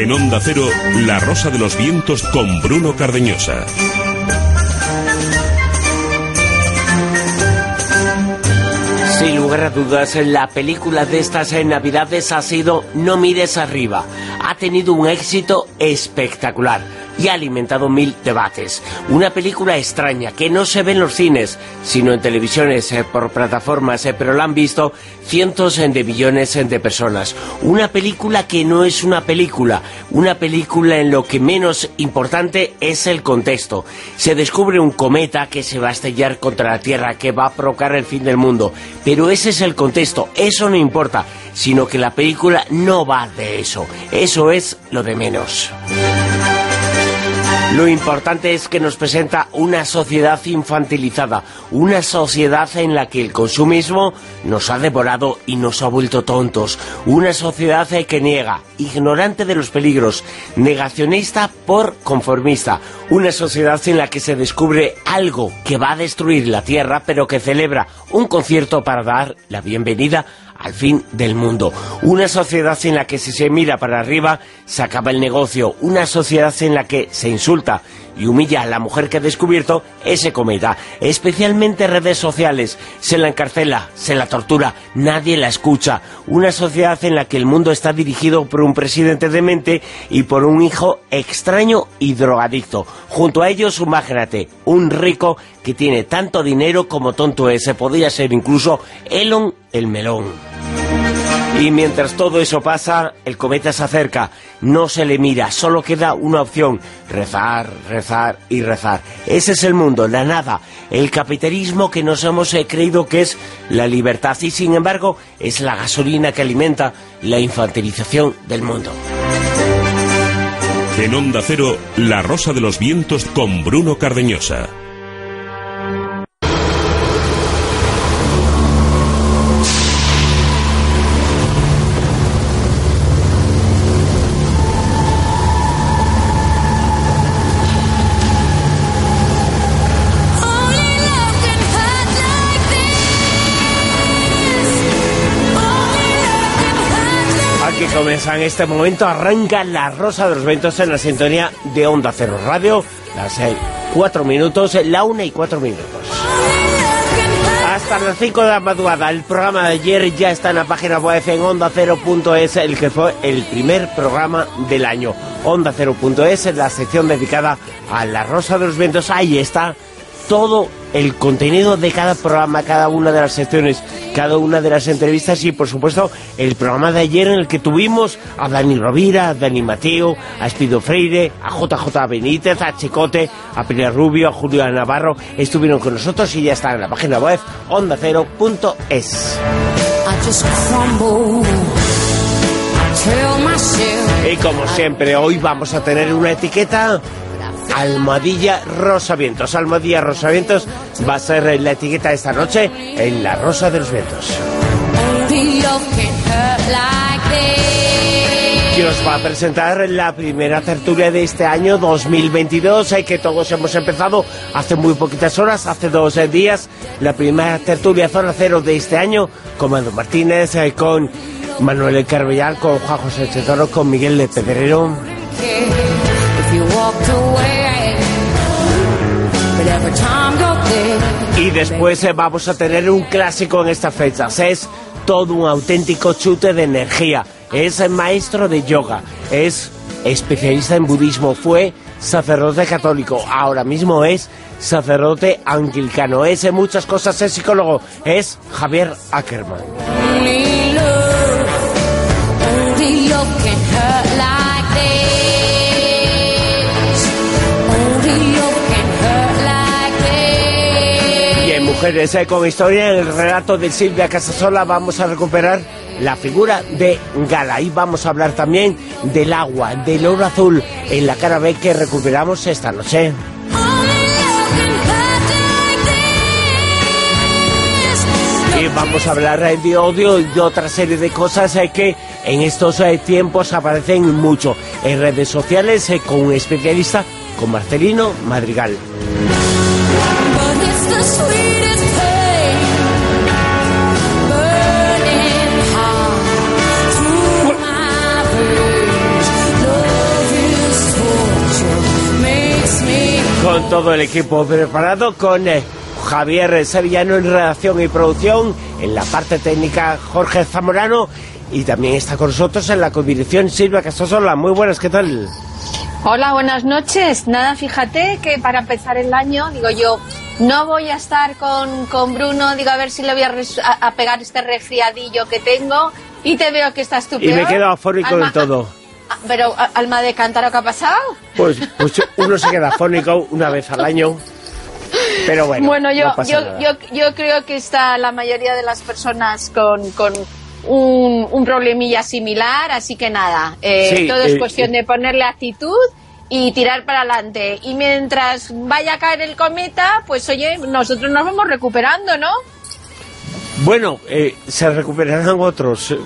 En Onda Cero, La Rosa de los Vientos con Bruno Cardeñosa. Sin lugar a dudas, la película de estas Navidades ha sido No mires arriba. Ha tenido un éxito espectacular y ha alimentado 1000 debates. Una película extraña que no se ve en los cines, sino en televisiones, por plataformas, pero la han visto cientos de millones de personas. Una película que no es una película en lo que menos importante es el contexto. Se descubre un cometa que se va a estrellar contra la Tierra, que va a provocar el fin del mundo, pero ese es el contexto, eso no importa, sino que la película no va de eso es lo de menos. Lo importante es que nos presenta una sociedad infantilizada, una sociedad en la que el consumismo nos ha devorado y nos ha vuelto tontos, una sociedad que niega, ignorante de los peligros, negacionista por conformista, una sociedad en la que se descubre algo que va a destruir la Tierra, pero que celebra un concierto para dar la bienvenida al fin del mundo. Una sociedad en la que si se mira para arriba se acaba el negocio. Una sociedad en la que se insulta y humilla a la mujer que ha descubierto ese cometa. Especialmente redes sociales. Se la encarcela, se la tortura, nadie la escucha. Una sociedad en la que el mundo está dirigido por un presidente demente y por un hijo extraño y drogadicto. Junto a ellos, imagínate, un rico que tiene tanto dinero como tonto es. Podría ser incluso Elon el melón. Y mientras todo eso pasa, el cometa se acerca, no se le mira, solo queda una opción: rezar, rezar y rezar. Ese es el mundo, la nada, el capitalismo que nos hemos creído que es la libertad, y sin embargo es la gasolina que alimenta la infantilización del mundo. En Onda Cero, La Rosa de los Vientos con Bruno Cardeñosa. Comienza en este momento, arranca La Rosa de los Vientos en la sintonía de Onda Cero Radio, las 4 minutos, la 1 y 4 minutos. Hasta las 5 de la madrugada, el programa de ayer ya está en la página web en ondacero.es, el que fue el primer programa del año. Ondacero.es es la sección dedicada a La Rosa de los Vientos, ahí está todo el contenido de cada programa, cada una de las secciones, cada una de las entrevistas y, por supuesto, el programa de ayer en el que tuvimos a Dani Rovira, a Dani Mateo, a Espido Freire, a JJ Benítez, a Chicote, a Pilar Rubio, a Julio Navarro. Estuvieron con nosotros y ya están en la página web ondacero.es. Y como siempre, hoy vamos a tener una etiqueta: Almohadilla Rosavientos. Almohadilla Rosavientos va a ser la etiqueta esta noche en La Rosa de los Vientos. Que os va a presentar la primera tertulia de este año 2022, que todos hemos empezado hace muy poquitas horas, hace 2 días, la primera tertulia Zona Cero de este año, con Manu Martínez, con Manuel Carbellal, con Juan José Chetoro, con Miguel de Pedrero. Y después vamos a tener un clásico en estas fechas. Es todo un auténtico chute de energía. Es maestro de yoga, es especialista en budismo, fue sacerdote católico, ahora mismo es sacerdote anglicano, es en muchas cosas, es psicólogo, es Javier Ackerman. Mujeres con historia, en el relato de Silvia Casasola vamos a recuperar la figura de Gala y vamos a hablar también del agua, del oro azul en la cara B que recuperamos esta noche. Y vamos a hablar de odio y de otra serie de cosas que en estos tiempos aparecen mucho en redes sociales, con un especialista, con Marcelino Madrigal. todo el equipo preparado con Javier Sevillano en redacción y producción, en la parte técnica Jorge Zamorano, y también está con nosotros en la codirección Silvia Casasola. Muy buenas, ¿qué tal? Hola, buenas noches. Nada, fíjate que para empezar el año, digo yo, no voy a estar con Bruno, digo a ver si le voy a pegar este resfriadillo que tengo, y te veo que estás tú peor. Y me quedo afónico del todo. Pero, alma de cántaro, ¿qué ha pasado? Pues uno se queda afónico una vez al año. Pero bueno, yo creo que está la mayoría de las personas con un problemilla similar, así que nada, todo es cuestión de ponerle actitud y tirar para adelante. Y mientras vaya a caer el cometa, pues oye, nosotros nos vamos recuperando, ¿no? Bueno, se recuperarán otros.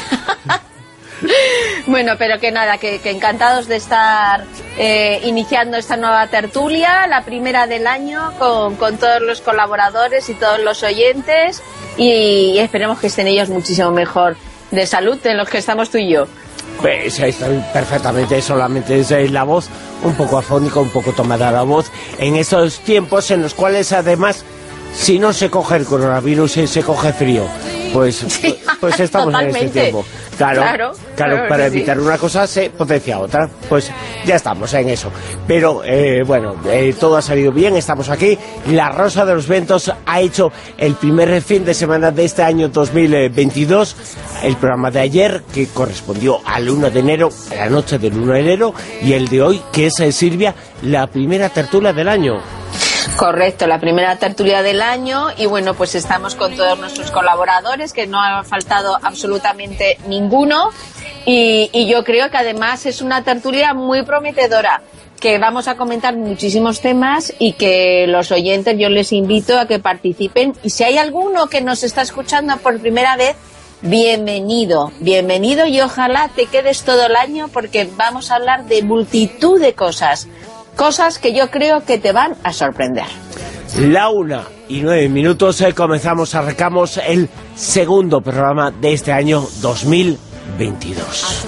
Bueno, pero que nada, que encantados de estar iniciando esta nueva tertulia, la primera del año, con todos los colaboradores y todos los oyentes, y esperemos que estén ellos muchísimo mejor de salud de los que estamos tú y yo. Pues ahí está perfectamente, solamente es la voz, un poco afónica, un poco tomada la voz, en estos tiempos en los cuales además, si no se coge el coronavirus, se coge frío. Pues estamos totalmente en este tiempo. Claro, para evitar una cosa se potencia otra. Pues ya estamos en eso. Pero todo ha salido bien, estamos aquí. La Rosa de los Vientos ha hecho el primer fin de semana de este año 2022. El programa de ayer, que correspondió al 1 de enero, a la noche del 1 de enero, y el de hoy, que es, Silvia, la primera tertulia del año. Correcto, la primera tertulia del año, y bueno, pues estamos con todos nuestros colaboradores, que no ha faltado absolutamente ninguno, y yo creo que además es una tertulia muy prometedora, que vamos a comentar muchísimos temas y que los oyentes yo les invito a que participen, y si hay alguno que nos está escuchando por primera vez, bienvenido, y ojalá te quedes todo el año, porque vamos a hablar de multitud de cosas que yo creo que te van a sorprender. La 1:09, arrancamos el segundo programa de este año 2022.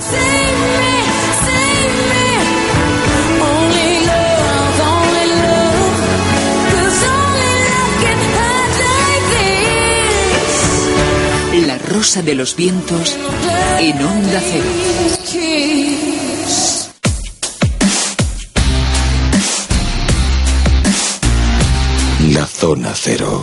La Rosa de los Vientos en Onda Cero. La Zona Cero.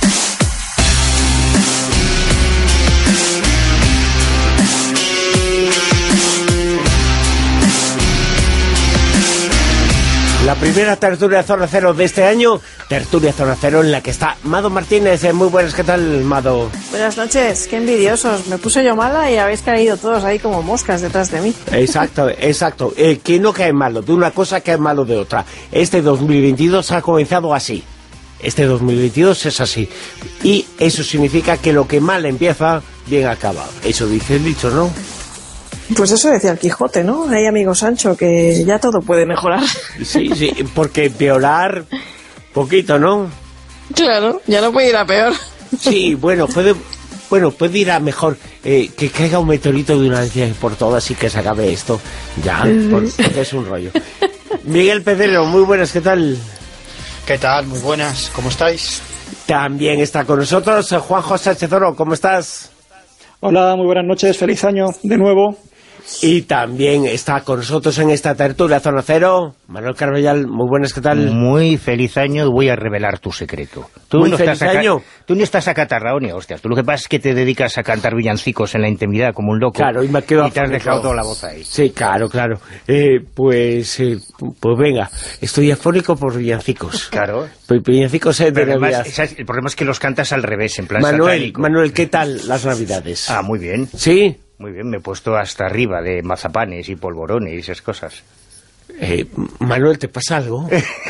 La primera tertulia Zona Cero de este año, tertulia Zona Cero, en la que está Mado Martínez. Muy buenas, ¿qué tal, Mado? Buenas noches, qué envidiosos. Me puse yo mala y habéis caído todos ahí como moscas detrás de mí. Exacto. Que no cae malo de una cosa, cae malo de otra. Este 2022 ha comenzado así. Este 2022 es así. Y eso significa que lo que mal empieza, bien acaba. Eso dice el dicho, ¿no? Pues eso decía el Quijote, ¿no? Ahí, amigo Sancho, que ya todo puede mejorar. Sí, porque empeorar poquito, ¿no? Claro, ya no puede ir a peor. Sí, puede ir a mejor. Que caiga un meteorito de una vez por todas y que se acabe esto. Ya, porque es un rollo. Miguel Pedrero, muy buenas, ¿qué tal? ¿Qué tal? Muy buenas, ¿cómo estáis? También está con nosotros Juanjo Sánchez Oro, ¿cómo estás? Hola, muy buenas noches, feliz año de nuevo. Y también está con nosotros en esta tertulia Zona Cero, Manuel Carballal, muy buenas, ¿qué tal? Muy feliz año, voy a revelar tu secreto. Muy feliz año. Tú no estás acatarrado ni hostias, tú lo que pasa es que te dedicas a cantar villancicos en la intimidad como un loco. Claro, y me quedo te has dejado toda la voz ahí. Sí, claro. Pues venga, estoy afónico por villancicos. Claro. Villancicos de Navidad. El problema es que los cantas al revés, en plan satánico. Manuel, ¿qué tal las Navidades? Ah, muy bien. ¿Sí? Muy bien, me he puesto hasta arriba de mazapanes y polvorones y esas cosas. Manuel, ¿te pasa algo?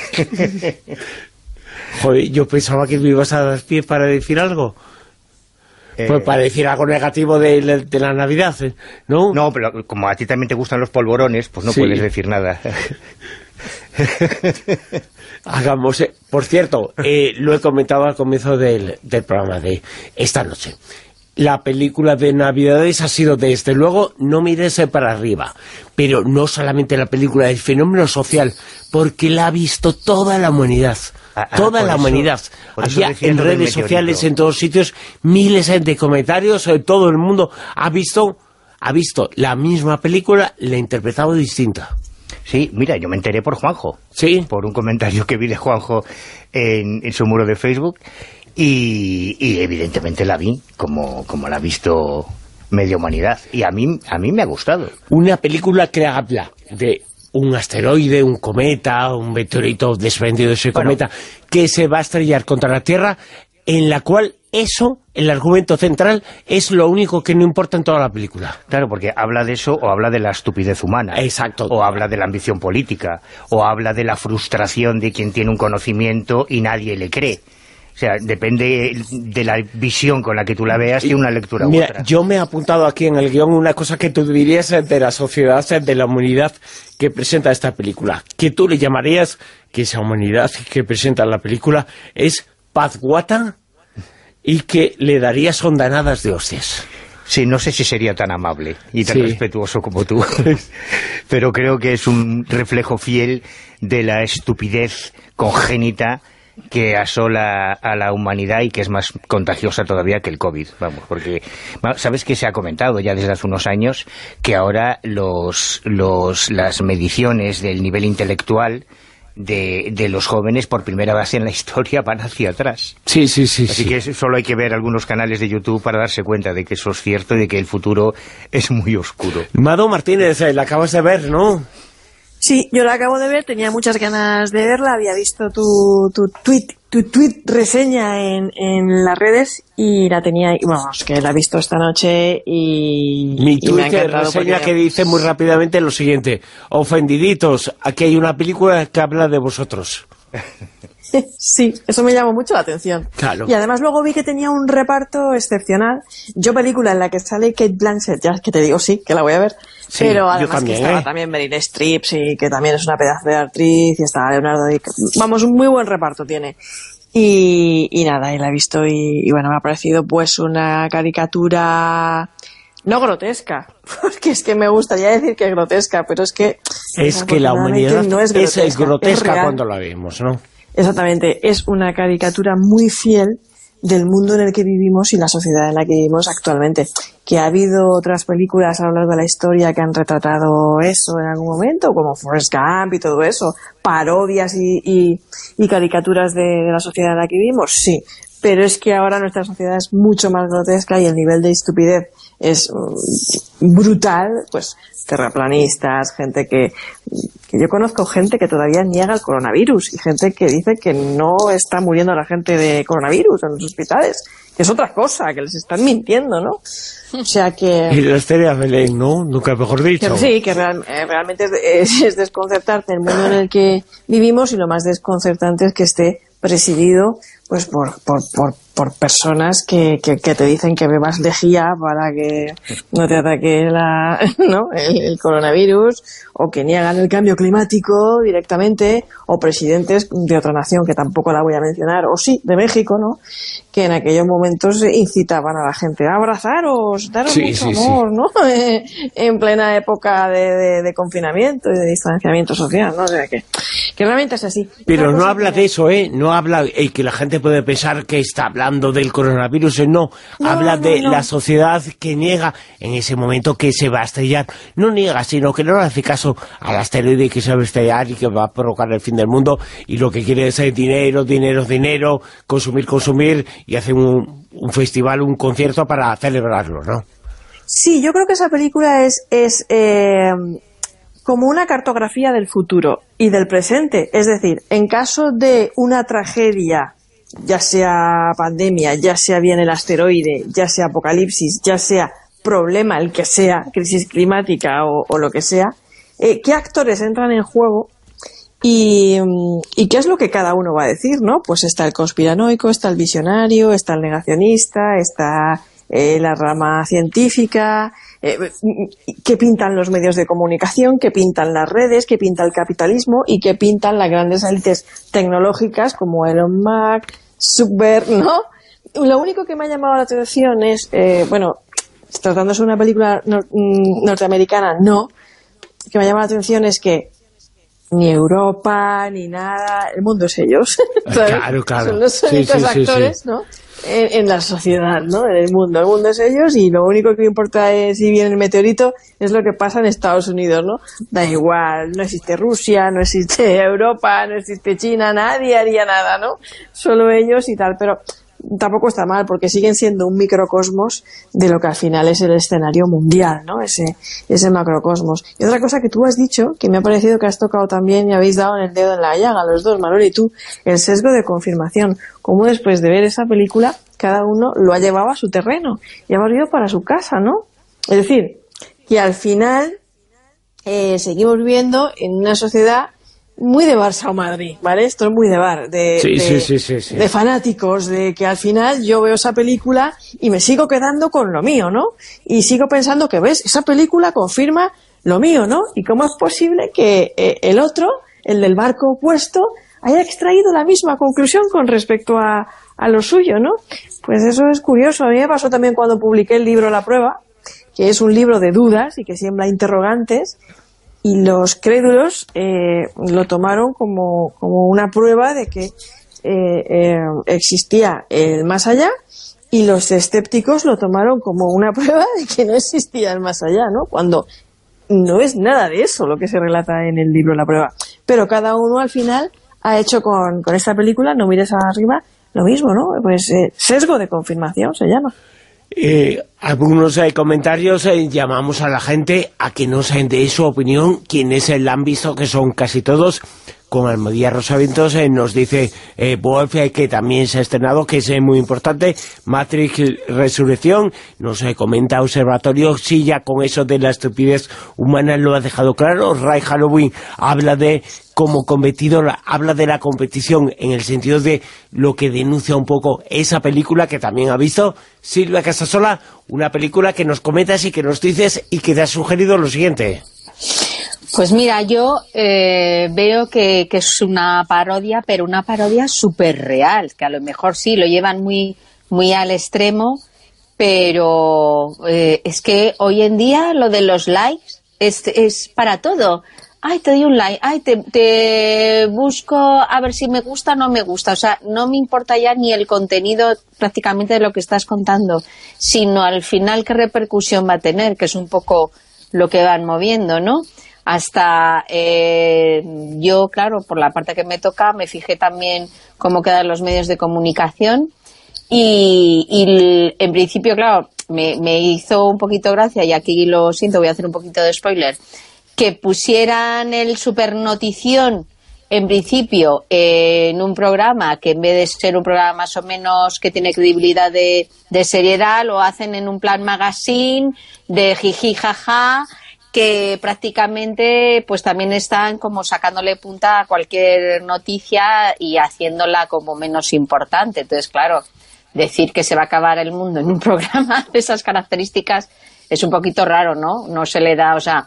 Joder, yo pensaba que me ibas a dar pie para decir algo. Pues para decir algo negativo de la Navidad, ¿no? No, pero como a ti también te gustan los polvorones, pues no puedes decir nada. Hagamos, por cierto, lo he comentado al comienzo del programa de esta noche. la película de Navidades ha sido, desde luego, no mires para arriba, pero no solamente la película, el fenómeno social, porque la ha visto toda la humanidad. Toda la humanidad. Había en redes sociales, en todos sitios, miles de comentarios, todo el mundo ha visto la misma película, la ha interpretado distinta. Sí, mira, yo me enteré por Juanjo. Sí. Por un comentario que vi de Juanjo en su muro de Facebook. Y evidentemente la vi como la ha visto media humanidad. Y a mí me ha gustado. Una película que habla de un asteroide, un cometa, un meteorito desprendido de ese cometa, que se va a estrellar contra la Tierra, en la cual eso, el argumento central, es lo único que no importa en toda la película. Claro, porque habla de eso, o habla de la estupidez humana. Exacto. O habla de la ambición política, o habla de la frustración de quien tiene un conocimiento y nadie le cree. O sea, depende de la visión con la que tú la veas, de una lectura u otra. Yo me he apuntado aquí en el guión una cosa que tú dirías de la sociedad, de la humanidad que presenta esta película. Que tú le llamarías, que esa humanidad que presenta la película es pazguata y que le darías ondanadas de hostias. Sí, no sé si sería tan amable y tan respetuoso como tú, pero creo que es un reflejo fiel de la estupidez congénita que asola a la humanidad y que es más contagiosa todavía que el COVID, vamos, porque sabes que se ha comentado ya desde hace unos años que ahora las mediciones del nivel intelectual de los jóvenes por primera vez en la historia van hacia atrás. Sí. Así que solo hay que ver algunos canales de YouTube para darse cuenta de que eso es cierto y de que el futuro es muy oscuro. Mado Martínez, la acabas de ver, ¿no? Sí, yo la acabo de ver, tenía muchas ganas de verla, había visto tu tweet reseña en las redes y la tenía, bueno, es que la he visto esta noche y mi tweet porque... reseña que dice muy rápidamente lo siguiente: ofendiditos, aquí hay una película que habla de vosotros. Sí, eso me llamó mucho la atención. Claro. Y además luego vi que tenía un reparto excepcional. Yo película en la que sale Cate Blanchett, ya que te digo sí, que la voy a ver. Sí, pero además también, que estaba también Meryl Streep, sí, que también es una pedazo de actriz, y estaba Leonardo DiCaprio. Vamos, un muy buen reparto tiene. Y nada, y la he visto y bueno, me ha parecido pues una caricatura... No grotesca, porque es que me gustaría decir que es grotesca, pero es que... Es que la humanidad no es grotesca cuando la vemos, ¿no? Exactamente, es una caricatura muy fiel del mundo en el que vivimos y la sociedad en la que vivimos actualmente. Que ha habido otras películas a lo largo de la historia que han retratado eso en algún momento, como Forrest Gump y todo eso, parodias y caricaturas de la sociedad en la que vivimos, sí. Pero es que ahora nuestra sociedad es mucho más grotesca y el nivel de estupidez es brutal, pues terraplanistas, gente que yo conozco gente que todavía niega el coronavirus y gente que dice que no está muriendo la gente de coronavirus en los hospitales, que es otra cosa, que les están mintiendo, ¿no? O sea que... Y la histeria Belén, ¿no? Nunca mejor dicho. Que sí, que realmente es desconcertante el mundo en el que vivimos y lo más desconcertante es que esté presidido pues por personas que te dicen que bebas lejía para que no te ataque el coronavirus, o que niegan el cambio climático directamente, o presidentes de otra nación que tampoco la voy a mencionar, o sí, de México, ¿no? Que en aquellos momentos incitaban a la gente a abrazaros, daros mucho amor, ¿no? En plena época de confinamiento y de distanciamiento social, ¿no? O sea que realmente es así. Pero no habla de eso, no habla que la gente puede pensar que está hablando del coronavirus, no, habla de la sociedad que niega en ese momento que se va a estrellar, no niega, sino que no le hace caso al asteroide que se va a estrellar y que va a provocar el fin del mundo, y lo que quiere es dinero, consumir, y hace un festival, un concierto para celebrarlo, ¿no? Sí, yo creo que esa película es como una cartografía del futuro y del presente. Es decir, en caso de una tragedia, ya sea pandemia, ya sea bien el asteroide, ya sea apocalipsis, ya sea problema, el que sea, crisis climática o lo que sea, ¿qué actores entran en juego? Y qué es lo que cada uno va a decir, ¿no? Pues está el conspiranoico, está el visionario, está el negacionista, está la rama científica, qué pintan los medios de comunicación, qué pintan las redes, qué pinta el capitalismo y qué pintan las grandes élites tecnológicas como Elon Musk, Zuckerberg, ¿no? Lo único que me ha llamado la atención es, bueno, tratándose de una película norteamericana, no, que me llama la atención es que ni Europa, ni nada, el mundo es ellos. Claro. Son los únicos actores, ¿no? En la sociedad, ¿no? En el mundo es ellos, y lo único que importa es si viene el meteorito, es lo que pasa en Estados Unidos, ¿no? Da igual, no existe Rusia, no existe Europa, no existe China, nadie haría nada, ¿no? Solo ellos y tal, pero tampoco está mal, porque siguen siendo un microcosmos de lo que al final es el escenario mundial, ¿no? Ese macrocosmos. Y otra cosa que tú has dicho, que me ha parecido que has tocado también y habéis dado en el dedo en la llaga, los dos, Manuel y tú, el sesgo de confirmación. Cómo después de ver esa película, cada uno lo ha llevado a su terreno y ha barrido para su casa, ¿no? Es decir, que al final seguimos viviendo en una sociedad muy de Barça o Madrid, ¿vale? Esto es muy de bar, de fanáticos, de que al final yo veo esa película y me sigo quedando con lo mío, ¿no? Y sigo pensando que, ¿ves? Esa película confirma lo mío, ¿no? ¿Y cómo es posible que el otro, el del barco opuesto, haya extraído la misma conclusión con respecto a lo suyo, ¿no? Pues eso es curioso. A mí me pasó también cuando publiqué el libro La Prueba, que es un libro de dudas y que siembra interrogantes, y los crédulos lo tomaron como una prueba de que existía el más allá, y los escépticos lo tomaron como una prueba de que no existía el más allá, ¿no? Cuando no es nada de eso lo que se relata en el libro La Prueba. Pero cada uno al final ha hecho con esta película, No mires arriba, lo mismo, ¿no? Pues sesgo de confirmación se llama. Algunos comentarios llamamos a la gente a que nos dé su opinión, quienes la han visto, que son casi todos. Con Almodía Rosavientos nos dice Wolf, que también se ha estrenado, que es muy importante. Matrix Resurrección nos comenta Observatorio, sí, ya con eso de la estupidez humana lo ha dejado claro. Ray Halloween habla de como competidor, habla de la competición en el sentido de lo que denuncia un poco esa película que también ha visto. Silvia Casasola, una película que nos comentas y que nos dices y que te ha sugerido lo siguiente. Pues mira, yo veo que es una parodia, pero una parodia súper real, que a lo mejor sí, lo llevan muy, muy al extremo, pero es que hoy en día lo de los likes es para todo. Ay, te doy un like, ay, te busco a ver si me gusta o no me gusta. O sea, no me importa ya ni el contenido prácticamente de lo que estás contando, sino al final qué repercusión va a tener, que es un poco lo que van moviendo, ¿no? Hasta yo, claro, por la parte que me toca, me fijé también cómo quedan los medios de comunicación y en principio, claro, me hizo un poquito gracia, y aquí lo siento, voy a hacer un poquito de spoiler, que pusieran el supernotición en principio en un programa que en vez de ser un programa más o menos que tiene credibilidad de seriedad, lo hacen en un plan magazine de jiji jaja, que prácticamente pues también están como sacándole punta a cualquier noticia y haciéndola como menos importante. Entonces, claro, decir que se va a acabar el mundo en un programa de esas características es un poquito raro, ¿no? No se le da, o sea,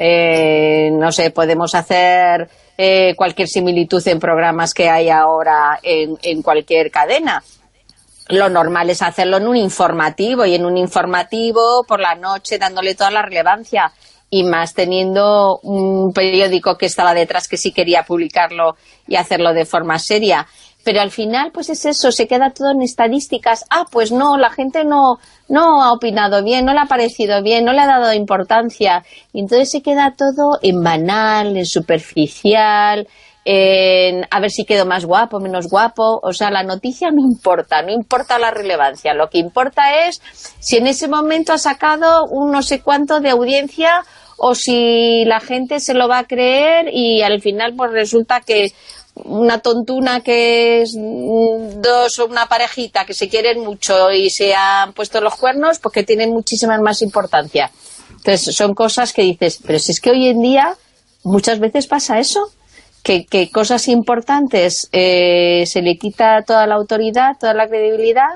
no sé, podemos hacer cualquier similitud en programas que hay ahora en cualquier cadena. Lo normal es hacerlo en un informativo, y en un informativo por la noche dándole toda la relevancia, y más teniendo un periódico que estaba detrás que sí quería publicarlo y hacerlo de forma seria. Pero al final, pues es eso, se queda todo en estadísticas. Ah, pues no, la gente no ha opinado bien, no le ha parecido bien, no le ha dado importancia. Y entonces se queda todo en banal, en superficial, en a ver si quedo más guapo, menos guapo. O sea, la noticia no importa la relevancia. Lo que importa es si en ese momento ha sacado un no sé cuánto de audiencia, o si la gente se lo va a creer, y al final pues resulta que una tontuna que es dos o una parejita que se quieren mucho y se han puesto los cuernos, porque tienen muchísima más importancia. Entonces son cosas que dices, pero si es que hoy en día muchas veces pasa eso, que cosas importantes se le quita toda la autoridad, toda la credibilidad,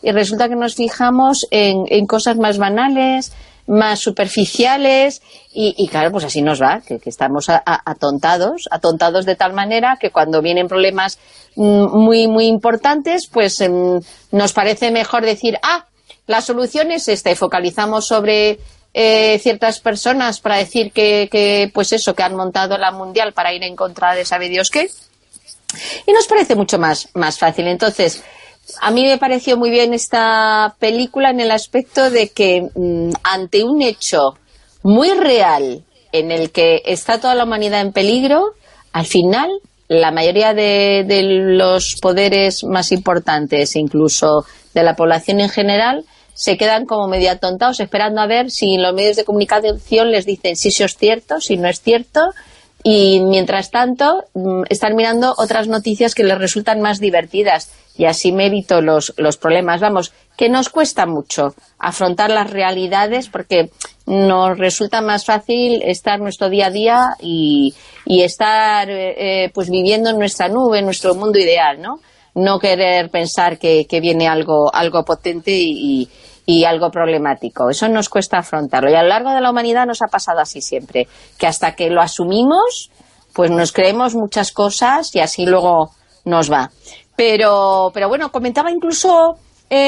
y resulta que nos fijamos en cosas más banales, más superficiales, y claro, pues así nos va, que estamos atontados de tal manera que cuando vienen problemas muy, muy importantes, pues nos parece mejor decir, la solución es esta, y focalizamos sobre ciertas personas para decir que pues eso, que han montado la mundial para ir en contra de sabe Dios qué, y nos parece mucho más fácil. Entonces, a mí me pareció muy bien esta película en el aspecto de que ante un hecho muy real en el que está toda la humanidad en peligro, al final la mayoría de los poderes más importantes, incluso de la población en general, se quedan como medio atontados esperando a ver si los medios de comunicación les dicen si eso es cierto, si no es cierto, y mientras tanto están mirando otras noticias que les resultan más divertidas, y así me evito los problemas. Vamos, que nos cuesta mucho afrontar las realidades porque nos resulta más fácil estar nuestro día a día y estar pues viviendo en nuestra nube, en nuestro mundo ideal, ¿no? No querer pensar que viene algo potente y algo problemático. Eso nos cuesta afrontarlo. Y a lo largo de la humanidad nos ha pasado así siempre, que hasta que lo asumimos, pues nos creemos muchas cosas y así luego nos va. Pero bueno, comentaba incluso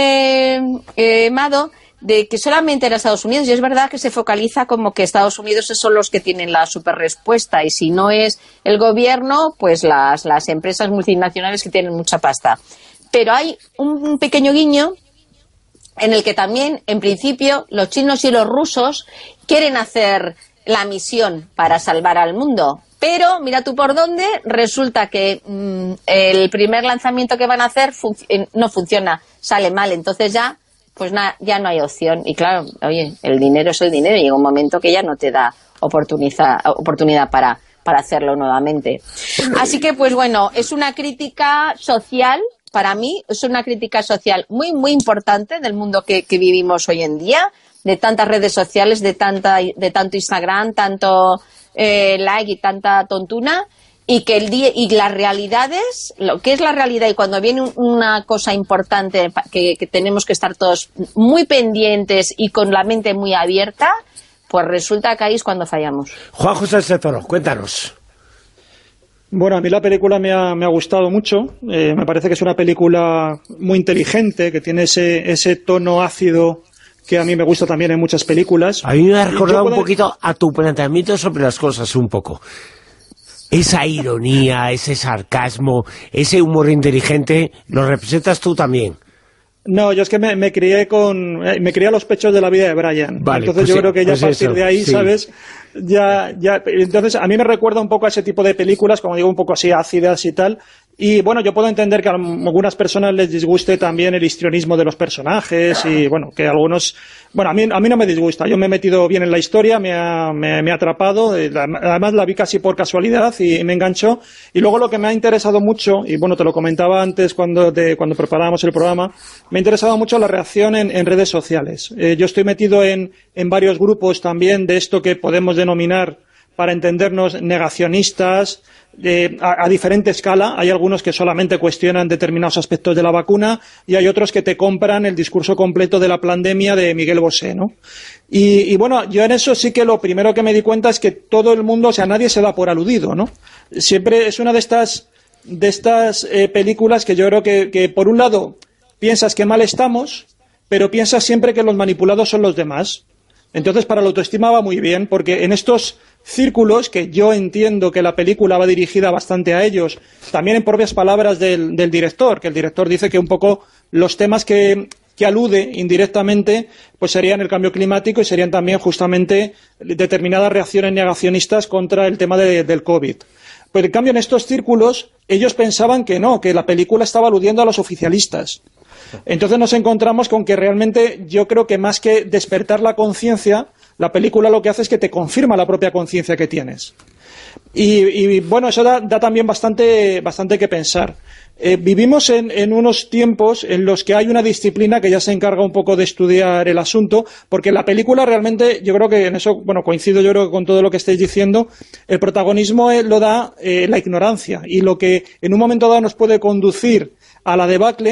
Mado, de que solamente era Estados Unidos, y es verdad que se focaliza como que Estados Unidos son los que tienen la super respuesta, y si no es el gobierno, pues las empresas multinacionales que tienen mucha pasta. Pero hay un pequeño guiño en el que también, en principio, los chinos y los rusos quieren hacer la misión para salvar al mundo. Pero, mira tú por dónde, resulta que el primer lanzamiento que van a hacer no funciona, sale mal. Entonces ya no hay opción. Y claro, oye, el dinero es el dinero, y llega un momento que ya no te da oportunidad para hacerlo nuevamente. Así que, pues bueno, es una crítica social. Para mí es una crítica social muy, muy importante del mundo que vivimos hoy en día, de tantas redes sociales, de tanto Instagram, tanto like y tanta tontuna, y las realidades, lo que es la realidad, y cuando viene una cosa importante que tenemos que estar todos muy pendientes y con la mente muy abierta, pues resulta que ahí es cuando fallamos. Juan José Sezoro, cuéntanos. Bueno, a mí la película me ha gustado mucho. Me parece que es una película muy inteligente, que tiene ese tono ácido que a mí me gusta también en muchas películas. A mí me ha recordado un poquito a tu planteamiento sobre las cosas, un poco. Esa ironía, ese sarcasmo, ese humor inteligente, ¿lo representas tú también? No, yo es que me crié a los pechos de la vida de Brian. Vale, entonces pues yo creo que ya a partir de ahí, sí. ¿sabes? Entonces a mí me recuerda un poco a ese tipo de películas, como digo, un poco así ácidas y tal. Y bueno, yo puedo entender que a algunas personas les disguste también el histrionismo de los personajes, y bueno, que algunos... Bueno, a mí no me disgusta, yo me he metido bien en la historia, me ha atrapado, además la vi casi por casualidad y me enganchó. Y luego lo que me ha interesado mucho, y bueno, te lo comentaba antes cuando preparábamos el programa, me ha interesado mucho la reacción en redes sociales. Yo estoy metido en varios grupos también de esto que podemos denominar, para entendernos, negacionistas, a diferente escala. Hay algunos que solamente cuestionan determinados aspectos de la vacuna, y hay otros que te compran el discurso completo de la pandemia de Miguel Bosé, ¿no? Y bueno, yo en eso sí que lo primero que me di cuenta es que todo el mundo, o sea, nadie se da por aludido, ¿no? Siempre es una de estas películas que yo creo que por un lado piensas que mal estamos, pero piensas siempre que los manipulados son los demás. Entonces, para la autoestima va muy bien, porque en estos círculos, que yo entiendo que la película va dirigida bastante a ellos, también en propias palabras del director, que el director dice que un poco los temas que alude indirectamente pues serían el cambio climático, y serían también justamente determinadas reacciones negacionistas contra el tema del COVID. Pues en cambio en estos círculos ellos pensaban que no, que la película estaba aludiendo a los oficialistas. Entonces nos encontramos con que realmente yo creo que más que despertar la conciencia, la película lo que hace es que te confirma la propia conciencia que tienes. Y bueno, eso da también bastante que pensar. Vivimos en unos tiempos en los que hay una disciplina que ya se encarga un poco de estudiar el asunto, porque la película realmente, yo creo que en eso, bueno, coincido yo creo que con todo lo que estáis diciendo, el protagonismo lo da la ignorancia, y lo que en un momento dado nos puede conducir a la debacle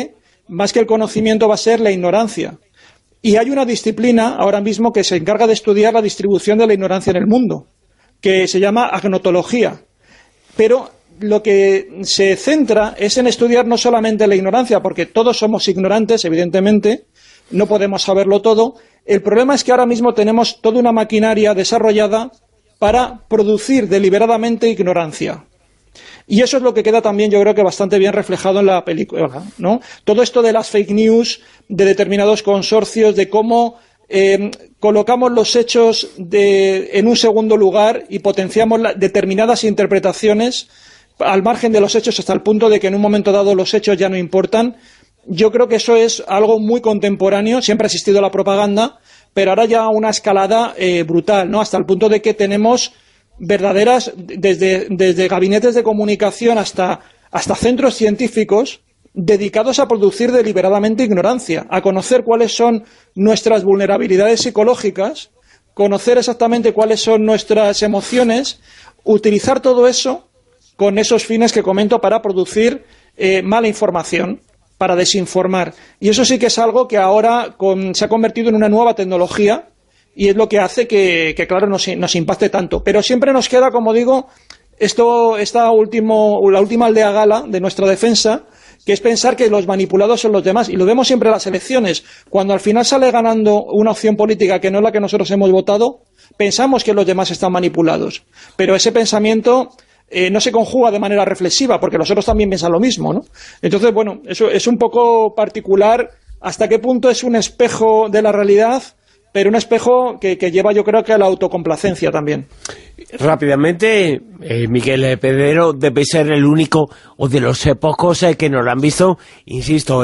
más que el conocimiento va a ser la ignorancia. Y hay una disciplina ahora mismo que se encarga de estudiar la distribución de la ignorancia en el mundo, que se llama agnotología. Pero lo que se centra es en estudiar no solamente la ignorancia, porque todos somos ignorantes, evidentemente, no podemos saberlo todo. El problema es que ahora mismo tenemos toda una maquinaria desarrollada para producir deliberadamente ignorancia. Y eso es lo que queda también, yo creo que bastante bien reflejado en la película, ¿no? Todo esto de las fake news, de determinados consorcios, de cómo colocamos los hechos en un segundo lugar y potenciamos determinadas interpretaciones al margen de los hechos hasta el punto de que en un momento dado los hechos ya no importan. Yo creo que eso es algo muy contemporáneo, siempre ha existido la propaganda, pero ahora ya una escalada brutal, ¿no? Hasta el punto de que tenemos verdaderas, desde gabinetes de comunicación hasta centros científicos dedicados a producir deliberadamente ignorancia, a conocer cuáles son nuestras vulnerabilidades psicológicas, conocer exactamente cuáles son nuestras emociones, utilizar todo eso con esos fines que comento para producir mala información, para desinformar. Y eso sí que es algo que ahora se ha convertido en una nueva tecnología y es lo que hace que claro, nos impacte tanto. Pero siempre nos queda, como digo, la última aldea gala de nuestra defensa, que es pensar que los manipulados son los demás. Y lo vemos siempre en las elecciones. Cuando al final sale ganando una opción política que no es la que nosotros hemos votado, pensamos que los demás están manipulados. Pero ese pensamiento no se conjuga de manera reflexiva, porque los otros también piensan lo mismo, ¿no? Entonces, bueno, eso es un poco particular hasta qué punto es un espejo de la realidad, pero un espejo que lleva, yo creo, que a la autocomplacencia también. Rápidamente, Miguel Pedrero debe ser el único o de los pocos que no lo han visto, insisto,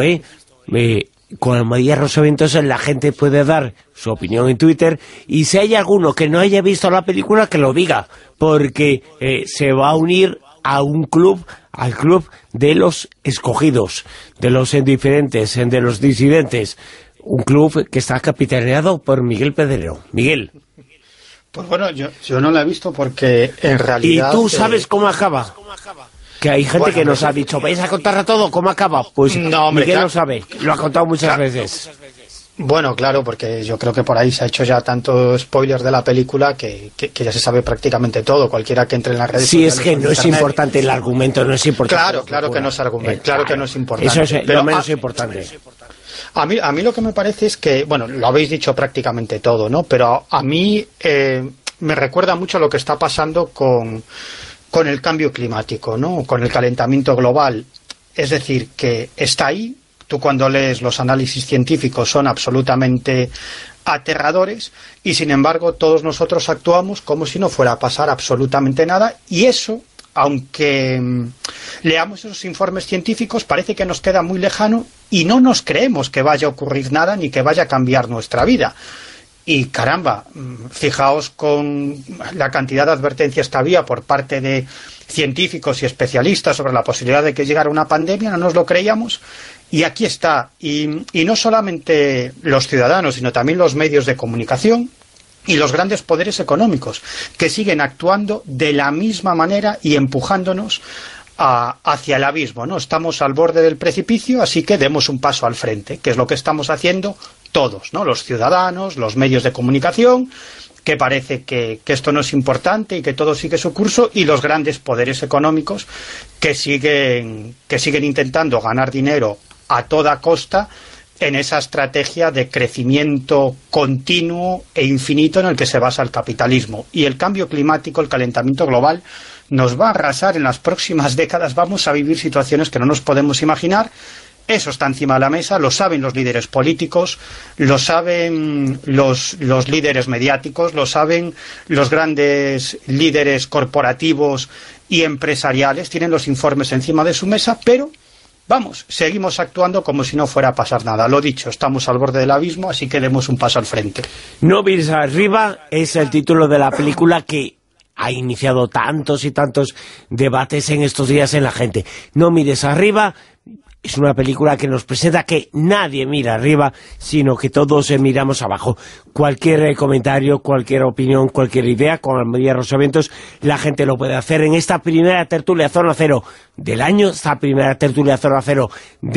con Almodía Rosavientos la gente puede dar su opinión en Twitter, y si hay alguno que no haya visto la película, que lo diga, porque se va a unir a un club, al club de los escogidos, de los indiferentes, de los disidentes, un club que está capitaneado por Miguel Pedrero. Miguel. Pues bueno, yo no la he visto porque en realidad... ¿Y tú sabes cómo acaba? Que hay gente que nos ha dicho, ¿vais a contar todo cómo acaba? Pues no, hombre, Miguel lo sabe, lo ha contado muchas veces. Bueno, claro, porque yo creo que por ahí se ha hecho ya tanto spoilers de la película que ya se sabe prácticamente todo. Cualquiera que entre en las redes sociales... Sí, es que no es importante el argumento, no es importante. Claro que no es argumento, claro que no es importante. Eso es lo menos importante. A mí lo que me parece es que, bueno, lo habéis dicho prácticamente todo, ¿no? Pero a mí me recuerda mucho lo que está pasando con el cambio climático, ¿no? Con el calentamiento global. Es decir, que está ahí. Tú cuando lees los análisis científicos son absolutamente aterradores y sin embargo todos nosotros actuamos como si no fuera a pasar absolutamente nada, y eso, aunque leamos esos informes científicos, parece que nos queda muy lejano y no nos creemos que vaya a ocurrir nada ni que vaya a cambiar nuestra vida. Y caramba, fijaos con la cantidad de advertencias que había por parte de científicos y especialistas sobre la posibilidad de que llegara una pandemia, no nos lo creíamos, y aquí está. Y no solamente los ciudadanos, sino también los medios de comunicación y los grandes poderes económicos, que siguen actuando de la misma manera y empujándonos hacia el abismo, ¿no? Estamos al borde del precipicio, así que demos un paso al frente, que es lo que estamos haciendo todos, ¿no? Los ciudadanos, los medios de comunicación, que parece que esto no es importante y que todo sigue su curso, y los grandes poderes económicos que siguen intentando ganar dinero a toda costa en esa estrategia de crecimiento continuo e infinito en el que se basa el capitalismo. Y el cambio climático, el calentamiento global, nos va a arrasar en las próximas décadas. Vamos a vivir situaciones que no nos podemos imaginar. Eso está encima de la mesa, lo saben los líderes políticos, lo saben los líderes mediáticos, lo saben los grandes líderes corporativos y empresariales, tienen los informes encima de su mesa, pero vamos, seguimos actuando como si no fuera a pasar nada. Lo dicho, estamos al borde del abismo, así que demos un paso al frente. No mires arriba es el título de la película que ha iniciado tantos y tantos debates en estos días en la gente. No mires arriba es una película que nos presenta que nadie mira arriba, sino que todos miramos abajo. Cualquier comentario, cualquier opinión, cualquier idea, con Almodía Rosavientos, la gente lo puede hacer en esta primera tertulia Zona Cero del año, esta primera tertulia Zona Cero de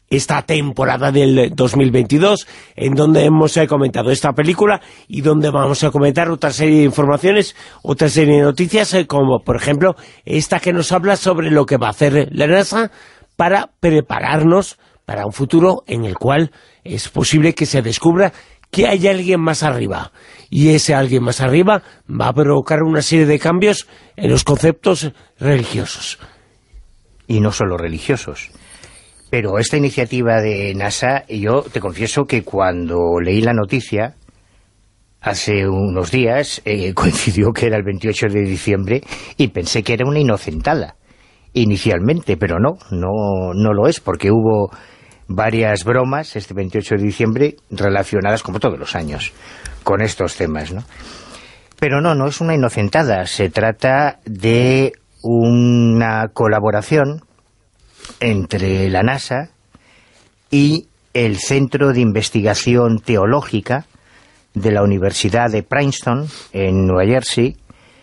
esta temporada del 2022, en donde hemos comentado esta película y donde vamos a comentar otra serie de informaciones, otra serie de noticias, como por ejemplo esta que nos habla sobre lo que va a hacer la NASA para prepararnos para un futuro en el cual es posible que se descubra que hay alguien más arriba, y ese alguien más arriba va a provocar una serie de cambios en los conceptos religiosos. Y no solo religiosos. Pero esta iniciativa de NASA, yo te confieso que cuando leí la noticia, hace unos días, coincidió que era el 28 de diciembre, y pensé que era una inocentada, inicialmente, pero no lo es, porque hubo varias bromas este 28 de diciembre relacionadas, como todos los años, con estos temas, ¿no? Pero no es una inocentada, se trata de una colaboración entre la NASA y el Centro de Investigación Teológica de la Universidad de Princeton, en Nueva Jersey,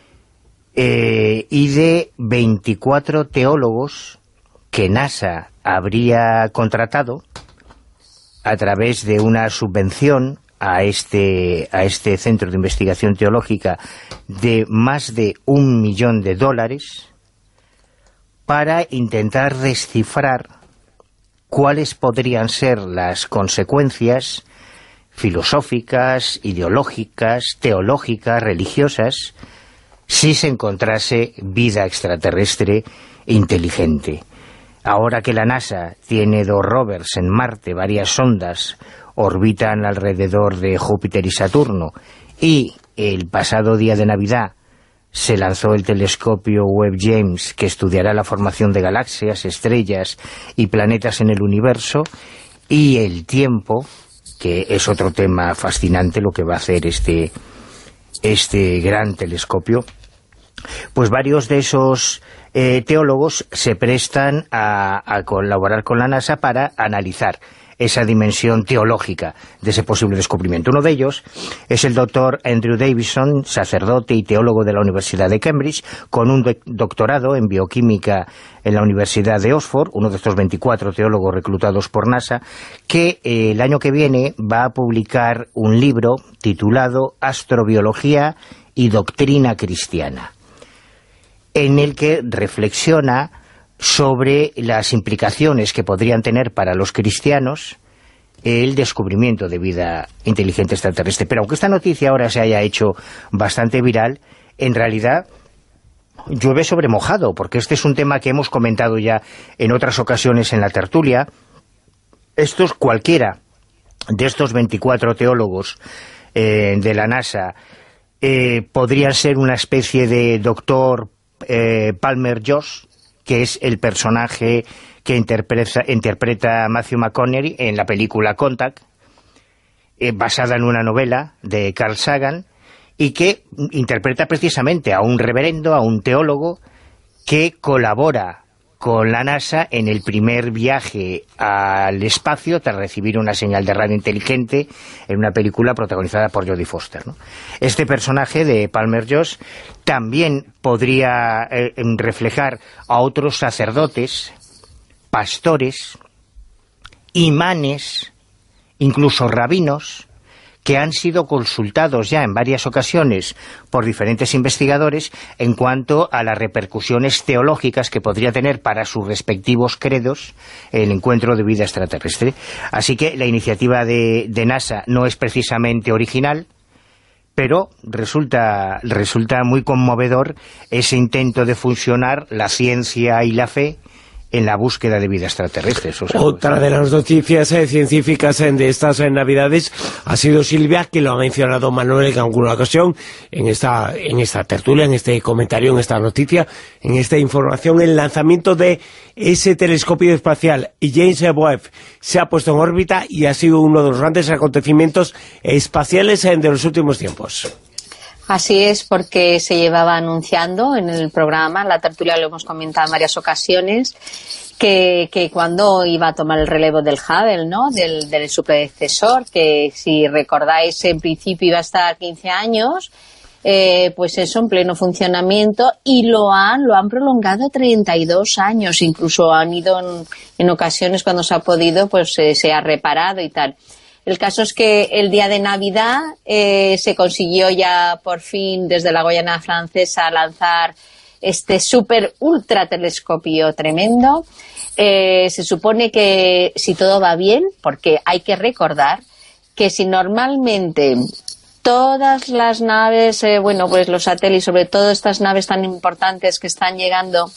y de 24 teólogos que NASA habría contratado a través de una subvención a este Centro de Investigación Teológica de más de $1 millón para intentar descifrar cuáles podrían ser las consecuencias filosóficas, ideológicas, teológicas, religiosas, si se encontrase vida extraterrestre inteligente. Ahora que la NASA tiene 2 rovers en Marte, varias sondas orbitan alrededor de Júpiter y Saturno, y el pasado día de Navidad se lanzó el telescopio Webb James, que estudiará la formación de galaxias, estrellas y planetas en el universo, y el tiempo, que es otro tema fascinante, lo que va a hacer este gran telescopio. Pues varios de esos teólogos se prestan a colaborar con la NASA para analizar esa dimensión teológica de ese posible descubrimiento. Uno de ellos es el doctor Andrew Davison, sacerdote y teólogo de la Universidad de Cambridge, con un doctorado en bioquímica en la Universidad de Oxford, uno de estos 24 teólogos reclutados por NASA, que el año que viene va a publicar un libro titulado Astrobiología y Doctrina Cristiana, en el que reflexiona sobre las implicaciones que podrían tener para los cristianos el descubrimiento de vida inteligente extraterrestre. Pero aunque esta noticia ahora se haya hecho bastante viral, en realidad llueve sobre mojado, porque este es un tema que hemos comentado ya en otras ocasiones en la tertulia. Cualquiera de estos 24 teólogos de la NASA podrían ser una especie de doctor Palmer Joss, que es el personaje que interpreta Matthew McConaughey en la película Contact, basada en una novela de Carl Sagan, y que interpreta precisamente a un reverendo, a un teólogo, que colabora con la NASA en el primer viaje al espacio tras recibir una señal de radio inteligente en una película protagonizada por Jodie Foster, ¿no? Este personaje de Palmer Joss también podría reflejar a otros sacerdotes, pastores, imanes, incluso rabinos, que han sido consultados ya en varias ocasiones por diferentes investigadores en cuanto a las repercusiones teológicas que podría tener para sus respectivos credos el encuentro de vida extraterrestre. Así que la iniciativa de NASA no es precisamente original, pero resulta muy conmovedor ese intento de fusionar la ciencia y la fe en la búsqueda de vida extraterrestre. Otra de las noticias científicas de estas Navidades ha sido, Silvia, que lo ha mencionado Manuel en alguna ocasión, en esta tertulia, en este comentario, en esta noticia, en esta información, el lanzamiento de ese telescopio espacial James Webb se ha puesto en órbita y ha sido uno de los grandes acontecimientos espaciales de los últimos tiempos. Así es, porque se llevaba anunciando en el programa, la tertulia lo hemos comentado en varias ocasiones, que cuando iba a tomar el relevo del Hubble, ¿no?, del su predecesor, que si recordáis en principio iba a estar 15 años, pues eso, en pleno funcionamiento, y lo han prolongado 32 años, incluso han ido en ocasiones cuando se ha podido, pues se ha reparado y tal. El caso es que el día de Navidad se consiguió ya por fin desde la Guayana Francesa lanzar este super ultra telescopio tremendo. Se supone que si todo va bien, porque hay que recordar que si normalmente todas las naves, pues los satélites, sobre todo estas naves tan importantes que están llegando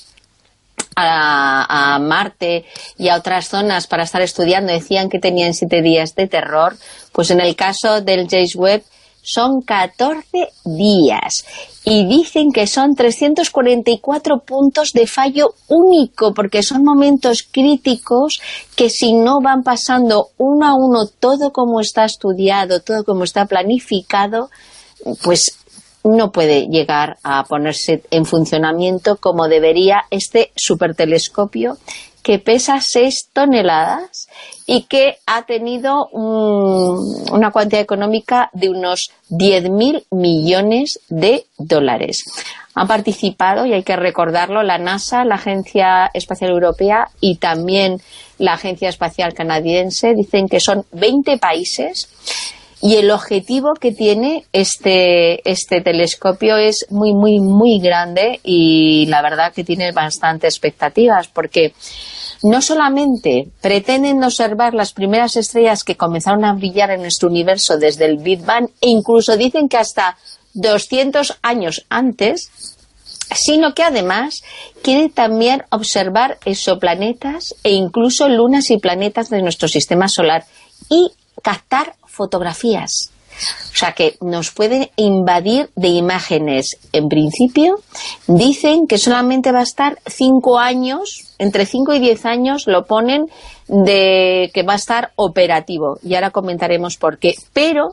a Marte y a otras zonas para estar estudiando, decían que tenían 7 días de terror, pues en el caso del James Webb son 14 días y dicen que son 344 puntos de fallo único, porque son momentos críticos que si no van pasando uno a uno todo como está estudiado, todo como está planificado, pues no puede llegar a ponerse en funcionamiento como debería este supertelescopio que pesa 6 toneladas y que ha tenido una cuantía económica de unos 10.000 millones de dólares. Han participado, y hay que recordarlo, la NASA, la Agencia Espacial Europea y también la Agencia Espacial Canadiense. Dicen que son 20 países. Y el objetivo que tiene este telescopio es muy, muy, muy grande, y la verdad que tiene bastantes expectativas, porque no solamente pretenden observar las primeras estrellas que comenzaron a brillar en nuestro universo desde el Big Bang, e incluso dicen que hasta 200 años antes, sino que además quiere también observar exoplanetas e incluso lunas y planetas de nuestro sistema solar y captar fotografías. O sea que nos pueden invadir de imágenes. En principio dicen que solamente va a estar 5 años, entre 5 y 10 años lo ponen, de que va a estar operativo, y ahora comentaremos por qué. Pero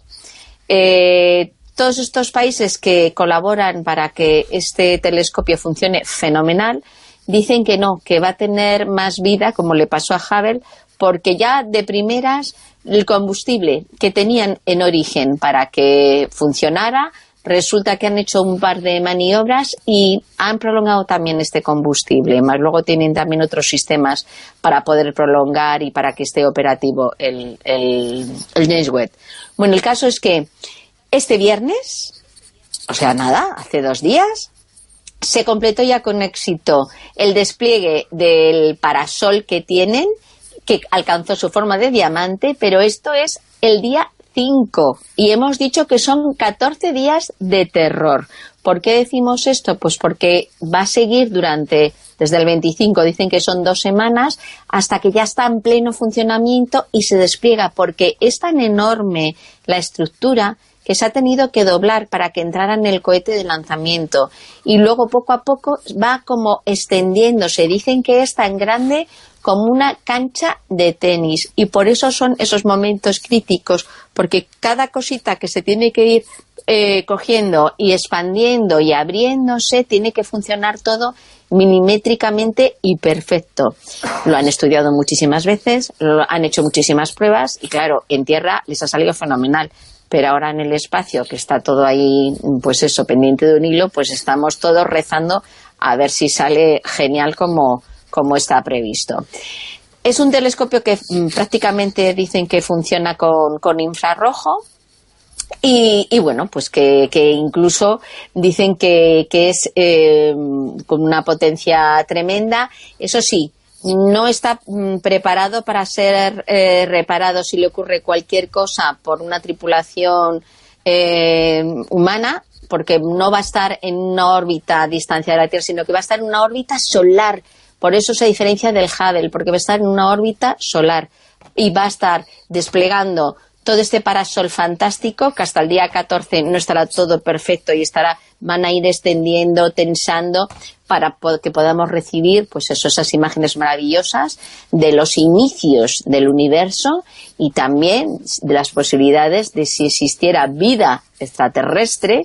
todos estos países que colaboran para que este telescopio funcione fenomenal dicen que no, que va a tener más vida, como le pasó a Hubble, porque ya de primeras el combustible que tenían en origen para que funcionara, resulta que han hecho un par de maniobras y han prolongado también este combustible. Más luego tienen también otros sistemas para poder prolongar y para que esté operativo el James Webb. Bueno, el caso es que este viernes, o sea, nada, hace 2 días, se completó ya con éxito el despliegue del parasol que tienen, que alcanzó su forma de diamante, pero esto es el día 5 y hemos dicho que son 14 días de terror. ¿Por qué decimos esto? Pues porque va a seguir desde el 25, dicen que son 2 semanas, hasta que ya está en pleno funcionamiento y se despliega, porque es tan enorme la estructura que se ha tenido que doblar para que entrara en el cohete de lanzamiento, y luego poco a poco va como extendiéndose. Dicen que es tan grande como una cancha de tenis, y por eso son esos momentos críticos, porque cada cosita que se tiene que ir cogiendo y expandiendo y abriéndose, tiene que funcionar todo milimétricamente y perfecto. Lo han estudiado muchísimas veces, lo han hecho muchísimas pruebas, y claro, en tierra les ha salido fenomenal. Pero ahora en el espacio, que está todo ahí, pues eso, pendiente de un hilo, pues estamos todos rezando a ver si sale genial como está previsto. Es un telescopio que prácticamente dicen que funciona con infrarrojo, y bueno, pues que incluso dicen que es con una potencia tremenda. Eso sí, no está preparado para ser reparado si le ocurre cualquier cosa por una tripulación humana, porque no va a estar en una órbita a distancia de la Tierra, sino que va a estar en una órbita solar. Por eso se diferencia del Hubble, porque va a estar en una órbita solar y va a estar desplegando todo este parasol fantástico, que hasta el día 14 no estará todo perfecto y van a ir extendiendo, tensando, para que podamos recibir pues esas imágenes maravillosas de los inicios del universo, y también de las posibilidades de si existiera vida extraterrestre,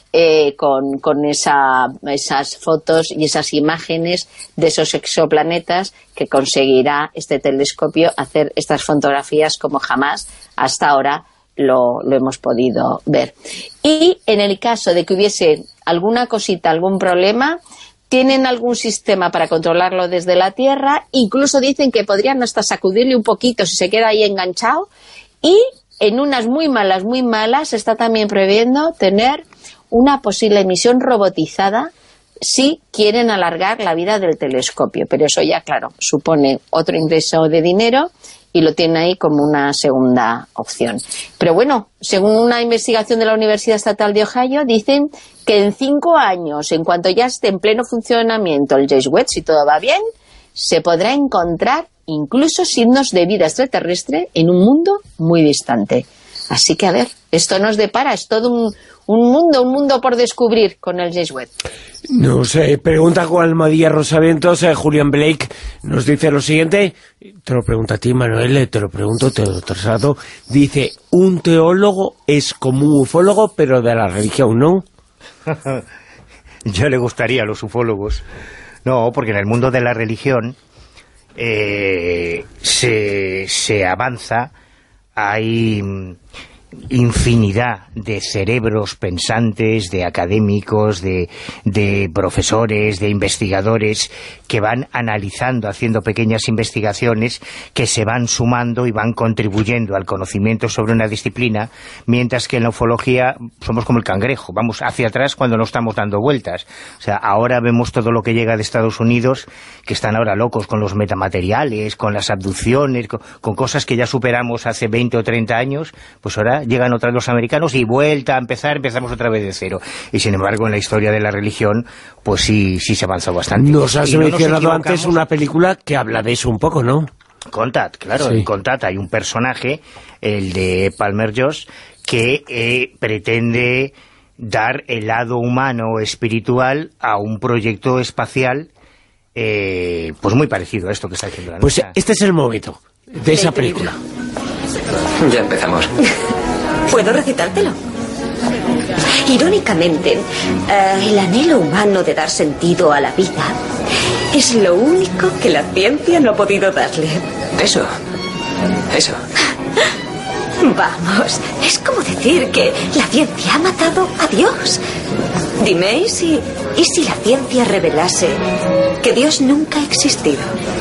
con esas fotos y esas imágenes de esos exoplanetas, que conseguirá este telescopio hacer estas fotografías como jamás hasta ahora lo hemos podido ver. Y en el caso de que hubiese alguna cosita, algún problema, tienen algún sistema para controlarlo desde la Tierra, incluso dicen que podrían hasta sacudirle un poquito si se queda ahí enganchado, y en unas muy malas, se está también previendo tener una posible misión robotizada si quieren alargar la vida del telescopio, pero eso ya, claro, supone otro ingreso de dinero y lo tienen ahí como una segunda opción. Pero bueno, según una investigación de la Universidad Estatal de Ohio, dicen que en 5 años, en cuanto ya esté en pleno funcionamiento el James Webb, si todo va bien, se podrá encontrar incluso signos de vida extraterrestre en un mundo muy distante. Así que, a ver, esto nos depara, es todo un mundo por descubrir con el James Webb. Nos pregunta Juan Almadía Rosavientos, Julian Blake nos dice lo siguiente, te lo pregunto a ti, Manuel, te lo pregunto, te lo traslado, dice, un teólogo es como un ufólogo, pero de la religión, ¿no? Ya le gustaría a los ufólogos. No, porque en el mundo de la religión se avanza, hay infinidad de cerebros pensantes, de académicos, de profesores, de investigadores que van analizando, haciendo pequeñas investigaciones que se van sumando y van contribuyendo al conocimiento sobre una disciplina, mientras que en la ufología somos como el cangrejo, vamos hacia atrás cuando no estamos dando vueltas. O sea, ahora vemos todo lo que llega de Estados Unidos, que están ahora locos con los metamateriales, con las abducciones, con cosas que ya superamos hace 20 o 30 años, pues ahora llegan otra vez los americanos y vuelta a empezamos otra vez de cero. Y sin embargo, en la historia de la religión, pues sí se avanzó bastante. Nos has mencionado antes una película que habla de eso un poco, ¿no? Contact, claro, sí. En Contact hay un personaje, el de Palmer Joss, que pretende dar el lado humano espiritual a un proyecto espacial pues muy parecido a esto que está haciendo la NASA. Pues este es el momento de esa película. Ya empezamos. ¿Puedo recitártelo? Irónicamente, el anhelo humano de dar sentido a la vida es lo único que la ciencia no ha podido darle. Eso. Vamos, es como decir que la ciencia ha matado a Dios. Dime, ¿y si la ciencia revelase que Dios nunca ha existido?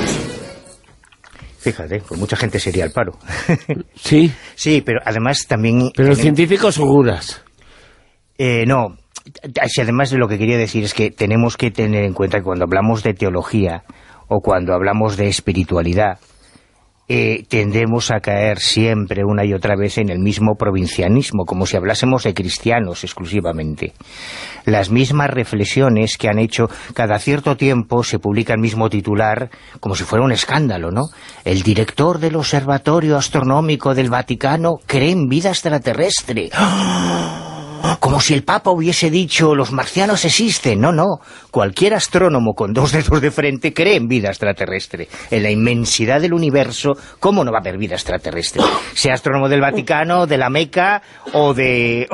Fíjate, pues mucha gente sería al paro. Sí. Sí, pero además también... Pero los científicos seguras. No, además de lo que quería decir es que tenemos que tener en cuenta que cuando hablamos de teología o cuando hablamos de espiritualidad, tendemos a caer siempre una y otra vez en el mismo provincianismo, como si hablásemos de cristianos exclusivamente. Las mismas reflexiones que han hecho, cada cierto tiempo se publica el mismo titular, como si fuera un escándalo, ¿no? El director del Observatorio Astronómico del Vaticano cree en vida extraterrestre. ¡Oh! Como si el Papa hubiese dicho, los marcianos existen. No, cualquier astrónomo con 2 dedos de frente cree en vida extraterrestre. En la inmensidad del universo, ¿cómo no va a haber vida extraterrestre? Sea astrónomo del Vaticano, de la Meca o de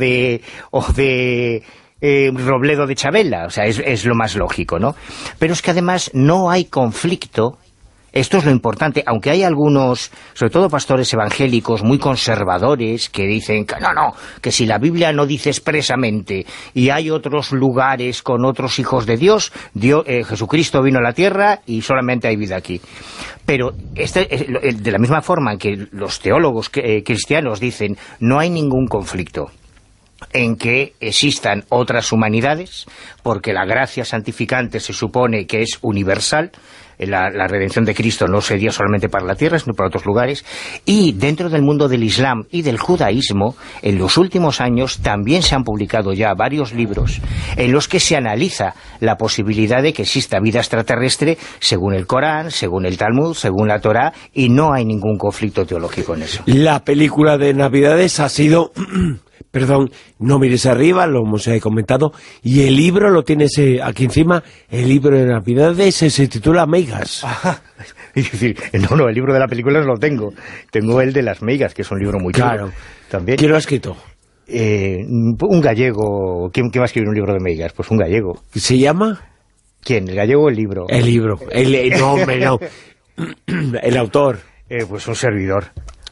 Robledo de Chabela. O sea, es lo más lógico, ¿no? Pero es que además no hay conflicto. Esto es lo importante, aunque hay algunos, sobre todo pastores evangélicos muy conservadores, que dicen que no, que si la Biblia no dice expresamente y hay otros lugares con otros hijos de Dios, Jesucristo vino a la tierra y solamente hay vida aquí. Pero de la misma forma en que los teólogos cristianos dicen no hay ningún conflicto en que existan otras humanidades, porque la gracia santificante se supone que es universal. La redención de Cristo no se dio solamente para la tierra, sino para otros lugares, y dentro del mundo del Islam y del judaísmo, en los últimos años también se han publicado ya varios libros en los que se analiza la posibilidad de que exista vida extraterrestre según el Corán, según el Talmud, según la Torá, y no hay ningún conflicto teológico en eso. La película de Navidades ha sido... Perdón, No mires arriba, lo hemos comentado, y el libro lo tienes aquí encima, el libro de Navidades se titula Meigas. Ajá. Es decir, no, el libro de la película no lo tengo. Tengo el de las Meigas, que es un libro muy claro. chulo. También. ¿Quién lo ha escrito? Un gallego. ¿Quién va a escribir un libro de Meigas? Pues un gallego. ¿Se llama? ¿Quién? ¿El gallego o el libro? El libro. No. El autor. Pues un servidor.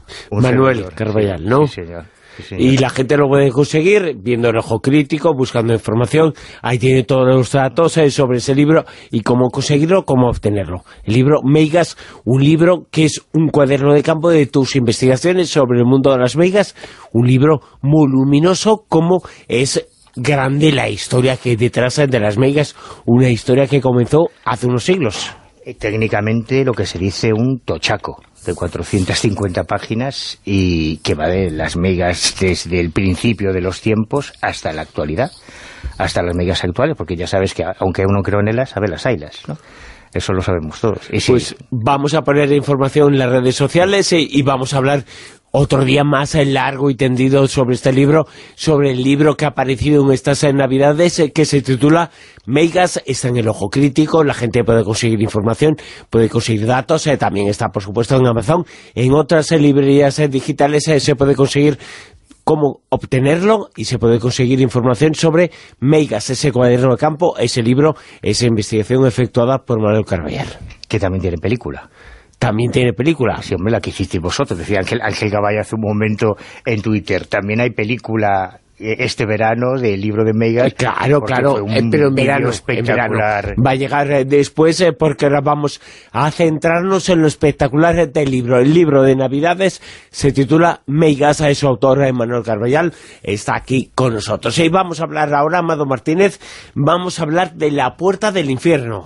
Manuel Carballal, ¿no? Sí, señor. Sí, y la gente lo puede conseguir viendo el Ojo Crítico, buscando información. Ahí tiene todos los datos sobre ese libro y cómo conseguirlo, cómo obtenerlo. El libro Meigas, un libro que es un cuaderno de campo de tus investigaciones sobre el mundo de las meigas, un libro muy luminoso, como es grande la historia que hay detrás de las meigas, una historia que comenzó hace unos siglos. Técnicamente lo que se dice un tochaco de 450 páginas y que va de las meigas desde el principio de los tiempos hasta la actualidad, hasta las meigas actuales, porque ya sabes que aunque uno cree en ellas, sabe las haylas, ¿no? Eso lo sabemos todos. Y sí, pues vamos a poner información en las redes sociales y vamos a hablar otro día más largo y tendido sobre este libro, sobre el libro que ha aparecido en estas Navidades, que se titula Meigas, está en el Ojo Crítico, la gente puede conseguir información, puede conseguir datos, también está por supuesto en Amazon, en otras librerías digitales se puede conseguir cómo obtenerlo y se puede conseguir información sobre Meigas, ese cuaderno de campo, ese libro, esa investigación efectuada por Manuel Carballal. Que también tiene película. También tiene película. Sí, hombre, la que hicisteis vosotros, decía Ángel Gabay hace un momento en Twitter. También hay película este verano del libro de Meigas. Claro, pero en verano, espectacular. Va a llegar después porque ahora vamos a centrarnos en lo espectacular del libro. El libro de Navidades se titula Meigas, a su autor Manuel Carballal, está aquí con nosotros. Y vamos a hablar ahora, Amado Martínez, vamos a hablar de La Puerta del Infierno.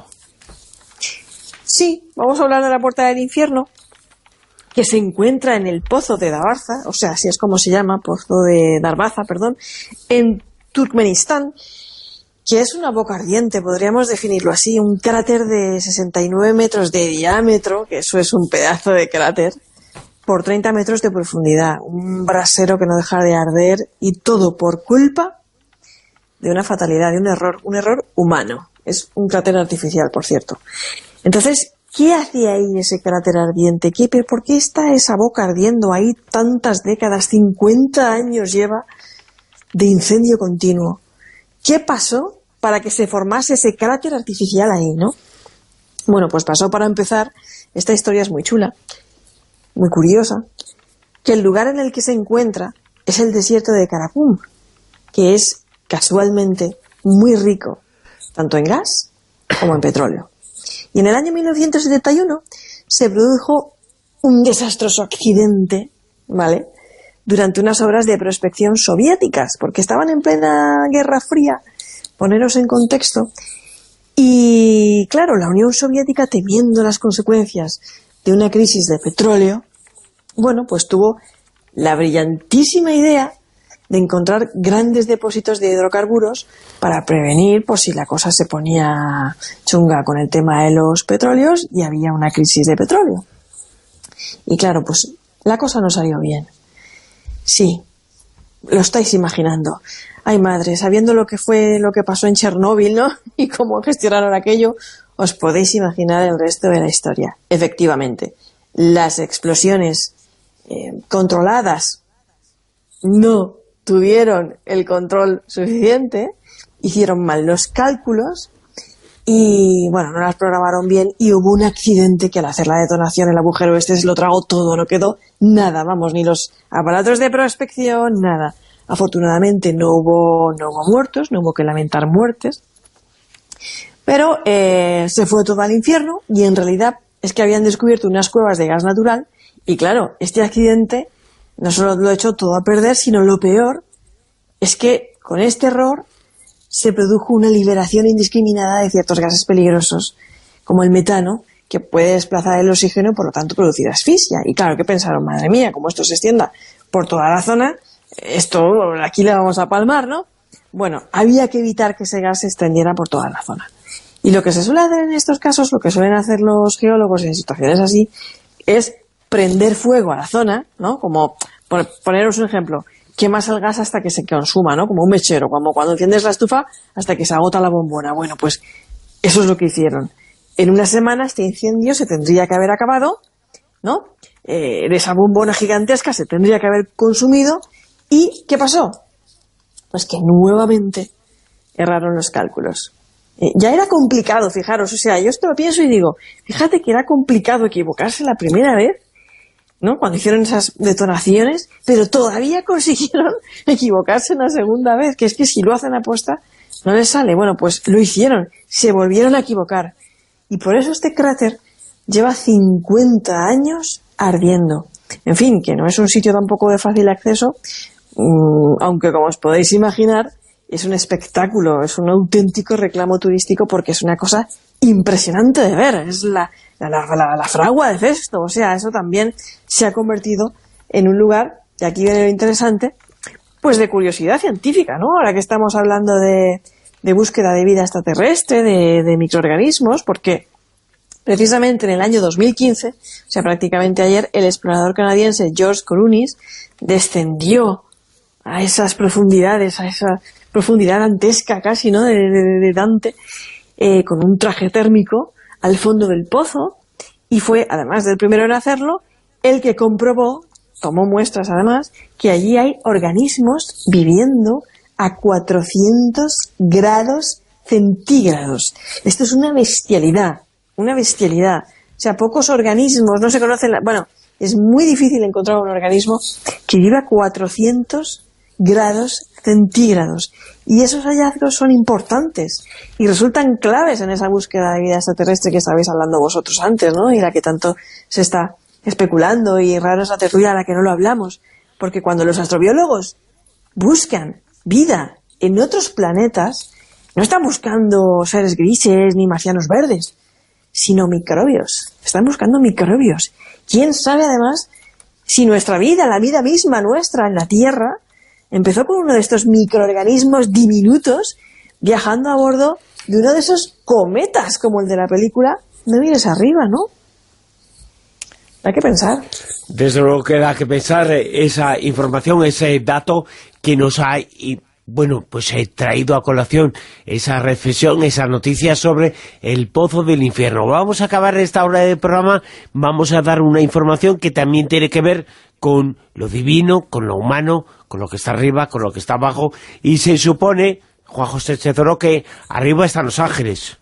Sí, vamos a hablar de La Puerta del Infierno, que se encuentra en el Pozo de Darbaza, o sea, así es como se llama, Pozo de Darbaza, perdón, en Turkmenistán, que es una boca ardiente, podríamos definirlo así, un cráter de 69 metros de diámetro, que eso es un pedazo de cráter, por 30 metros de profundidad, un brasero que no deja de arder, y todo por culpa de una fatalidad, de un error humano. Es un cráter artificial, por cierto. Entonces, ¿qué hacía ahí ese cráter ardiente? ¿Por qué está esa boca ardiendo ahí tantas décadas? 50 años lleva de incendio continuo. ¿Qué pasó para que se formase ese cráter artificial ahí, no? Bueno, pues pasó, para empezar, esta historia es muy chula, muy curiosa, que el lugar en el que se encuentra es el desierto de Karakum, que es casualmente muy rico, tanto en gas como en petróleo. Y en el año 1971 se produjo un desastroso accidente, ¿vale?, durante unas obras de prospección soviéticas, porque estaban en plena Guerra Fría, poneros en contexto, y claro, la Unión Soviética, temiendo las consecuencias de una crisis de petróleo, bueno, pues tuvo la brillantísima idea de encontrar grandes depósitos de hidrocarburos para prevenir, pues si la cosa se ponía chunga con el tema de los petróleos y había una crisis de petróleo. Y claro, pues la cosa no salió bien. Sí, lo estáis imaginando. Ay, madre, sabiendo lo que pasó en Chernóbil, ¿no?, y cómo gestionaron aquello, os podéis imaginar el resto de la historia. Efectivamente, las explosiones controladas no tuvieron el control suficiente, hicieron mal los cálculos y, bueno, no las programaron bien y hubo un accidente que al hacer la detonación el agujero se lo tragó todo, no quedó nada, vamos, ni los aparatos de prospección, nada. Afortunadamente no hubo muertos, no hubo que lamentar muertes, pero se fue todo al infierno y en realidad es que habían descubierto unas cuevas de gas natural y, claro, este accidente no solo lo echó todo a perder, sino lo peor es que con este error se produjo una liberación indiscriminada de ciertos gases peligrosos, como el metano, que puede desplazar el oxígeno y por lo tanto producir asfixia. Y claro, ¿qué pensaron? Madre mía, como esto se extienda por toda la zona, esto aquí le vamos a palmar, ¿no? Bueno, había que evitar que ese gas se extendiera por toda la zona. Y lo que se suele hacer en estos casos, lo que suelen hacer los geólogos en situaciones así, es prender fuego a la zona, ¿no? Como, poneros un ejemplo, quemas el gas hasta que se consuma, ¿no? Como un mechero, como cuando enciendes la estufa hasta que se agota la bombona. Bueno, pues eso es lo que hicieron. En una semana este incendio se tendría que haber acabado, ¿no? Esa bombona gigantesca se tendría que haber consumido. ¿Y qué pasó? Pues que nuevamente erraron los cálculos. Ya era complicado, fijaros, o sea, yo esto lo pienso y digo, fíjate que era complicado equivocarse la primera vez, ¿no? Cuando hicieron esas detonaciones, pero todavía consiguieron equivocarse una segunda vez, que es que si lo hacen aposta no les sale. Bueno, pues lo hicieron, se volvieron a equivocar. Y por eso este cráter lleva 50 años ardiendo. En fin, que no es un sitio tampoco de fácil acceso, aunque como os podéis imaginar, es un espectáculo, es un auténtico reclamo turístico porque es una cosa impresionante de ver, es la fragua de Festo, o sea, eso también se ha convertido en un lugar, y aquí viene lo interesante, pues de curiosidad científica, ¿no? Ahora que estamos hablando de búsqueda de vida extraterrestre, de microorganismos, porque precisamente en el año 2015, o sea, prácticamente ayer, el explorador canadiense George Corunis descendió a esas profundidades, a esa profundidad dantesca casi, ¿no?, de Dante, con un traje térmico al fondo del pozo, y fue, además del primero en hacerlo, el que comprobó, tomó muestras además, que allí hay organismos viviendo a 400 grados centígrados. Esto es una bestialidad, una bestialidad. O sea, pocos organismos, no se conocen, bueno, es muy difícil encontrar un organismo que viva a 400 grados centígrados. Y esos hallazgos son importantes y resultan claves en esa búsqueda de vida extraterrestre que estabais hablando vosotros antes, ¿no? Y la que tanto se está especulando, y raro es la tertulia a la que no lo hablamos. Porque cuando los astrobiólogos buscan vida en otros planetas, no están buscando seres grises ni marcianos verdes, sino microbios. Están buscando microbios. ¿Quién sabe además si nuestra vida, la vida misma nuestra en la Tierra, empezó con uno de estos microorganismos diminutos viajando a bordo de uno de esos cometas como el de la película No mires arriba, ¿no? Hay que pensar. Desde luego que da que pensar esa información, ese dato que nos ha pues he traído a colación esa reflexión, esa noticia sobre el Pozo del Infierno. Vamos a acabar esta hora de programa, vamos a dar una información que también tiene que ver con lo divino, con lo humano, con lo que está arriba, con lo que está abajo, y se supone, Juan José Chezoro, que arriba están los ángeles.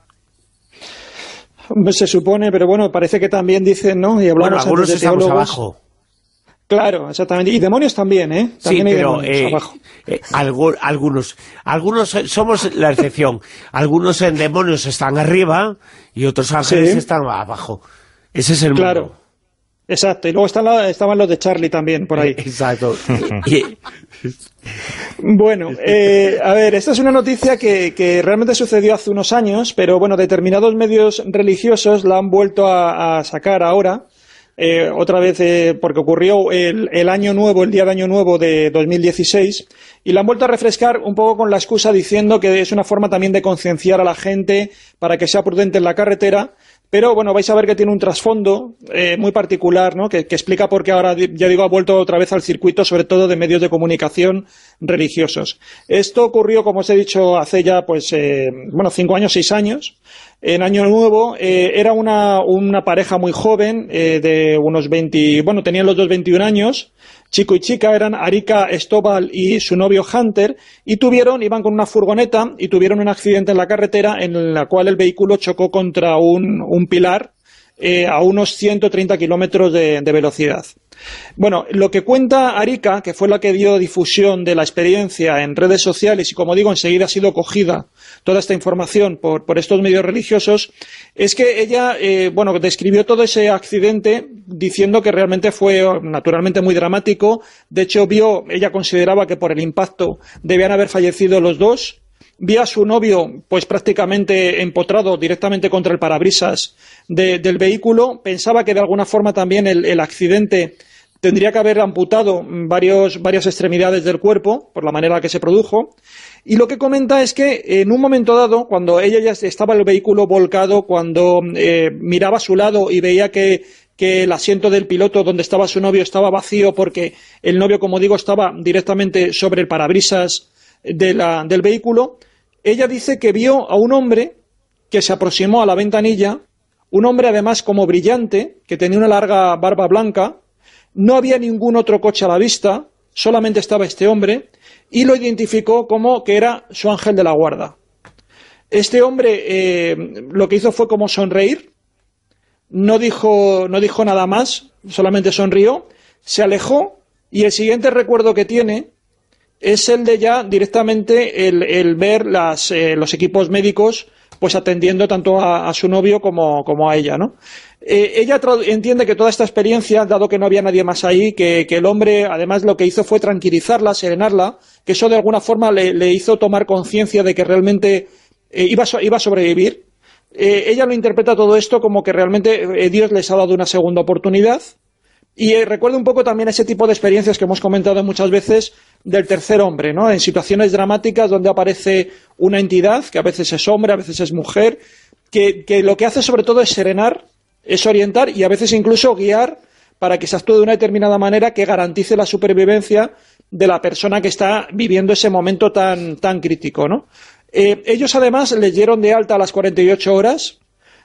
Se supone, pero bueno, parece que también dicen, ¿no? Y hablamos algunos de estamos teólogos abajo. Claro, exactamente. Y demonios también, ¿eh? También sí, hay pero demonios abajo. algunos somos la excepción. Algunos demonios están arriba y otros ángeles están abajo. Ese es el mundo. Claro, exacto. Y luego estaban los de Charlie también, por ahí. Exacto. Bueno, a ver, esta es una noticia que realmente sucedió hace unos años, pero bueno, determinados medios religiosos la han vuelto a sacar ahora. Otra vez porque ocurrió el año nuevo, el día de año nuevo de 2016, y la han vuelto a refrescar un poco con la excusa diciendo que es una forma también de concienciar a la gente para que sea prudente en la carretera. Pero bueno, vais a ver que tiene un trasfondo muy particular, ¿no? Que explica por qué ahora, ya digo, ha vuelto otra vez al circuito, sobre todo de medios de comunicación religiosos. Esto ocurrió, como os he dicho, hace ya 5 años, 6 años. En Año Nuevo era una pareja muy joven, de unos 20, tenían los dos 21 años, chico y chica, eran Arika Stovall y su novio Hunter, y iban con una furgoneta y tuvieron un accidente en la carretera en la cual el vehículo chocó contra un pilar a unos 130 kilómetros de velocidad. Bueno, lo que cuenta Arika, que fue la que dio difusión de la experiencia en redes sociales, y como digo, enseguida ha sido cogida toda esta información por estos medios religiosos, es que ella, describió todo ese accidente diciendo que realmente fue naturalmente muy dramático. De hecho, ella consideraba que por el impacto debían haber fallecido los dos. Vio a su novio pues prácticamente empotrado directamente contra el parabrisas del vehículo. Pensaba que de alguna forma también el accidente tendría que haber amputado varias extremidades del cuerpo por la manera en la que se produjo. Y lo que comenta es que en un momento dado, cuando ella ya estaba el vehículo volcado, cuando miraba a su lado y veía que el asiento del piloto donde estaba su novio estaba vacío porque el novio, como digo, estaba directamente sobre el parabrisas del vehículo, ella dice que vio a un hombre que se aproximó a la ventanilla, un hombre además como brillante, que tenía una larga barba blanca, no había ningún otro coche a la vista, solamente estaba este hombre, y lo identificó como que era su ángel de la guarda. Este hombre lo que hizo fue como sonreír, no dijo nada más, solamente sonrió, se alejó, y el siguiente recuerdo que tiene es el de ya directamente el ver los equipos médicos pues atendiendo tanto a su novio como a ella, ¿no? Ella entiende que toda esta experiencia, dado que no había nadie más ahí, que el hombre además lo que hizo fue tranquilizarla, serenarla, que eso de alguna forma le hizo tomar conciencia de que realmente iba a sobrevivir. Ella lo interpreta todo esto como que realmente Dios les ha dado una segunda oportunidad. Y recuerdo un poco también ese tipo de experiencias que hemos comentado muchas veces del tercer hombre, ¿no? En situaciones dramáticas donde aparece una entidad, que a veces es hombre, a veces es mujer, que lo que hace sobre todo es serenar, es orientar y a veces incluso guiar para que se actúe de una determinada manera que garantice la supervivencia de la persona que está viviendo ese momento tan crítico, ¿no? Ellos además les dieron de alta a las 48 horas.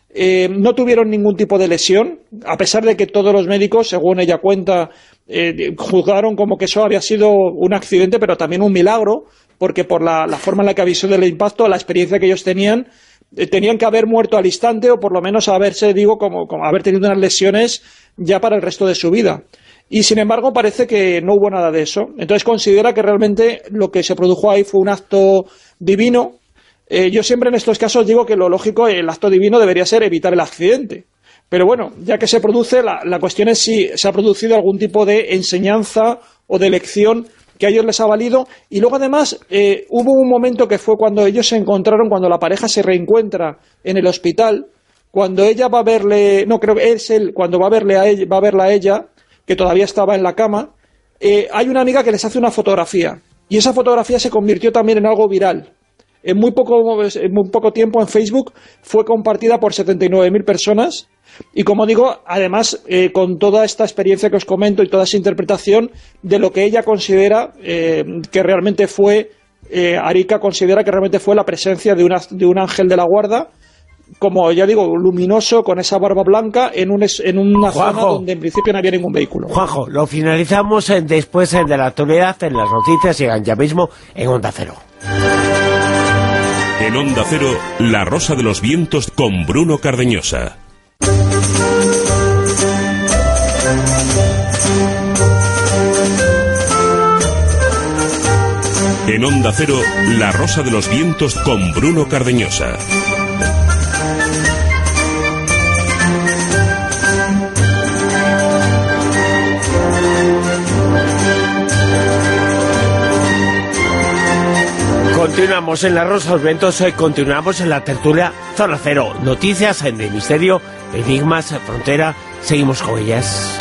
No tuvieron ningún tipo de lesión, a pesar de que todos los médicos, según ella cuenta, juzgaron como que eso había sido un accidente, pero también un milagro, porque por la forma en la que avisó del impacto, la experiencia que ellos tenían que haber muerto al instante o por lo menos como haber tenido unas lesiones ya para el resto de su vida. Y sin embargo parece que no hubo nada de eso. Entonces considera que realmente lo que se produjo ahí fue un acto divino. Yo siempre en estos casos digo que lo lógico, el acto divino debería ser evitar el accidente. Pero bueno, ya que se produce, la cuestión es si se ha producido algún tipo de enseñanza o de lección que a ellos les ha valido. Y luego además hubo un momento que fue cuando ellos se encontraron, cuando la pareja se reencuentra en el hospital, cuando ella va a verle, no, creo que es él, cuando va a verla a ella, que todavía estaba en la cama, hay una amiga que les hace una fotografía. Y esa fotografía se convirtió también en algo viral. En muy poco tiempo en Facebook fue compartida por 79.000 personas y, como digo, además con toda esta experiencia que os comento y toda esa interpretación de lo que ella considera que realmente fue, Arica considera que realmente fue la presencia de un ángel de la guarda, como ya digo, luminoso, con esa barba blanca, en una zona donde en principio no había ningún vehículo. Juanjo, lo finalizamos después de la actualidad, en las noticias, llegan ya mismo en Onda Cero. En Onda Cero, La Rosa de los Vientos con Bruno Cardeñosa. En Onda Cero, La Rosa de los Vientos con Bruno Cardeñosa. Continuamos en La Rosa de los Vientos, continuamos en la tertulia Zona Cero. Noticias de misterio, enigmas, frontera, seguimos con ellas.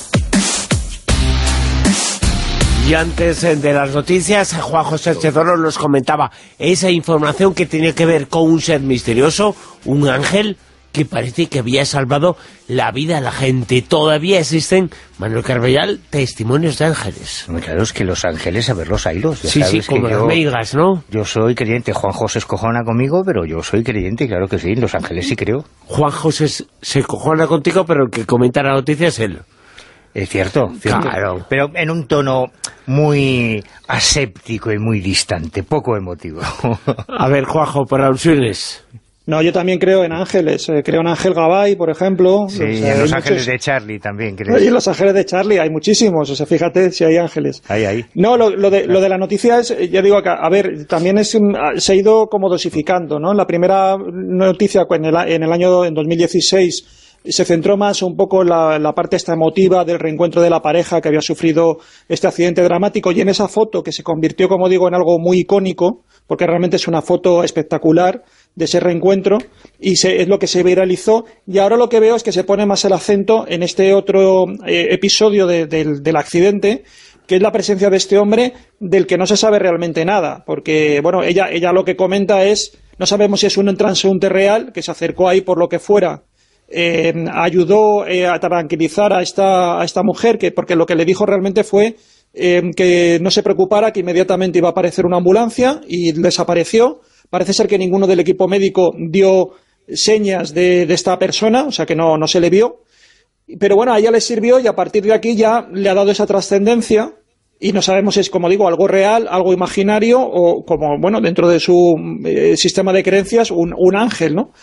Y antes de las noticias, Juan José Chezoro nos comentaba esa información que tiene que ver con un ser misterioso, un ángel, que parece que había salvado la vida a la gente. Todavía existen, Manuel Carballal, testimonios de ángeles. Claro, es que los ángeles, a verlos haylos. Sí, sí, como las meigas, ¿no? Yo soy creyente. Juan José se cojona conmigo, pero yo soy creyente, claro que sí. Los ángeles sí creo. Juan José se cojona contigo, pero el que comenta la noticia es él. Es cierto, claro. Pero en un tono muy aséptico y muy distante, poco emotivo. A ver, Juanjo, por alusiones. No, yo también creo en ángeles. Creo en Ángel Gabay, por ejemplo. Sí, y en los ángeles de Charlie también, creo. Y en los ángeles de Charlie hay muchísimos. O sea, fíjate si hay ángeles. Ahí. No, lo de la noticia es, ya digo acá, a ver, también se ha ido como dosificando, ¿no? La primera noticia en el año 2016 se centró más un poco en la parte esta emotiva del reencuentro de la pareja que había sufrido este accidente dramático, y en esa foto que se convirtió, como digo, en algo muy icónico, porque realmente es una foto espectacular de ese reencuentro, y es lo que se viralizó. Y ahora lo que veo es que se pone más el acento en este otro episodio del accidente, que es la presencia de este hombre del que no se sabe realmente nada, porque bueno, ella lo que comenta es, no sabemos si es un transeúnte real que se acercó ahí por lo que fuera, ayudó a tranquilizar a esta mujer, porque lo que le dijo realmente fue que no se preocupara, que inmediatamente iba a aparecer una ambulancia, y desapareció. Parece ser que ninguno del equipo médico dio señas de esta persona, o sea que no se le vio. Pero bueno, a ella le sirvió, y a partir de aquí ya le ha dado esa trascendencia, y no sabemos si es, como digo, algo real, algo imaginario, o como, bueno, dentro de su sistema de creencias, un ángel, ¿no?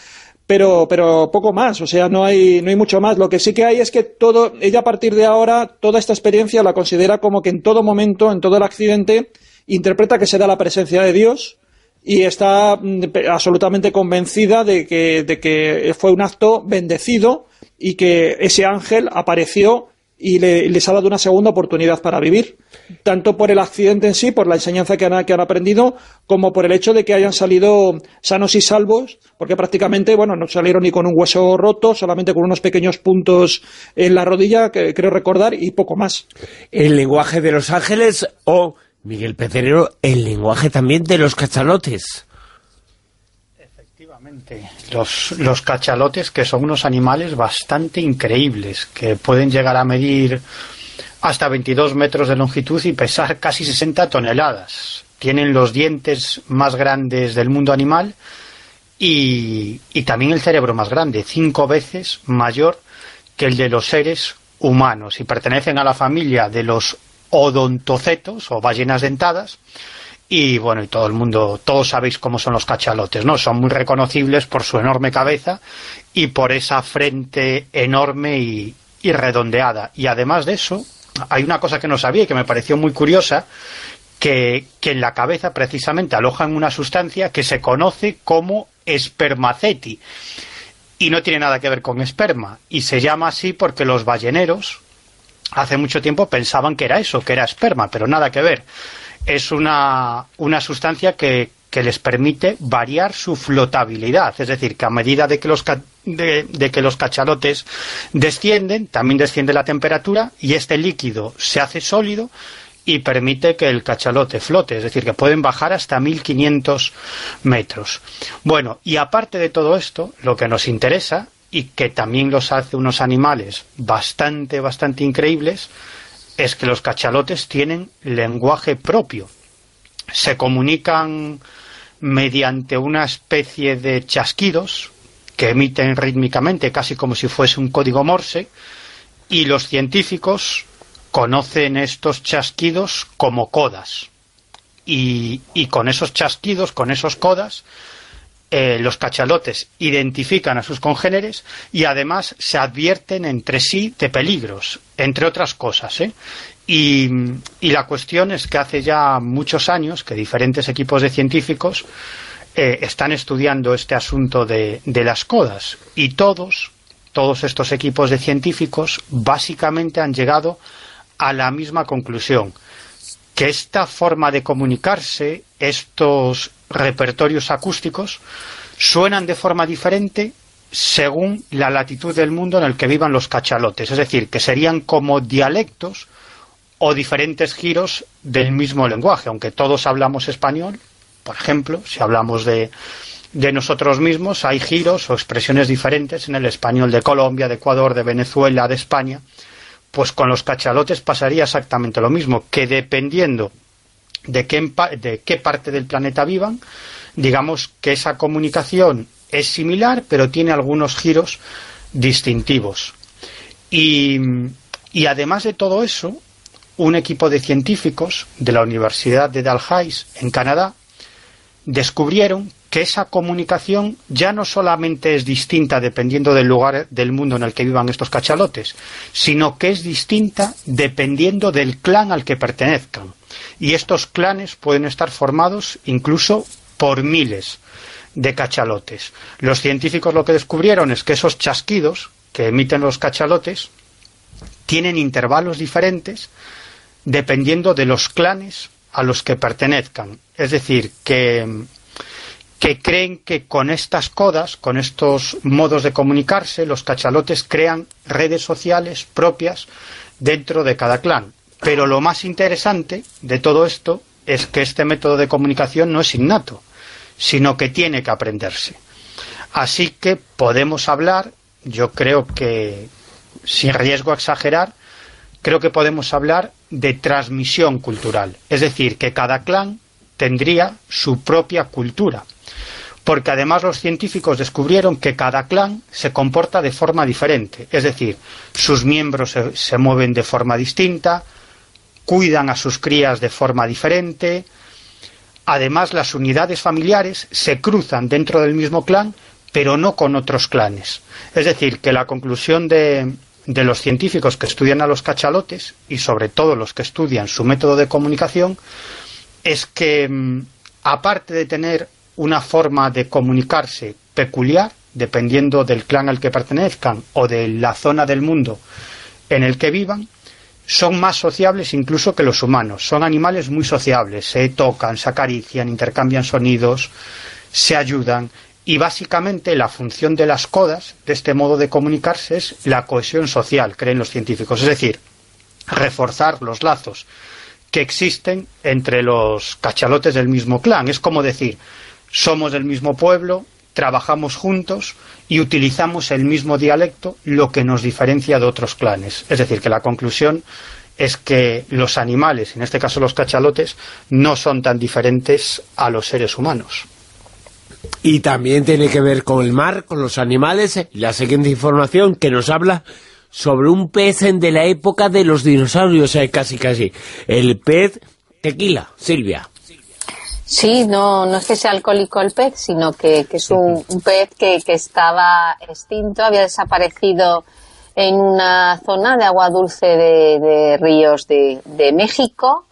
pero poco más, o sea, no hay mucho más. Lo que sí que hay es que ella a partir de ahora, toda esta experiencia la considera como que en todo momento, en todo el accidente, interpreta que se da la presencia de Dios, y está absolutamente convencida de que fue un acto bendecido y que ese ángel apareció y les ha dado una segunda oportunidad para vivir, tanto por el accidente en sí, por la enseñanza que han aprendido, como por el hecho de que hayan salido sanos y salvos, porque prácticamente, bueno, no salieron ni con un hueso roto, solamente con unos pequeños puntos en la rodilla, que creo recordar, y poco más. El lenguaje de los ángeles, o Miguel Pedrero, el lenguaje también de los cachalotes. Efectivamente, los cachalotes, que son unos animales bastante increíbles, que pueden llegar a medir hasta 22 metros de longitud y pesar casi 60 toneladas. Tienen los dientes más grandes del mundo animal y también el cerebro más grande, 5 veces mayor que el de los seres humanos, y pertenecen a la familia de los odontocetos o ballenas dentadas. Y bueno, y todos sabéis cómo son los cachalotes, ¿no? Son muy reconocibles por su enorme cabeza y por esa frente enorme y redondeada. Y además de eso, hay una cosa que no sabía y que me pareció muy curiosa, que en la cabeza precisamente alojan una sustancia que se conoce como espermaceti, y no tiene nada que ver con esperma, y se llama así porque los balleneros hace mucho tiempo pensaban que era eso, que era esperma, pero nada que ver. Es una sustancia que les permite variar su flotabilidad, es decir, que a medida de que los cachalotes descienden, también desciende la temperatura, y este líquido se hace sólido y permite que el cachalote flote, es decir, que pueden bajar hasta 1500 metros. Bueno, y aparte de todo esto, lo que nos interesa, y que también los hace unos animales bastante increíbles, es que los cachalotes tienen lenguaje propio. Se comunican mediante una especie de chasquidos que emiten rítmicamente, casi como si fuese un código Morse, y los científicos conocen estos chasquidos como codas. Y con esos chasquidos, con esos codas, los cachalotes identifican a sus congéneres y además se advierten entre sí de peligros, entre otras cosas, ¿eh? Y la cuestión es que hace ya muchos años que diferentes equipos de científicos están estudiando este asunto de las codas, y todos estos equipos de científicos básicamente han llegado a la misma conclusión, que esta forma de comunicarse, estos repertorios acústicos, suenan de forma diferente según la latitud del mundo en el que vivan los cachalotes, es decir, que serían como dialectos o diferentes giros del mismo lenguaje, aunque todos hablamos español. Por ejemplo, si hablamos de nosotros mismos, hay giros o expresiones diferentes en el español de Colombia, de Ecuador, de Venezuela, de España. Pues con los cachalotes pasaría exactamente lo mismo, que dependiendo de qué parte del planeta vivan, digamos que esa comunicación es similar, pero tiene algunos giros distintivos. Y además de todo eso, un equipo de científicos de la Universidad de Dalhousie, en Canadá, descubrieron que esa comunicación ya no solamente es distinta dependiendo del lugar del mundo en el que vivan estos cachalotes, sino que es distinta dependiendo del clan al que pertenezcan. Y estos clanes pueden estar formados incluso por miles de cachalotes. Los científicos lo que descubrieron es que esos chasquidos que emiten los cachalotes tienen intervalos diferentes dependiendo de los clanes a los que pertenezcan. Es decir, que creen que con estas codas, con estos modos de comunicarse, los cachalotes crean redes sociales propias dentro de cada clan. Pero lo más interesante de todo esto es que este método de comunicación no es innato, sino que tiene que aprenderse. Así que podemos hablar, yo creo que, sin riesgo a exagerar, creo que podemos hablar de transmisión cultural. Es decir, que cada clan tendría su propia cultura. Porque además los científicos descubrieron que cada clan se comporta de forma diferente. Es decir, sus miembros se mueven de forma distinta, cuidan a sus crías de forma diferente. Además, las unidades familiares se cruzan dentro del mismo clan, pero no con otros clanes. Es decir, que la conclusión de los científicos que estudian a los cachalotes, y sobre todo los que estudian su método de comunicación, es que aparte de tener una forma de comunicarse peculiar, dependiendo del clan al que pertenezcan o de la zona del mundo en el que vivan, son más sociables incluso que los humanos. Son animales muy sociables, se tocan, se acarician, intercambian sonidos, se ayudan, y básicamente la función de las codas, de este modo de comunicarse, es la cohesión social, creen los científicos, es decir, reforzar los lazos que existen entre los cachalotes del mismo clan. Es como decir, somos del mismo pueblo, trabajamos juntos y utilizamos el mismo dialecto, lo que nos diferencia de otros clanes. Es decir, que la conclusión es que los animales, en este caso los cachalotes, no son tan diferentes a los seres humanos. Y también tiene que ver con el mar, con los animales. La siguiente información que nos habla sobre un pez de la época de los dinosaurios, casi. El pez tequila, Silvia. Sí, no es que sea alcohólico el pez, sino que es un pez que estaba extinto, había desaparecido en una zona de agua dulce de ríos de México,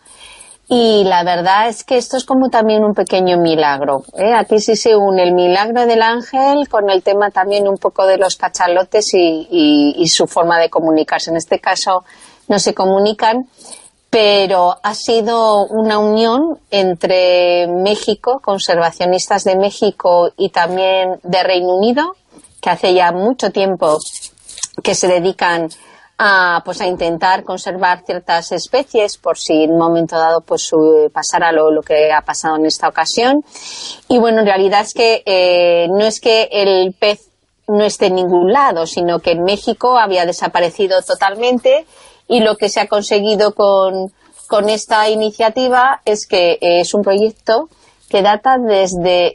y la verdad es que esto es como también un pequeño milagro, ¿eh? Aquí sí se une el milagro del ángel con el tema también un poco de los cachalotes y su forma de comunicarse. En este caso no se comunican, pero ha sido una unión entre México, conservacionistas de México y también de Reino Unido, que hace ya mucho tiempo que se dedican a intentar conservar ciertas especies por si en un momento dado pasara lo que ha pasado en esta ocasión. Y bueno, en realidad es que no es que el pez no esté en ningún lado, sino que en México había desaparecido totalmente. Y lo que se ha conseguido con esta iniciativa es que es un proyecto que data desde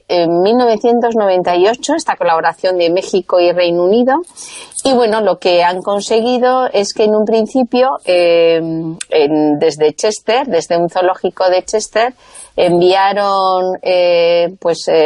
1998, esta colaboración de México y Reino Unido. Y bueno, lo que han conseguido es que en un principio, desde Chester, desde un zoológico de Chester, enviaron 10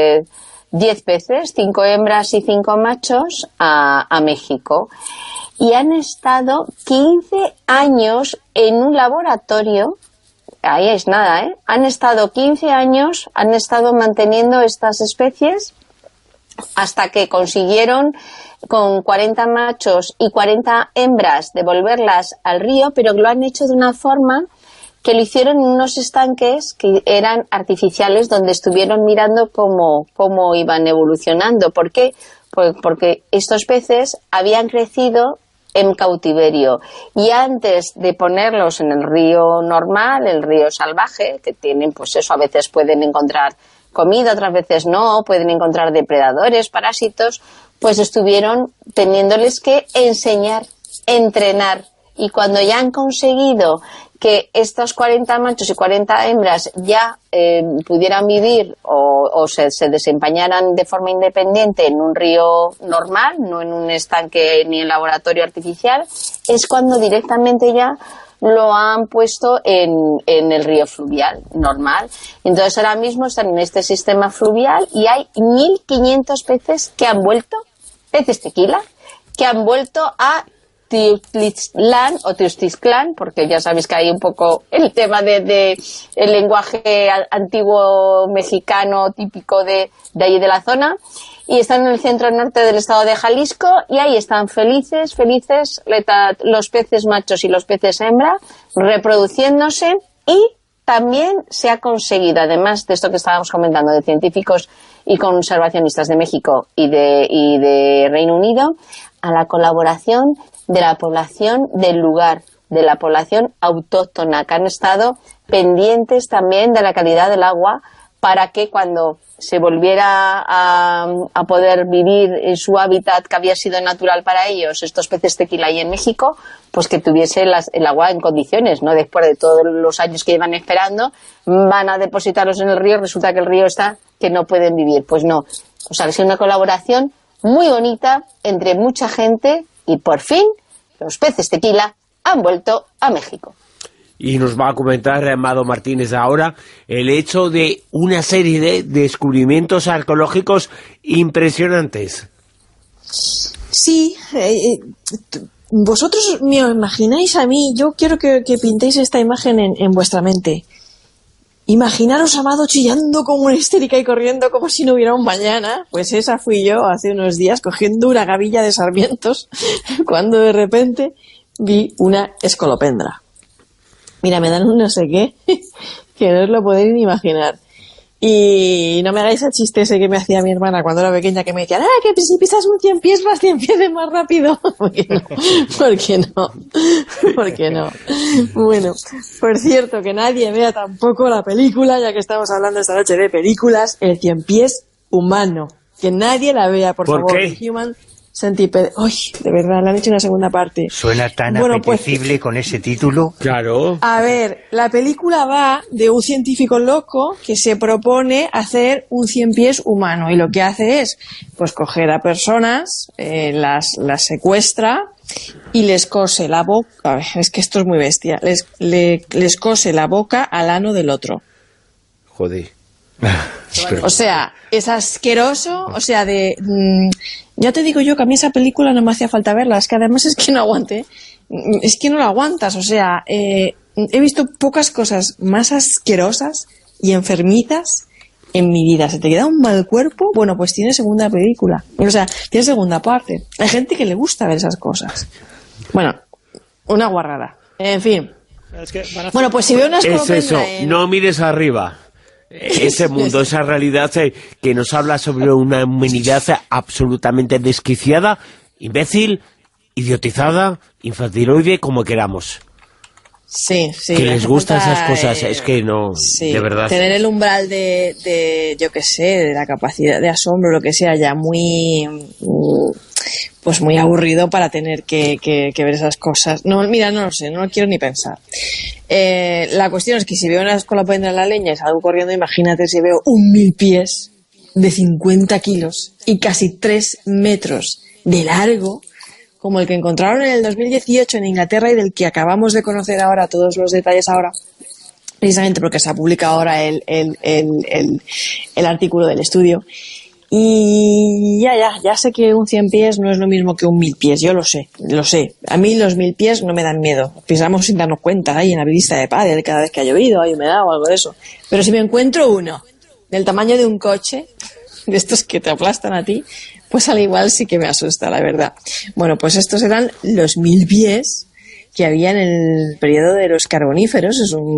peces, 5 hembras y 5 machos a México. Y han estado 15 años en un laboratorio, ahí es nada, ¿eh? Han estado 15 años, han estado manteniendo estas especies hasta que consiguieron con 40 machos y 40 hembras devolverlas al río, pero lo han hecho de una forma que lo hicieron en unos estanques que eran artificiales, donde estuvieron mirando cómo iban evolucionando. ¿Por qué? Pues porque estos peces habían crecido en cautiverio, y antes de ponerlos en el río normal, el río salvaje, que tienen a veces pueden encontrar comida, otras veces no, pueden encontrar depredadores, parásitos, pues estuvieron teniéndoles que enseñar, entrenar, y cuando ya han conseguido que estos 40 machos y 40 hembras ya pudieran vivir o se desempeñaran de forma independiente en un río normal, no en un estanque ni en laboratorio artificial, es cuando directamente ya lo han puesto en el río fluvial normal. Entonces ahora mismo están en este sistema fluvial y hay 1.500 peces que han vuelto, peces tequila, que han vuelto a Teotihuacán o Teotihuacán, porque ya sabéis que hay un poco el tema de el lenguaje antiguo mexicano típico de ahí de la zona, y están en el centro norte del estado de Jalisco, y ahí están felices los peces machos y los peces hembra reproduciéndose. Y también se ha conseguido, además de esto que estábamos comentando de científicos y conservacionistas de México y de Reino Unido, a la colaboración de la población del lugar, de la población autóctona, que han estado pendientes también de la calidad del agua, para que cuando se volviera a poder vivir en su hábitat que había sido natural para ellos, estos peces tequila ahí en México, pues que tuviese el agua en condiciones, ¿no? Después de todos los años que llevan esperando, van a depositarlos en el río, resulta que el río está que no pueden vivir. Pues no. O sea, que es una colaboración muy bonita entre mucha gente, y por fin los peces tequila han vuelto a México. y nos va a comentar Amado Martínez ahora el hecho de una serie de descubrimientos arqueológicos impresionantes. Sí, vosotros me imagináis a mí, yo quiero que pintéis esta imagen en vuestra mente. Imaginaros a Amado chillando como una histérica y corriendo como si no hubiera un mañana. Pues esa fui yo hace unos días cogiendo una gavilla de sarmientos cuando de repente vi una escolopendra. Mira, me dan un no sé qué que no os lo podéis ni imaginar. Y no me hagáis el chiste ese que me hacía mi hermana cuando era pequeña, que me decía, que si pisas un 100 pies vas 100 pies más rápido. ¿Por qué no? ¿Por qué no? ¿Por qué no? Bueno, por cierto, que nadie vea tampoco la película, ya que estamos hablando esta noche de películas, el 100 pies humano. Que nadie la vea, por favor. ¿Por qué? Human Centipede. ¡Ay! De verdad, le han hecho una segunda parte. Suena tan apetecible con ese título. Claro. A ver, la película va de un científico loco que se propone hacer un 100 pies humano, y lo que hace es pues coger a personas, las secuestra y les cose la boca. A ver, es que esto es muy bestia. Les cose la boca al ano del otro. Joder. O sea, es asqueroso. O sea, ya te digo yo que a mí esa película no me hacía falta verla. Es que además es que no aguante. Es que no la aguantas. O sea, he visto pocas cosas más asquerosas y enfermitas en mi vida. ¿Se te queda un mal cuerpo? Bueno, pues tiene segunda película. O sea, tiene segunda parte. Hay gente que le gusta ver esas cosas. Bueno, una guarrada. En fin. Bueno, pues si veo una escolopendra... Es eso, no mires arriba. Ese mundo, esa realidad que nos habla sobre una humanidad absolutamente desquiciada, imbécil, idiotizada, infantiloide, como queramos. Sí. Que les gustan esas cosas, es que no, sí, de verdad. Tener el umbral de yo qué sé, de la capacidad de asombro, lo que sea, ya muy aburrido para tener que ver esas cosas. No, mira, no lo sé, no lo quiero ni pensar. La cuestión es que si veo una escolopendra en la leña y salgo corriendo, imagínate si veo un 1000 pies de 50 kilos y casi 3 metros de largo, como el que encontraron en el 2018 en Inglaterra y del que acabamos de conocer ahora todos los detalles ahora, precisamente porque se ha publicado ahora el artículo del estudio. Y ya sé que un 100 pies no es lo mismo que un 1000 pies, yo lo sé. A mí los 1000 pies no me dan miedo. Pisamos sin darnos cuenta ahí en la pista de pádel cada vez que ha llovido, hay humedad o algo de eso. Pero si me encuentro uno del tamaño de un coche, de estos que te aplastan a ti, pues al igual sí que me asusta, la verdad. Bueno, pues estos eran los 1000 pies que había en el periodo de los carboníferos.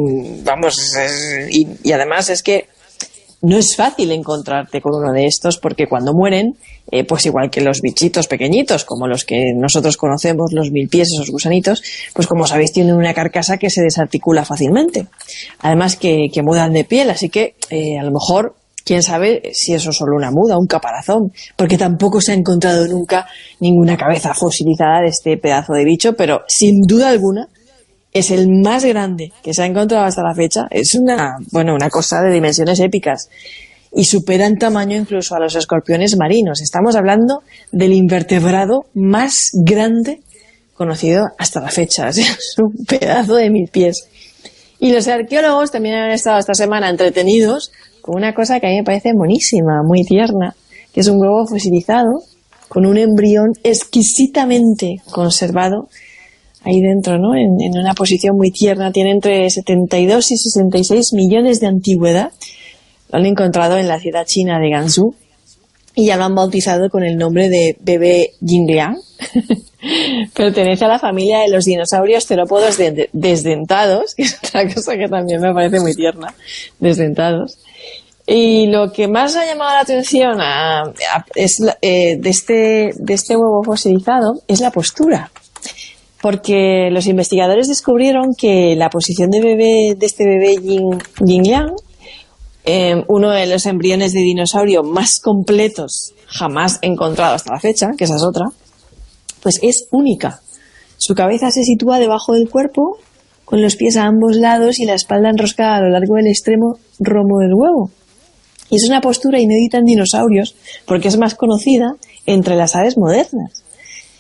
Y además es que no es fácil encontrarte con uno de estos, porque cuando mueren, pues igual que los bichitos pequeñitos, como los que nosotros conocemos, los 1000 pies, esos gusanitos, pues como sabéis tienen una carcasa que se desarticula fácilmente. Además que mudan de piel, así que a lo mejor, quién sabe si eso es solo una muda, un caparazón, porque tampoco se ha encontrado nunca ninguna cabeza fosilizada de este pedazo de bicho, pero sin duda alguna es el más grande que se ha encontrado hasta la fecha. Es una cosa de dimensiones épicas y supera en tamaño incluso a los escorpiones marinos. Estamos hablando del invertebrado más grande conocido hasta la fecha. Es un pedazo de 1000 pies. Y los arqueólogos también han estado esta semana entretenidos con una cosa que a mí me parece monísima, muy tierna, que es un huevo fosilizado con un embrión exquisitamente conservado ahí dentro, ¿no? En una posición muy tierna. Tiene entre 72 y 66 millones de antigüedad. Lo han encontrado en la ciudad china de Gansu y ya lo han bautizado con el nombre de bebé Jingliang. Pertenece a la familia de los dinosaurios terópodos desdentados, que es otra cosa que también me parece muy tierna, desdentados. Y lo que más ha llamado la atención de este huevo fosilizado es la postura. Porque los investigadores descubrieron que la posición de este bebé Jingliang, uno de los embriones de dinosaurio más completos jamás encontrados hasta la fecha, que esa es otra, pues es única. Su cabeza se sitúa debajo del cuerpo, con los pies a ambos lados y la espalda enroscada a lo largo del extremo romo del huevo. Y es una postura inédita en dinosaurios, porque es más conocida entre las aves modernas.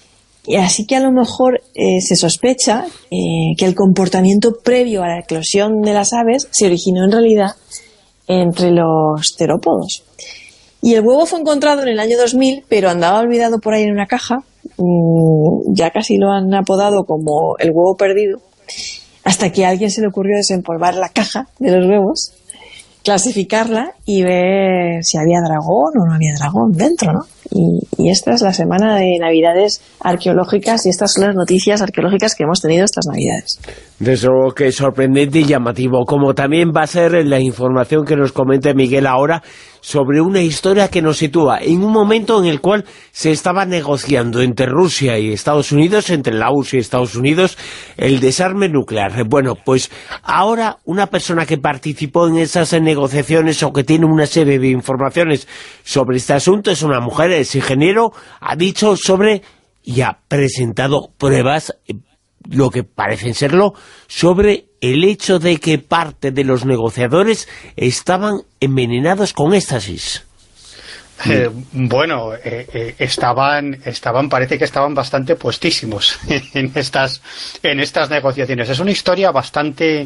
Y así que a lo mejor se sospecha que el comportamiento previo a la eclosión de las aves se originó en realidad entre los terópodos. Y el huevo fue encontrado en el año 2000, pero andaba olvidado por ahí en una caja. Ya casi lo han apodado como el huevo perdido, hasta que a alguien se le ocurrió desempolvar la caja de los huevos, clasificarla y ver si había dragón o no había dragón dentro, ¿no? Y esta es la semana de Navidades arqueológicas y estas son las noticias arqueológicas que hemos tenido estas Navidades. Desde luego que es sorprendente y llamativo, como también va a ser la información que nos comente Miguel ahora sobre una historia que nos sitúa en un momento en el cual se estaba negociando entre Rusia y Estados Unidos, entre la URSS y Estados Unidos, el desarme nuclear. Bueno, pues ahora una persona que participó en esas negociaciones o que tiene una serie de informaciones sobre este asunto es una mujer, es ingeniero, ha dicho sobre y ha presentado pruebas, lo que parecen serlo, sobre el hecho de que parte de los negociadores estaban envenenados con éxtasis. Parece que estaban bastante puestísimos en estas negociaciones. Es una historia bastante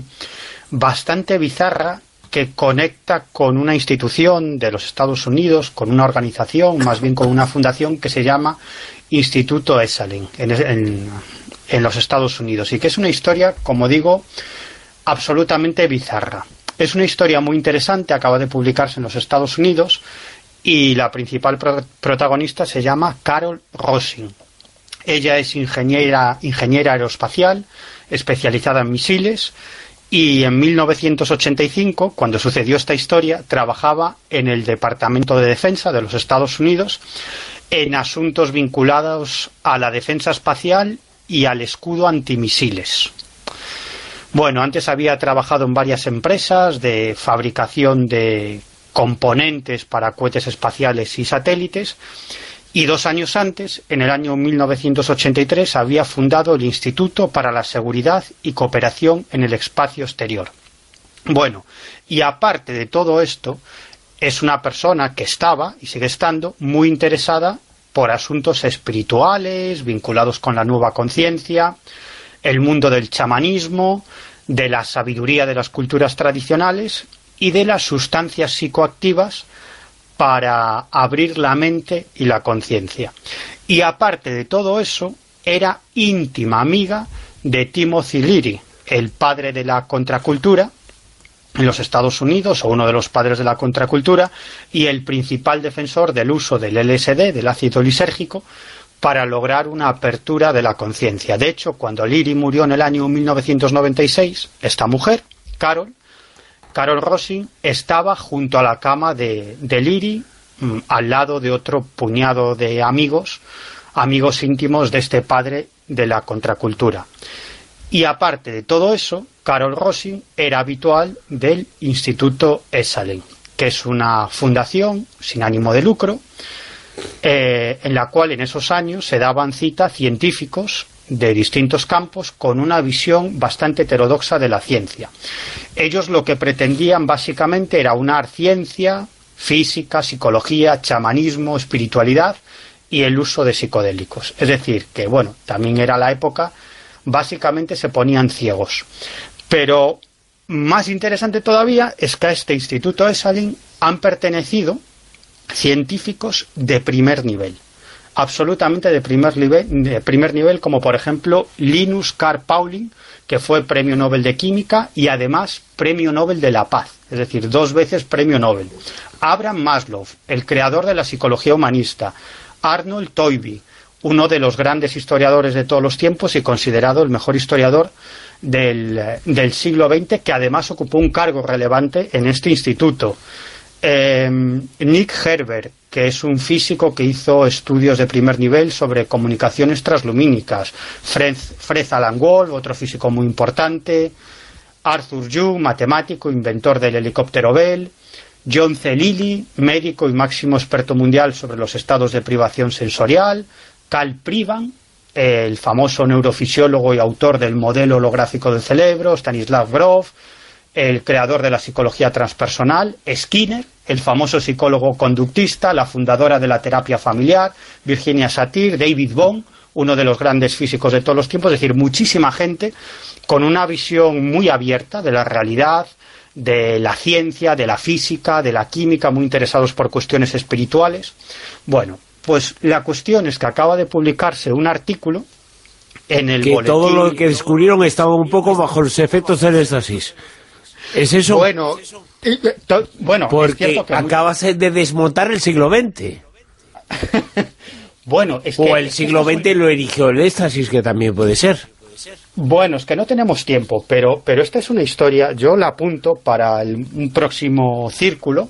bizarra, que conecta con una institución de los Estados Unidos, con una organización, más bien con una fundación que se llama Instituto Esalen en los Estados Unidos, y que es una historia, como digo, absolutamente bizarra. Es una historia muy interesante, acaba de publicarse en los Estados Unidos, y la principal protagonista se llama Carol Rosin. Ella es ingeniera aeroespacial, especializada en misiles, y en 1985, cuando sucedió esta historia, trabajaba en el Departamento de Defensa de los Estados Unidos en asuntos vinculados a la defensa espacial y al escudo antimisiles. Bueno, antes había trabajado en varias empresas de fabricación de componentes para cohetes espaciales y satélites, y 2 años antes, en el año 1983, había fundado el Instituto para la Seguridad y Cooperación en el Espacio Exterior. Bueno, y aparte de todo esto, es una persona que estaba, y sigue estando, muy interesada por asuntos espirituales, vinculados con la nueva conciencia, el mundo del chamanismo, de la sabiduría de las culturas tradicionales y de las sustancias psicoactivas para abrir la mente y la conciencia. Y aparte de todo eso, era íntima amiga de Timothy Leary, el padre de la contracultura en los Estados Unidos, o uno de los padres de la contracultura, y el principal defensor del uso del LSD, del ácido lisérgico, para lograr una apertura de la conciencia. De hecho, cuando Leary murió en el año 1996, esta mujer, Carol Rosin, estaba junto a la cama de Leary, al lado de otro puñado de amigos íntimos de este padre de la contracultura. Y aparte de todo eso, Carol Rosin era habitual del Instituto Esalen, que es una fundación sin ánimo de lucro, en la cual en esos años se daban cita científicos de distintos campos con una visión bastante heterodoxa de la ciencia. Ellos lo que pretendían básicamente era unar ciencia, física, psicología, chamanismo, espiritualidad y el uso de psicodélicos. Es decir, que bueno, también era la época, básicamente se ponían ciegos. Pero más interesante todavía es que a este Instituto Esalen han pertenecido científicos de primer nivel, absolutamente de primer nivel, como por ejemplo Linus Carl Pauling, que fue Premio Nobel de Química y además Premio Nobel de la Paz, es decir, 2 veces Premio Nobel. Abraham Maslow, el creador de la psicología humanista. Arnold Toynbee, uno de los grandes historiadores de todos los tiempos y considerado el mejor historiador del siglo XX, que además ocupó un cargo relevante en este instituto. Nick Herbert, que es un físico que hizo estudios de primer nivel sobre comunicaciones translumínicas. Fred Alan Wolf, otro físico muy importante. Arthur Young, matemático, inventor del helicóptero Bell. John C. Lilly, médico y máximo experto mundial sobre los estados de privación sensorial. Carl Privan, el famoso neurofisiólogo y autor del modelo holográfico del cerebro. Stanislav Grof, el creador de la psicología transpersonal. Skinner, el famoso psicólogo conductista, la fundadora de la terapia familiar. Virginia Satir, David Bohm, uno de los grandes físicos de todos los tiempos, es decir, muchísima gente con una visión muy abierta de la realidad, de la ciencia, de la física, de la química, muy interesados por cuestiones espirituales. Bueno, pues la cuestión es que acaba de publicarse un artículo en el boletín... todo lo que descubrieron estaba un poco bajo los efectos del éxtasis. ¿Es eso? Bueno, porque es cierto que acabas de desmontar el siglo XX. Bueno, es que... O el siglo XX lo erigió el éxtasis, que también puede ser. Bueno, es que no tenemos tiempo, pero esta es una historia, yo la apunto para un próximo círculo,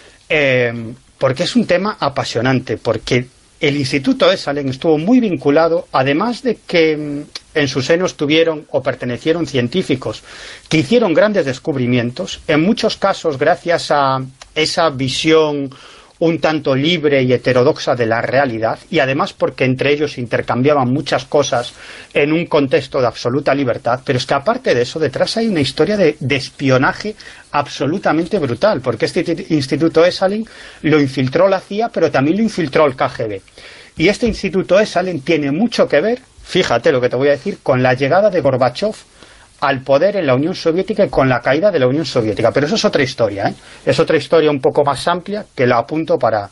porque es un tema apasionante, porque el Instituto Esalen estuvo muy vinculado, además de que en su seno estuvieron o pertenecieron científicos que hicieron grandes descubrimientos, en muchos casos gracias a esa visión un tanto libre y heterodoxa de la realidad, y además porque entre ellos intercambiaban muchas cosas en un contexto de absoluta libertad. Pero es que aparte de eso, detrás hay una historia de espionaje absolutamente brutal, porque este Instituto Esalen lo infiltró la CIA, pero también lo infiltró el KGB. Y este Instituto Esalen tiene mucho que ver, fíjate lo que te voy a decir, con la llegada de Gorbachov al poder en la Unión Soviética y con la caída de la Unión Soviética. Pero eso es otra historia, ¿eh? Es otra historia un poco más amplia, que la apunto para,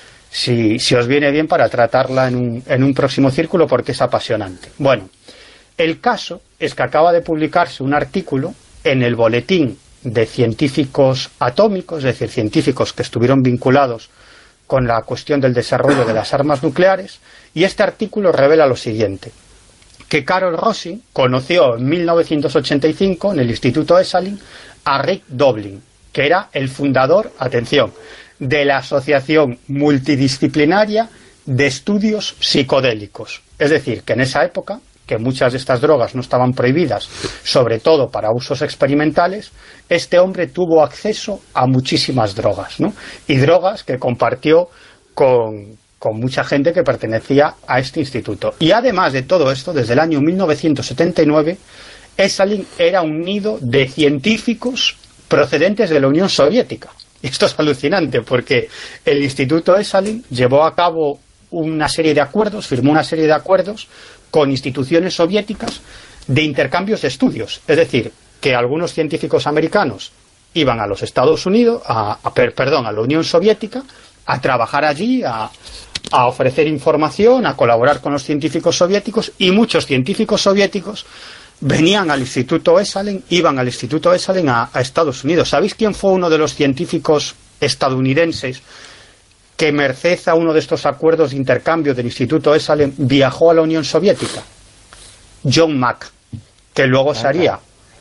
si os viene bien, para tratarla en un próximo círculo, porque es apasionante. Bueno, el caso es que acaba de publicarse un artículo en el boletín de científicos atómicos, es decir, científicos que estuvieron vinculados con la cuestión del desarrollo de las armas nucleares, y este artículo revela lo siguiente: que Carol Rosin conoció en 1985 en el Instituto Esalen a Rick Doblin, que era el fundador, atención, de la Asociación Multidisciplinaria de Estudios Psicodélicos. Es decir, que en esa época, que muchas de estas drogas no estaban prohibidas, sobre todo para usos experimentales, este hombre tuvo acceso a muchísimas drogas, ¿no? Y drogas que compartió con mucha gente que pertenecía a este instituto. Y además de todo esto, desde el año 1979, Esalen era un nido de científicos procedentes de la Unión Soviética. Y esto es alucinante, porque el Instituto Esalen llevó a cabo una serie de acuerdos, firmó una serie de acuerdos con instituciones soviéticas de intercambios de estudios. Es decir, que algunos científicos americanos iban a los Estados Unidos, a la Unión Soviética, a trabajar allí, a ofrecer información, a colaborar con los científicos soviéticos, y muchos científicos soviéticos venían al Instituto Esalen, iban al Instituto Esalen a Estados Unidos. ¿Sabéis quién fue uno de los científicos estadounidenses que, merced a uno de estos acuerdos de intercambio del Instituto Esalen, viajó a la Unión Soviética? John Mack, que luego sería,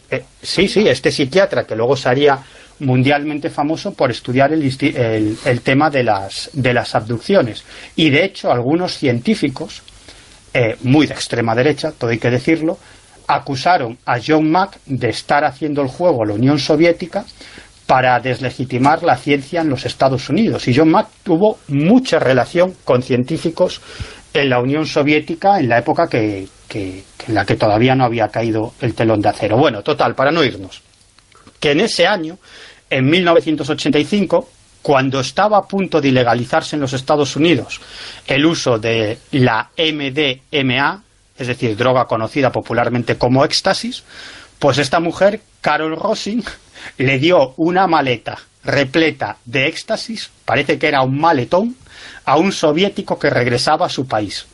este psiquiatra que luego sería mundialmente famoso por estudiar el tema de las abducciones. Y de hecho algunos científicos, muy de extrema derecha, todo hay que decirlo, acusaron a John Mack de estar haciendo el juego a la Unión Soviética para deslegitimar la ciencia en los Estados Unidos. Y John Mack tuvo mucha relación con científicos en la Unión Soviética en la época en la que todavía no había caído el telón de acero. Bueno, total, para no irnos, que en ese año, en 1985, cuando estaba a punto de ilegalizarse en los Estados Unidos el uso de la MDMA, es decir, droga conocida popularmente como éxtasis, pues esta mujer, Carol Rosin, le dio una maleta repleta de éxtasis, parece que era un maletón, a un soviético que regresaba a su país.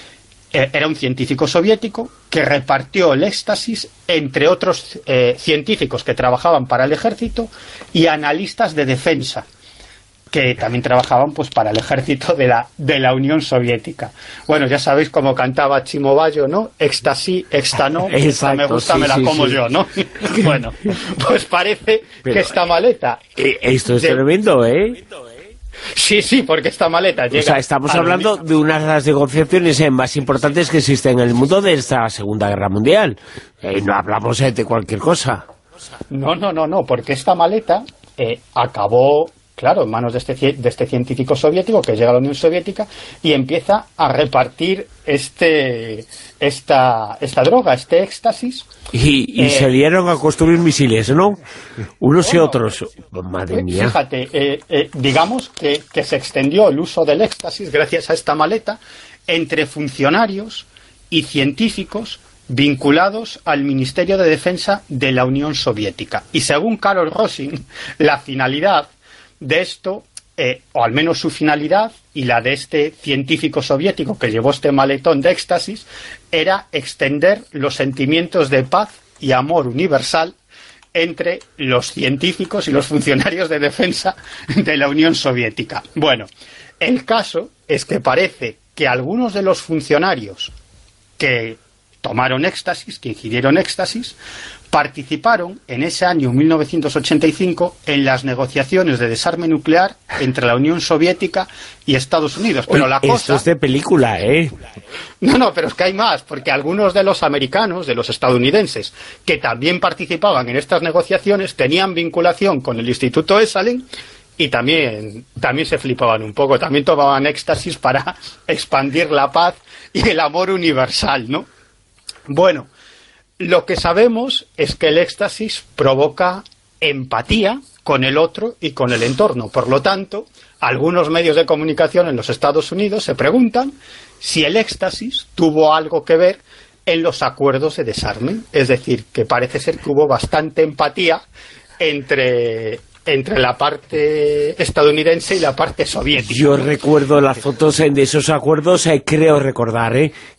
Era un científico soviético que repartió el éxtasis entre otros científicos que trabajaban para el ejército y analistas de defensa que también trabajaban pues para el ejército de la Unión Soviética. Bueno, ya sabéis cómo cantaba Chimo Bayo, ¿no? Éxtasis, éxta no, esta me gusta, sí, me la como yo, ¿no? Bueno, pues parece que esta maleta... esto es tremendo, ¿eh? Sí, porque esta maleta llega... O sea, estamos hablando de una de las negociaciones más importantes que existen en el mundo de esta Segunda Guerra Mundial. No hablamos de cualquier cosa. No, porque esta maleta acabó, claro, en manos de este científico soviético que llega a la Unión Soviética y empieza a repartir esta droga, este éxtasis. Y se dieron a construir misiles, ¿no? Unos y otros. Madre mía. Fíjate, digamos que se extendió el uso del éxtasis gracias a esta maleta entre funcionarios y científicos vinculados al Ministerio de Defensa de la Unión Soviética. Y según Karol Rosin, la finalidad de esto, o al menos su finalidad, y la de este científico soviético que llevó este maletón de éxtasis, era extender los sentimientos de paz y amor universal entre los científicos y los funcionarios de defensa de la Unión Soviética. Bueno, el caso es que parece que algunos de los funcionarios que tomaron éxtasis, que ingirieron éxtasis, participaron en ese año 1985 en las negociaciones de desarme nuclear entre la Unión Soviética y Estados Unidos. Pero la cosa... Esto es de película, ¿eh? No, pero es que hay más, porque algunos de los americanos, de los estadounidenses, que también participaban en estas negociaciones, tenían vinculación con el Instituto Esalen y también se flipaban un poco, también tomaban éxtasis para expandir la paz y el amor universal, ¿no? Bueno, lo que sabemos es que el éxtasis provoca empatía con el otro y con el entorno. Por lo tanto, algunos medios de comunicación en los Estados Unidos se preguntan si el éxtasis tuvo algo que ver en los acuerdos de desarme. Es decir, que parece ser que hubo bastante empatía entre la parte estadounidense y la parte soviética. Yo recuerdo las fotos de esos acuerdos, creo recordar.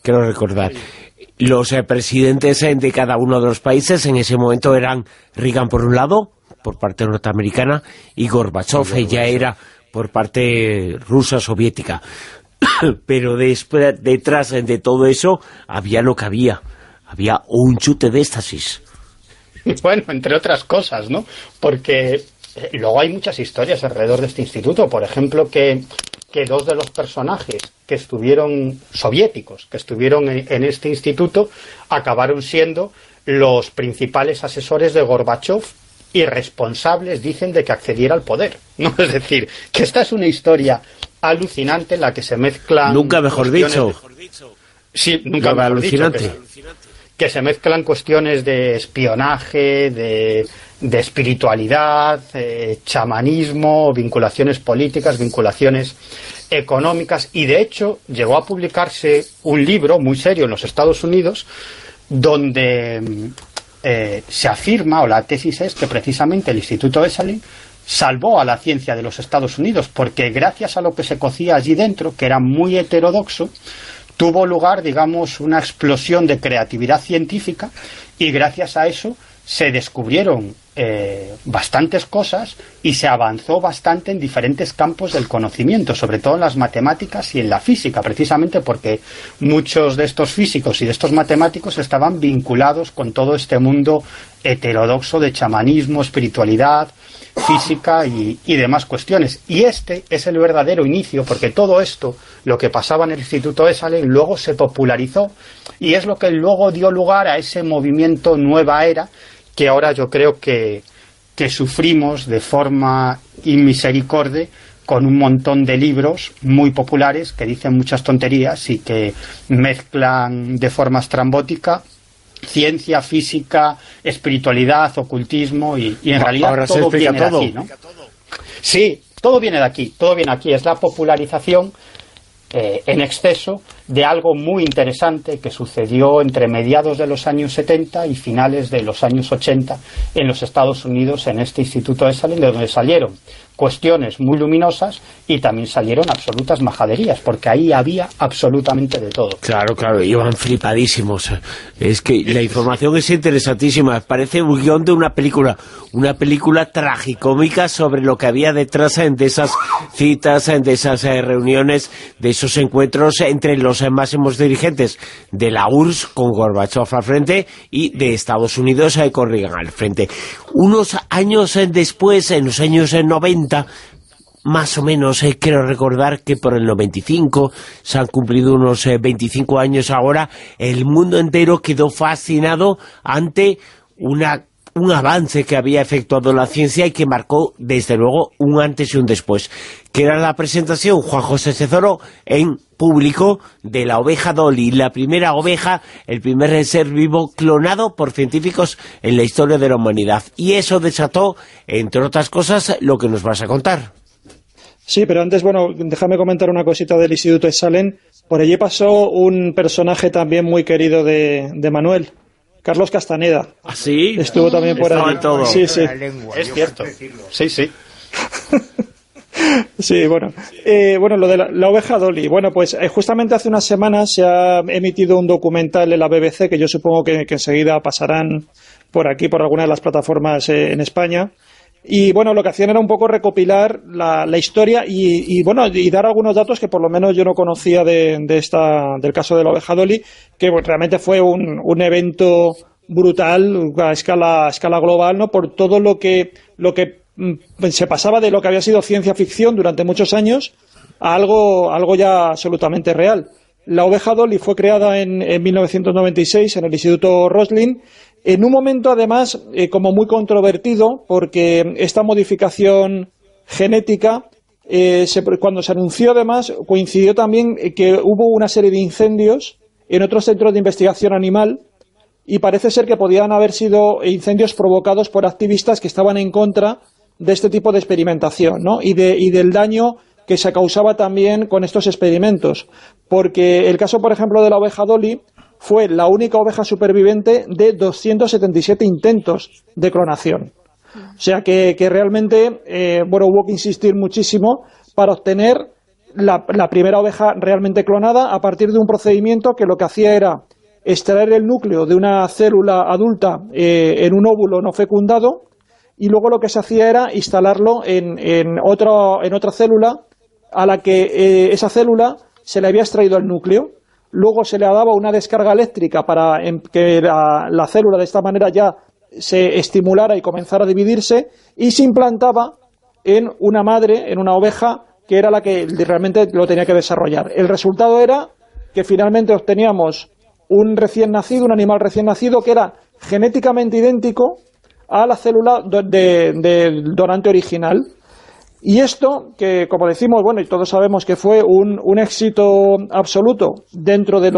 Los presidentes de cada uno de los países en ese momento eran Reagan por un lado, por parte norteamericana, y Gorbachev ya era por parte rusa soviética. Pero detrás de todo eso había lo que había un chute de éxtasis. Bueno, entre otras cosas, ¿no? Porque luego hay muchas historias alrededor de este instituto. Por ejemplo, que dos de los personajes que estuvieron soviéticos, que estuvieron en este instituto, acabaron siendo los principales asesores de Gorbachev y responsables, dicen, de que accediera al poder, ¿no? Es decir, que esta es una historia alucinante en la que se mezclan... Nunca mejor dicho. Sí, nunca mejor alucinante. Dicho. Que se mezclan cuestiones de espionaje, de espiritualidad, chamanismo, vinculaciones políticas, vinculaciones económicas, y de hecho llegó a publicarse un libro muy serio en los Estados Unidos donde se afirma, o la tesis es, que precisamente el Instituto Esalen salvó a la ciencia de los Estados Unidos, porque gracias a lo que se cocía allí dentro, que era muy heterodoxo, tuvo lugar, digamos, una explosión de creatividad científica, y gracias a eso se descubrieron bastantes cosas y se avanzó bastante en diferentes campos del conocimiento, sobre todo en las matemáticas y en la física, precisamente porque muchos de estos físicos y de estos matemáticos estaban vinculados con todo este mundo heterodoxo de chamanismo, espiritualidad, física y demás cuestiones. Y este es el verdadero inicio, porque todo esto, lo que pasaba en el Instituto Esalen, luego se popularizó y es lo que luego dio lugar a ese movimiento Nueva Era, que ahora yo creo que sufrimos de forma inmisericordia con un montón de libros muy populares que dicen muchas tonterías y que mezclan de forma estrambótica ciencia, física, espiritualidad, ocultismo y en realidad ahora todo viene de aquí, ¿no? Sí, todo viene de aquí, es la popularización en exceso de algo muy interesante que sucedió entre mediados de los años 70 y finales de los años 80 en los Estados Unidos, en este Instituto Esalen, de donde salieron cuestiones muy luminosas y también salieron absolutas majaderías, porque ahí había absolutamente de todo. Claro, iban flipadísimos. Es que la información es interesantísima, parece un guión de una película tragicómica sobre lo que había detrás de esas citas, de esas reuniones, de esos encuentros entre los máximos dirigentes de la URSS con Gorbachev al frente y de Estados Unidos con Reagan al frente. Unos años después, en los años 90, más o menos, quiero recordar que por el 95 se han cumplido unos 25 años ahora, el mundo entero quedó fascinado ante un avance que había efectuado la ciencia y que marcó, desde luego, un antes y un después, que era la presentación, Juan José Cezoro, en público, de la oveja Dolly, la primera oveja, el primer ser vivo clonado por científicos en la historia de la humanidad. Y eso desató, entre otras cosas, lo que nos vas a contar. Sí, pero antes, bueno, déjame comentar una cosita del Instituto de Salem. Por allí pasó un personaje también muy querido de Manuel, Carlos Castaneda. ¿Ah, sí? Estuvo también por allí. Todo. Sí, sí. Es cierto. Sí, sí. Sí, bueno. Bueno, lo de la oveja Dolly. Bueno, pues justamente hace unas semanas se ha emitido un documental en la BBC, que yo supongo que enseguida pasarán por aquí, por alguna de las plataformas en España. Y bueno, lo que hacían era un poco recopilar la historia y bueno, y dar algunos datos que por lo menos yo no conocía del caso de la oveja Dolly, que realmente fue un evento brutal a escala global, ¿no? Por todo lo que se pasaba de lo que había sido ciencia ficción durante muchos años a algo ya absolutamente real. La oveja Dolly fue creada en 1996 en el Instituto Roslin, en un momento además como muy controvertido, porque esta modificación genética cuando se anunció además coincidió también que hubo una serie de incendios en otros centros de investigación animal y parece ser que podían haber sido incendios provocados por activistas que estaban en contra de este tipo de experimentación, ¿no? y del daño que se causaba también con estos experimentos, porque el caso, por ejemplo, de la oveja Dolly fue la única oveja superviviente de 277 intentos de clonación. O sea que realmente hubo que insistir muchísimo para obtener la primera oveja realmente clonada a partir de un procedimiento que lo que hacía era extraer el núcleo de una célula adulta en un óvulo no fecundado y luego lo que se hacía era instalarlo en otra célula a la que esa célula se le había extraído el núcleo. Luego se le daba una descarga eléctrica para que la célula de esta manera ya se estimulara y comenzara a dividirse y se implantaba en una madre, en una oveja, que era la que realmente lo tenía que desarrollar. El resultado era que finalmente obteníamos un animal recién nacido que era genéticamente idéntico a la célula del donante original. Y esto, que como decimos, bueno, y todos sabemos que fue un éxito absoluto dentro de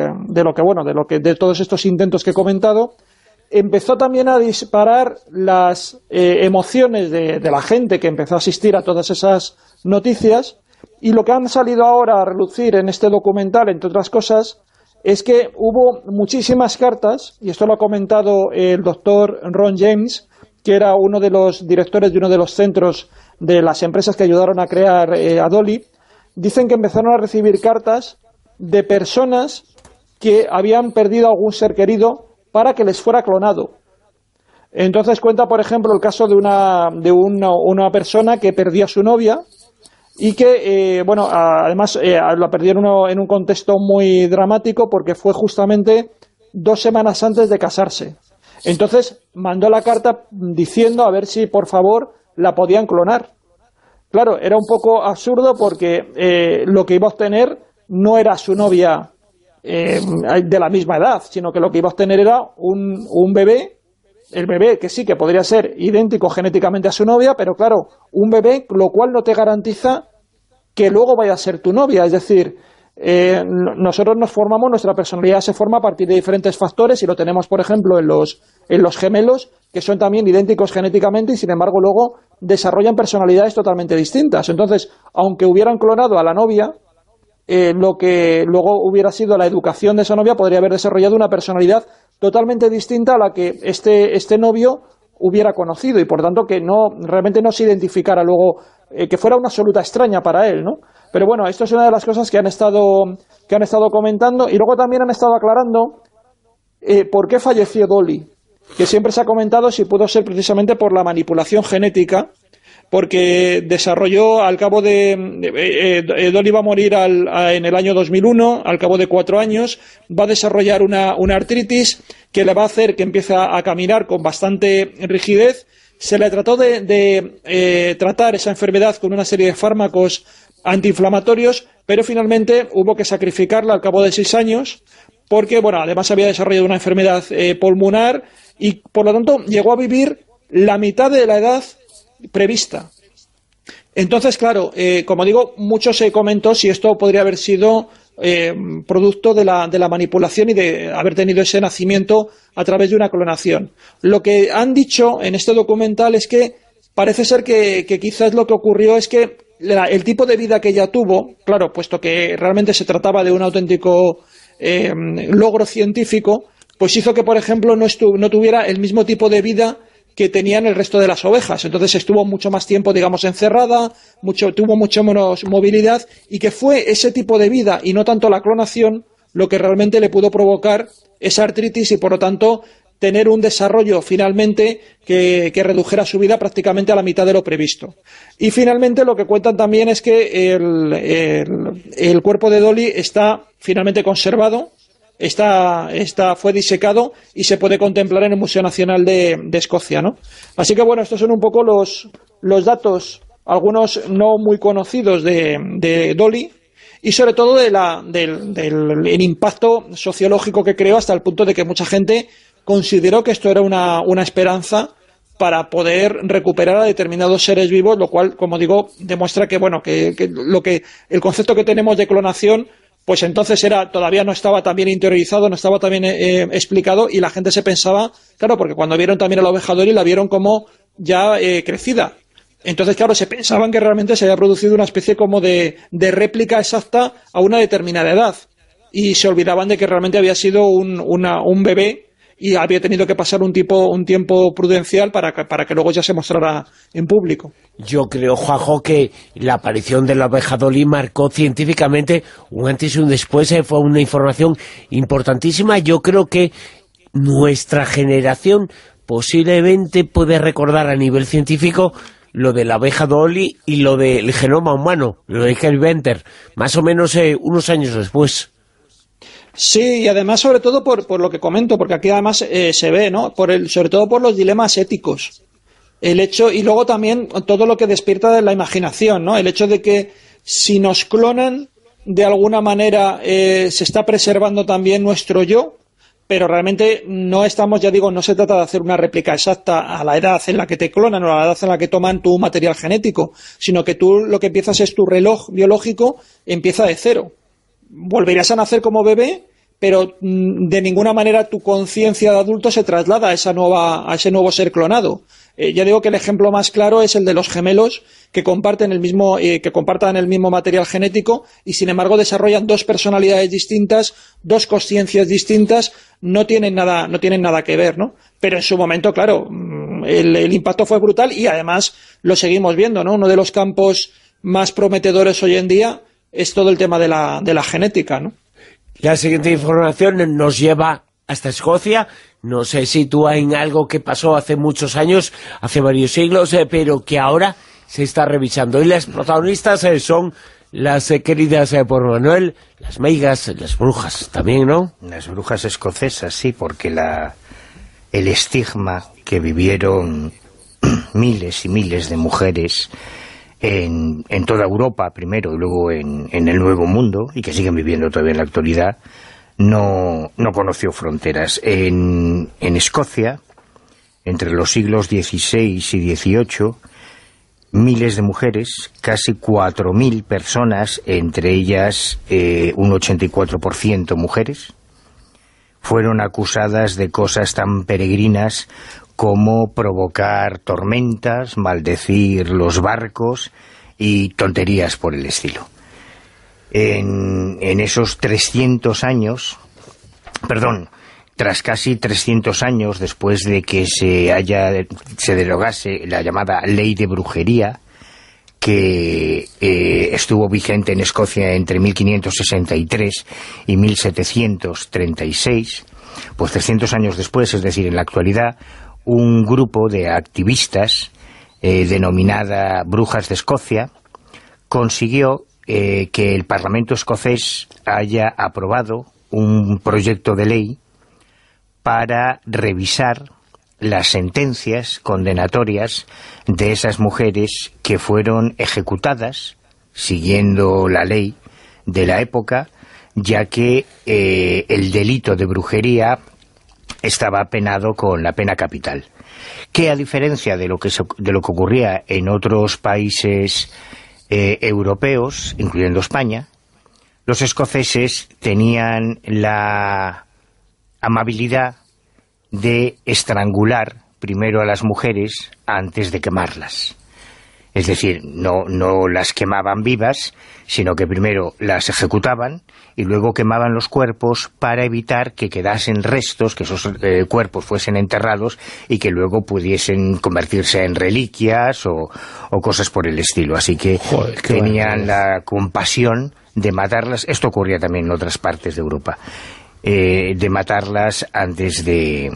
todos estos intentos que he comentado, empezó también a disparar las emociones de la gente que empezó a asistir a todas esas noticias, y lo que han salido ahora a relucir en este documental, entre otras cosas, es que hubo muchísimas cartas, y esto lo ha comentado el doctor Ron James, que era uno de los directores de uno de los centros de las empresas que ayudaron a crear a Dolly. Dicen que empezaron a recibir cartas de personas que habían perdido algún ser querido para que les fuera clonado. Entonces cuenta, por ejemplo, el caso de una persona que perdió a su novia y que, además la perdió en un contexto muy dramático porque fue justamente 2 semanas antes de casarse. Entonces mandó la carta diciendo a ver si, por favor, la podían clonar. Claro, era un poco absurdo porque lo que iba a obtener no era su novia de la misma edad, sino que lo que iba a obtener era un bebé, el bebé que sí que podría ser idéntico genéticamente a su novia, pero claro, un bebé, lo cual no te garantiza que luego vaya a ser tu novia. Es decir, nosotros nuestra personalidad se forma a partir de diferentes factores y lo tenemos, por ejemplo, en los gemelos, que son también idénticos genéticamente y sin embargo luego desarrollan personalidades totalmente distintas. Entonces, aunque hubieran clonado a la novia, lo que luego hubiera sido la educación de esa novia podría haber desarrollado una personalidad totalmente distinta a la que este novio hubiera conocido y por tanto que realmente no se identificara luego, que fuera una absoluta extraña para él, ¿no? Pero bueno, esto es una de las cosas que han estado comentando y luego también han estado aclarando por qué falleció Dolly, que siempre se ha comentado si pudo ser precisamente por la manipulación genética, porque desarrolló al cabo Dolly va a morir en el año 2001, al cabo de 4 años, va a desarrollar una artritis que le va a hacer que empiece a caminar con bastante rigidez. Se le trató de tratar esa enfermedad con una serie de fármacos antiinflamatorios, pero finalmente hubo que sacrificarla al cabo de 6 años, porque además había desarrollado una enfermedad pulmonar y por lo tanto llegó a vivir la mitad de la edad prevista. Entonces, claro, como digo, mucho se comentó si esto podría haber sido producto de la manipulación y de haber tenido ese nacimiento a través de una clonación. Lo que han dicho en este documental es que parece ser que quizás lo que ocurrió es que el tipo de vida que ella tuvo, claro, puesto que realmente se trataba de un auténtico logro científico, pues hizo que, por ejemplo, no tuviera el mismo tipo de vida que tenían el resto de las ovejas. Entonces estuvo mucho más tiempo, digamos, encerrada, tuvo mucho menos movilidad, y que fue ese tipo de vida y no tanto la clonación lo que realmente le pudo provocar esa artritis y, por lo tanto, tener un desarrollo finalmente que redujera su vida prácticamente a la mitad de lo previsto. Y finalmente lo que cuentan también es que el cuerpo de Dolly está finalmente conservado, fue disecado y se puede contemplar en el Museo Nacional de Escocia, ¿no? Así que bueno, estos son un poco los datos, algunos no muy conocidos de Dolly, y sobre todo del impacto sociológico que creó, hasta el punto de que mucha gente consideró que esto era una esperanza para poder recuperar a determinados seres vivos, lo cual, como digo, demuestra que bueno, que el concepto que tenemos de clonación, pues entonces todavía no estaba tan bien interiorizado, no estaba tan bien explicado, y la gente se pensaba, claro, porque cuando vieron también a la oveja Dolly la vieron como ya crecida. Entonces, claro, se pensaban que realmente se había producido una especie como de réplica exacta a una determinada edad, y se olvidaban de que realmente había sido un bebé y había tenido que pasar un tiempo prudencial para que luego ya se mostrara en público. Yo creo, Juanjo, que la aparición de la oveja Dolly marcó científicamente un antes y un después, fue una información importantísima. Yo creo que nuestra generación posiblemente puede recordar a nivel científico lo de la abeja Dolly y lo del genoma humano, lo de Gary Venter, más o menos unos años después. Sí, y además sobre todo por lo que comento, porque aquí además se ve, ¿no? Sobre todo por los dilemas éticos. El hecho, y luego también todo lo que despierta de la imaginación, ¿no? El hecho de que si nos clonan, de alguna manera se está preservando también nuestro yo, pero realmente no estamos, ya digo, no se trata de hacer una réplica exacta a la edad en la que te clonan o a la edad en la que toman tu material genético, sino que tú lo que empiezas es tu reloj biológico, empieza de cero. Volverías a nacer como bebé, pero de ninguna manera tu conciencia de adulto se traslada a ese nuevo ser clonado. Ya digo que el ejemplo más claro es el de los gemelos que compartan el mismo material genético y sin embargo desarrollan dos personalidades distintas, dos conciencias distintas, no tienen nada que ver, ¿no? Pero en su momento, claro, el impacto fue brutal y además lo seguimos viendo, ¿no? Uno de los campos más prometedores hoy en día es todo el tema de la genética, ¿no? La siguiente información nos lleva hasta Escocia, nos sitúa en algo que pasó hace muchos años, hace varios siglos, pero que ahora se está revisando. Y las protagonistas son las queridas por Manuel, las meigas, las brujas también, ¿no? Las brujas escocesas, sí, porque el estigma que vivieron miles y miles de mujeres en toda Europa primero y luego en el Nuevo Mundo, y que siguen viviendo todavía en la actualidad, no conoció fronteras. En Escocia, entre los siglos XVI y XVIII, miles de mujeres, casi 4.000 personas, entre ellas un 84% mujeres, fueron acusadas de cosas tan peregrinas como provocar tormentas, maldecir los barcos y tonterías por el estilo. En esos 300 años, tras casi 300 años después de que se derogase la llamada Ley de Brujería, que estuvo vigente en Escocia entre 1563 y 1736, pues 300 años después, es decir, en la actualidad, un grupo de activistas denominada Brujas de Escocia consiguió que el Parlamento escocés haya aprobado un proyecto de ley para revisar las sentencias condenatorias de esas mujeres que fueron ejecutadas siguiendo la ley de la época, ya que el delito de brujería estaba penado con la pena capital, que a diferencia de lo que ocurría en otros países europeos, incluyendo España, los escoceses tenían la amabilidad de estrangular primero a las mujeres antes de quemarlas. Es decir, no las quemaban vivas, sino que primero las ejecutaban y luego quemaban los cuerpos para evitar que quedasen restos, que esos cuerpos fuesen enterrados y que luego pudiesen convertirse en reliquias o cosas por el estilo. Así que tenían la compasión de matarlas. Esto ocurría también en otras partes de Europa, de matarlas antes de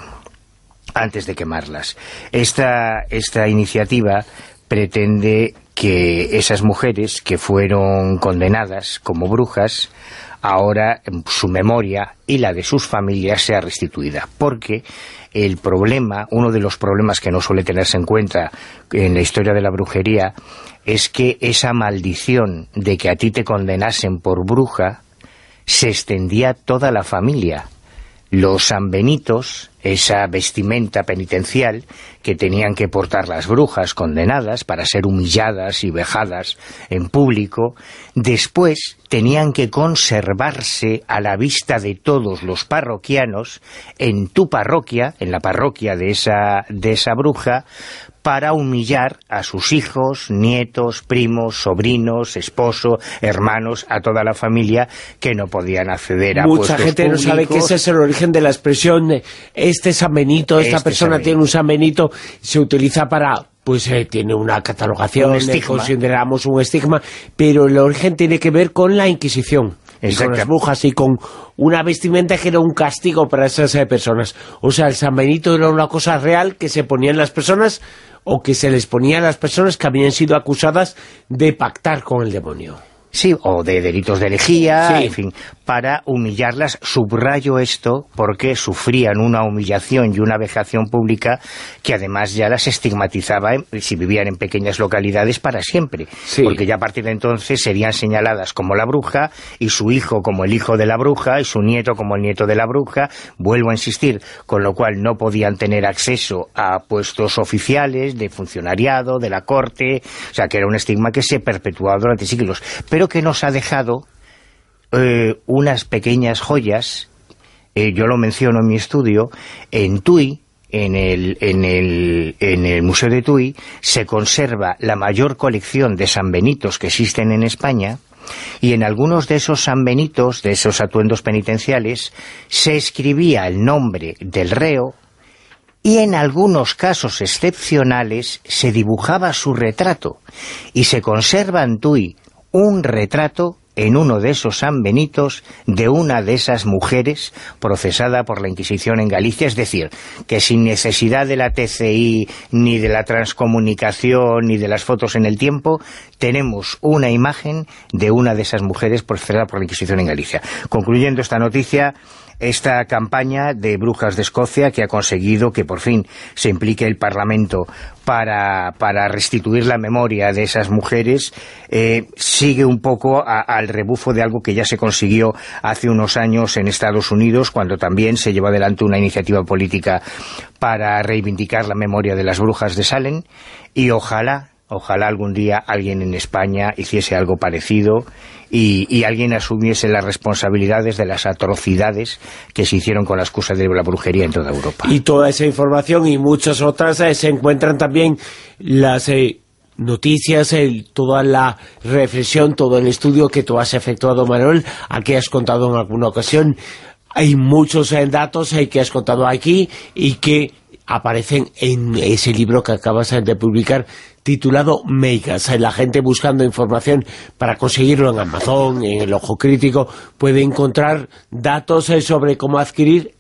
quemarlas. Esta iniciativa pretende que esas mujeres que fueron condenadas como brujas, ahora su memoria y la de sus familias sea restituida, porque el problema, uno de los problemas que no suele tenerse en cuenta en la historia de la brujería, es que esa maldición de que a ti te condenasen por bruja se extendía a toda la familia. Los sanbenitos, esa vestimenta penitencial que tenían que portar las brujas condenadas para ser humilladas y vejadas en público, después tenían que conservarse a la vista de todos los parroquianos en tu parroquia, en la parroquia de esa bruja, para humillar a sus hijos, nietos, primos, sobrinos, esposo, hermanos, a toda la familia que no podían acceder a puestos públicos. Mucha gente no sabe que ese es el origen de la expresión este San Benito, esta persona tiene un San Benito, se utiliza para... pues tiene una catalogación, consideramos un estigma, pero el origen tiene que ver con la Inquisición, y con las brujas, y con una vestimenta que era un castigo para esas personas. O sea, el San Benito era una cosa real que se ponía en las personas, o que se les ponía a las personas que habían sido acusadas de pactar con el demonio. Sí, o de delitos de herejía, en fin, para humillarlas. Subrayo esto porque sufrían una humillación y una vejación pública que además ya las estigmatizaba si vivían en pequeñas localidades para siempre, porque ya a partir de entonces serían señaladas como la bruja, y su hijo como el hijo de la bruja, y su nieto como el nieto de la bruja, vuelvo a insistir, con lo cual no podían tener acceso a puestos oficiales, de funcionariado, de la corte, o sea que era un estigma que se perpetuaba durante siglos, pero que nos ha dejado unas pequeñas joyas. Yo lo menciono en mi estudio. En Tui, en el Museo de Tui, se conserva la mayor colección de sanbenitos que existen en España, y en algunos de esos sanbenitos, de esos atuendos penitenciales, se escribía el nombre del reo, y en algunos casos excepcionales se dibujaba su retrato, y se conserva en Tui un retrato en uno de esos sanbenitos de una de esas mujeres procesada por la Inquisición en Galicia. Es decir, que sin necesidad de la TCI, ni de la transcomunicación, ni de las fotos en el tiempo, tenemos una imagen de una de esas mujeres procesada por la Inquisición en Galicia. Concluyendo esta noticia, esta campaña de Brujas de Escocia, que ha conseguido que por fin se implique el Parlamento para restituir la memoria de esas mujeres, sigue un poco al rebufo de algo que ya se consiguió hace unos años en Estados Unidos, cuando también se llevó adelante una iniciativa política para reivindicar la memoria de las brujas de Salem, y ojalá algún día alguien en España hiciese algo parecido y alguien asumiese las responsabilidades de las atrocidades que se hicieron con la excusa de la brujería en toda Europa. Y toda esa información y muchas otras se encuentran también las noticias, toda la reflexión, todo el estudio que tú has efectuado, Manuel, aquí has contado en alguna ocasión. Hay muchos datos que has contado aquí y que aparecen en ese libro que acabas de publicar, titulado Meigas. La gente buscando información para conseguirlo en Amazon, en el Ojo Crítico, puede encontrar datos sobre cómo adquirir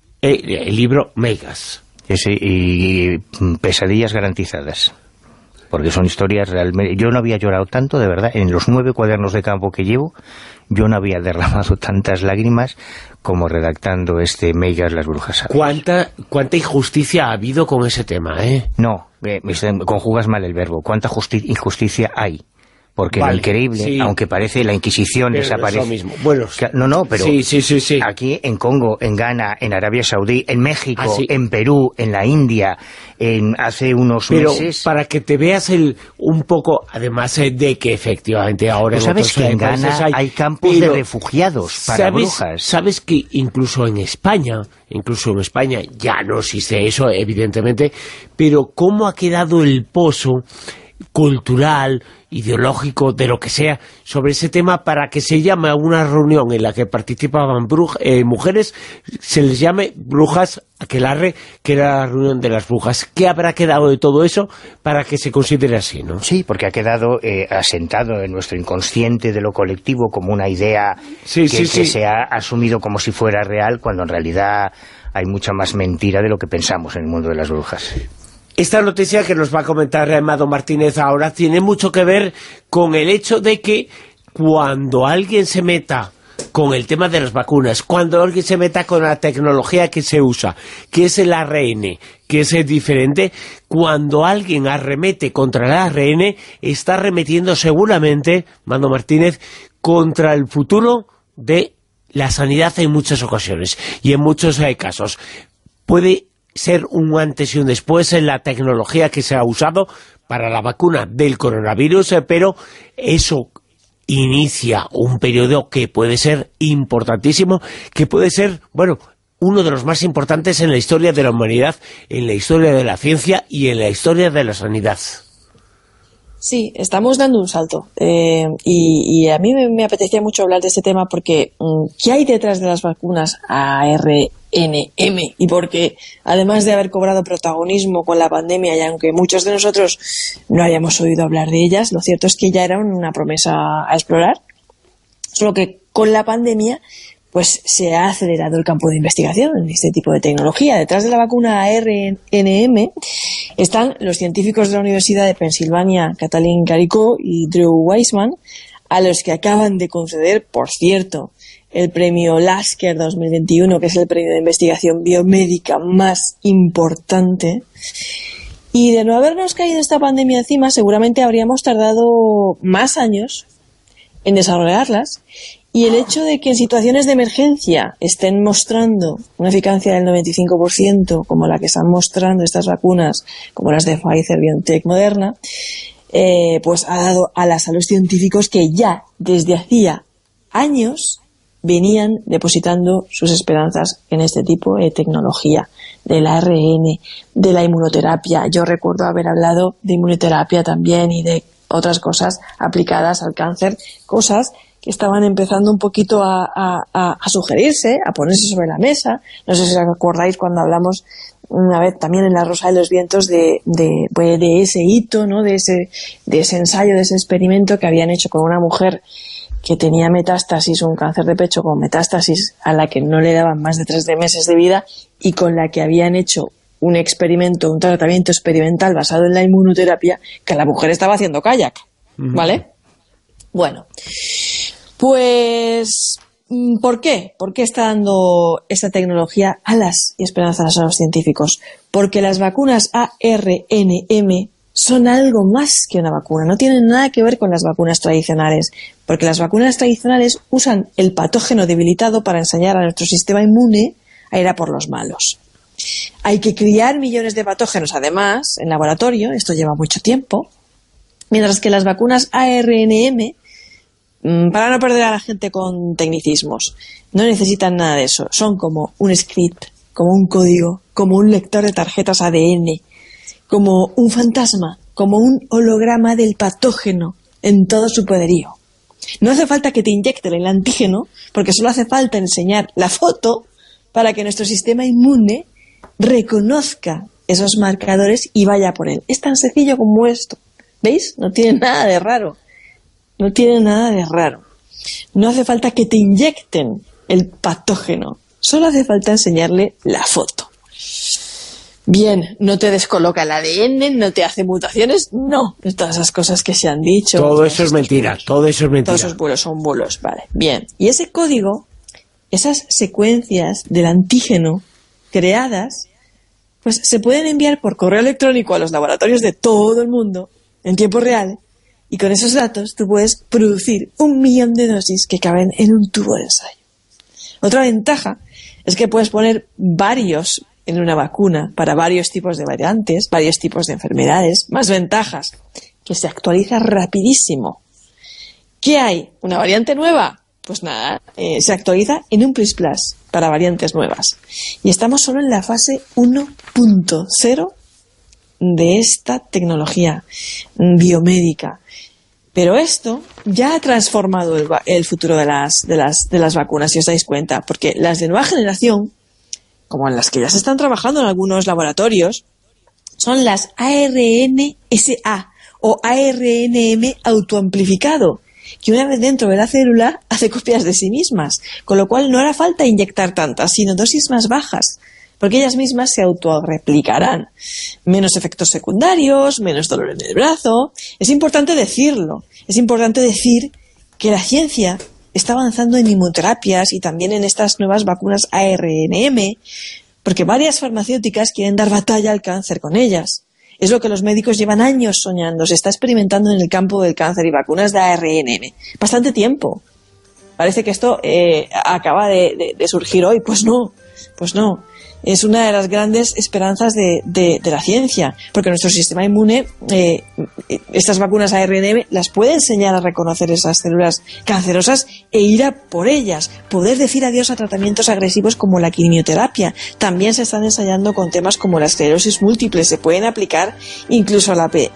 el libro Meigas. Sí, y pesadillas garantizadas, porque son historias realmente... Yo no había llorado tanto, de verdad, en los 9 cuadernos de campo que llevo, yo no había derramado tantas lágrimas como redactando este Meigas, las brujas. ¿Cuánta injusticia ha habido con ese tema, No, conjugas mal el verbo. ¿Cuánta injusticia hay? Porque lo increíble, aunque parece la Inquisición desaparece... Es lo mismo. Bueno, no, pero sí. Aquí en Congo, en Ghana, en Arabia Saudí, en México, en Perú, en la India, hace unos meses... Para que te veas un poco, además de que efectivamente ahora... ¿Tú sabes que en Ghana hay campos de refugiados para brujas? ¿Sabes que incluso en España ya no existe eso, evidentemente, pero cómo ha quedado el pozo cultural, ideológico, de lo que sea, sobre ese tema, para que se llame a una reunión en la que participaban mujeres, se les llame brujas aquelarre, que era la reunión de las brujas. ¿Qué habrá quedado de todo eso para que se considere así, no? Sí, porque ha quedado asentado en nuestro inconsciente de lo colectivo como una idea que se ha asumido como si fuera real, cuando en realidad hay mucha más mentira de lo que pensamos en el mundo de las brujas. Esta noticia que nos va a comentar Amado Martínez ahora tiene mucho que ver con el hecho de que cuando alguien se meta con el tema de las vacunas, cuando alguien se meta con la tecnología que se usa, que es el ARN, que es diferente, cuando alguien arremete contra el ARN, está arremetiendo seguramente, Amado Martínez, contra el futuro de la sanidad en muchas ocasiones y en muchos casos. Puede ser un antes y un después en la tecnología que se ha usado para la vacuna del coronavirus, pero eso inicia un periodo que puede ser importantísimo, que puede ser, bueno, uno de los más importantes en la historia de la humanidad, en la historia de la ciencia y en la historia de la sanidad. Sí, estamos dando un salto y a mí me apetecía mucho hablar de este tema porque ¿qué hay detrás de las vacunas ARNM? Y porque además de haber cobrado protagonismo con la pandemia, y aunque muchos de nosotros no hayamos oído hablar de ellas, lo cierto es que ya eran una promesa a explorar, solo que con la pandemia pues se ha acelerado el campo de investigación en este tipo de tecnología. Detrás de la vacuna ARNM están los científicos de la Universidad de Pensilvania, Kathleen Carrico y Drew Weissman, a los que acaban de conceder, por cierto, el premio Lasker 2021, que es el premio de investigación biomédica más importante. Y de no habernos caído esta pandemia encima, seguramente habríamos tardado más años en desarrollarlas. Y el hecho de que en situaciones de emergencia estén mostrando una eficacia del 95%, como la que están mostrando estas vacunas, como las de Pfizer, BioNTech, Moderna, pues ha dado alas a los científicos que ya desde hacía años venían depositando sus esperanzas en este tipo de tecnología, del ARN, de la inmunoterapia. Yo recuerdo haber hablado de inmunoterapia también y de otras cosas aplicadas al cáncer, cosas que estaban empezando un poquito a sugerirse, a ponerse sobre la mesa. No sé si os acordáis cuando hablamos una vez también en La Rosa de los Vientos de ese hito, ¿no? de ese ensayo, de ese experimento que habían hecho con una mujer que tenía metástasis, un cáncer de pecho con metástasis, a la que no le daban más de 3 meses de vida, y con la que habían hecho un experimento, un tratamiento experimental basado en la inmunoterapia, que la mujer estaba haciendo kayak, ¿vale? Bueno, pues ¿por qué? ¿Por qué está dando esta tecnología alas y esperanzas a los científicos? Porque las vacunas ARNM son algo más que una vacuna, no tienen nada que ver con las vacunas tradicionales, porque las vacunas tradicionales usan el patógeno debilitado para enseñar a nuestro sistema inmune a ir a por los malos. Hay que criar millones de patógenos, además, en laboratorio, esto lleva mucho tiempo, mientras que las vacunas ARNM, para no perder a la gente con tecnicismos, no necesitan nada de eso, son como un script, como un código, como un lector de tarjetas ADN, como un fantasma, como un holograma del patógeno en todo su poderío. No hace falta que te inyecten el antígeno, porque solo hace falta enseñar la foto para que nuestro sistema inmune reconozca esos marcadores y vaya por él. Es tan sencillo como esto. ¿Veis? No tiene nada de raro. No tiene nada de raro. No hace falta que te inyecten el patógeno. Solo hace falta enseñarle la foto. Bien, no te descoloca el ADN, no te hace mutaciones, no. Todas esas cosas que se han dicho. Todo eso es mentira, todo eso es mentira. Todos esos bulos son bulos, vale. Bien. Y ese código, esas secuencias del antígeno creadas, pues se pueden enviar por correo electrónico a los laboratorios de todo el mundo en tiempo real, y con esos datos tú puedes producir 1 millón de dosis que caben en un tubo de ensayo. Otra ventaja es que puedes poner varios en una vacuna para varios tipos de variantes, varios tipos de enfermedades. Más ventajas, que se actualiza rapidísimo. ¿Qué hay? ¿Una variante nueva? Pues nada, se actualiza en un plus para variantes nuevas. Y estamos solo en la fase 1.0 de esta tecnología biomédica. Pero esto ya ha transformado el futuro de las vacunas, si os dais cuenta, porque las de nueva generación, como en las que ya se están trabajando en algunos laboratorios, son las ARNSA o ARNM autoamplificado, que una vez dentro de la célula hace copias de sí mismas, con lo cual no hará falta inyectar tantas, sino dosis más bajas, porque ellas mismas se autorreplicarán. Menos efectos secundarios, menos dolor en el brazo. Es importante decirlo. Es importante decir que la ciencia está avanzando en inmunoterapias y también en estas nuevas vacunas ARNM, porque varias farmacéuticas quieren dar batalla al cáncer con ellas. Es lo que los médicos llevan años soñando. Se está experimentando en el campo del cáncer y vacunas de ARNM. Bastante tiempo. Parece que esto acaba de surgir hoy. Pues no. Es una de las grandes esperanzas de la ciencia, porque nuestro sistema inmune, estas vacunas ARNM, las puede enseñar a reconocer esas células cancerosas e ir a por ellas, poder decir adiós a tratamientos agresivos como la quimioterapia. También se están ensayando con temas como la esclerosis múltiple, se pueden aplicar incluso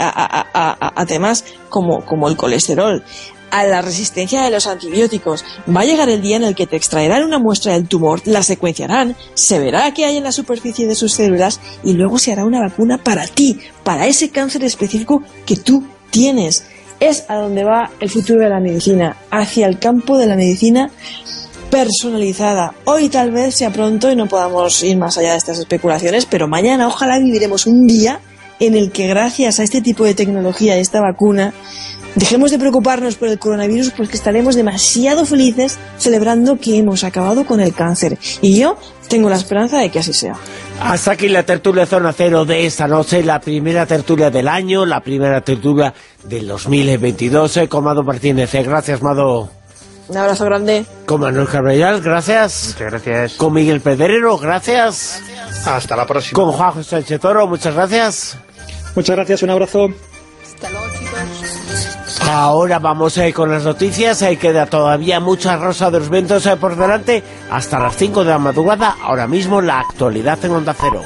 a temas como el colesterol, a la resistencia de los antibióticos. Va a llegar el día en el que te extraerán una muestra del tumor, la secuenciarán, se verá qué hay en la superficie de sus células y luego se hará una vacuna para ti, para ese cáncer específico que tú tienes. Es a donde va el futuro de la medicina, hacia el campo de la medicina personalizada. Hoy tal vez sea pronto y no podamos ir más allá de estas especulaciones, pero mañana ojalá viviremos un día en el que gracias a este tipo de tecnología, esta vacuna, dejemos de preocuparnos por el coronavirus, porque estaremos demasiado felices celebrando que hemos acabado con el cáncer. Y yo tengo la esperanza de que así sea. Hasta aquí la tertulia Zona Cero de esta noche, la primera tertulia del año, la primera tertulia del 2022, con Mado Martínez. Gracias, Mado. Un abrazo grande. Con Manuel Carvallal, gracias. Muchas gracias. Con Miguel Pedrero, gracias. Hasta la próxima. Con Juan José Sánchez Toro, muchas gracias. Muchas gracias, un abrazo. Hasta luego, chicos. Ahora vamos con las noticias. Queda todavía mucha Rosa de los Vientos por delante hasta las 5 de la madrugada. Ahora mismo la actualidad en Onda Cero.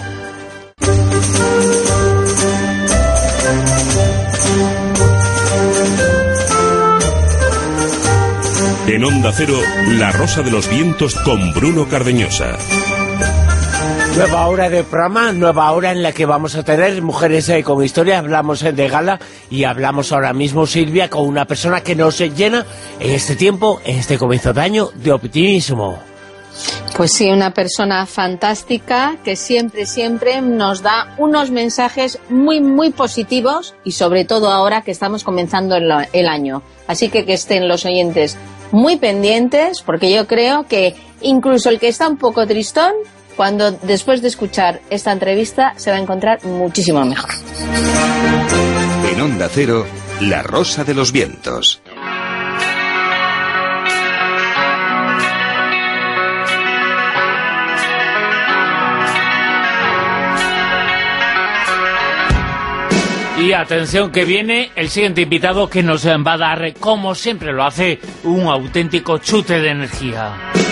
En Onda Cero, la Rosa de los Vientos con Bruno Cardeñosa. Nueva hora de programa, nueva hora en la que vamos a tener Mujeres con Historia. Hablamos de gala y hablamos ahora mismo, Silvia, con una persona que nos llena en este tiempo, en este comienzo de año, de optimismo. Pues sí, una persona fantástica que siempre nos da unos mensajes muy positivos y sobre todo ahora que estamos comenzando el año. Así que estén los oyentes muy pendientes, porque yo creo que incluso el que está un poco tristón, cuando después de escuchar esta entrevista se va a encontrar muchísimo mejor. En Onda Cero, la Rosa de los Vientos. Y atención que viene el siguiente invitado que nos va a dar, como siempre lo hace, un auténtico chute de energía.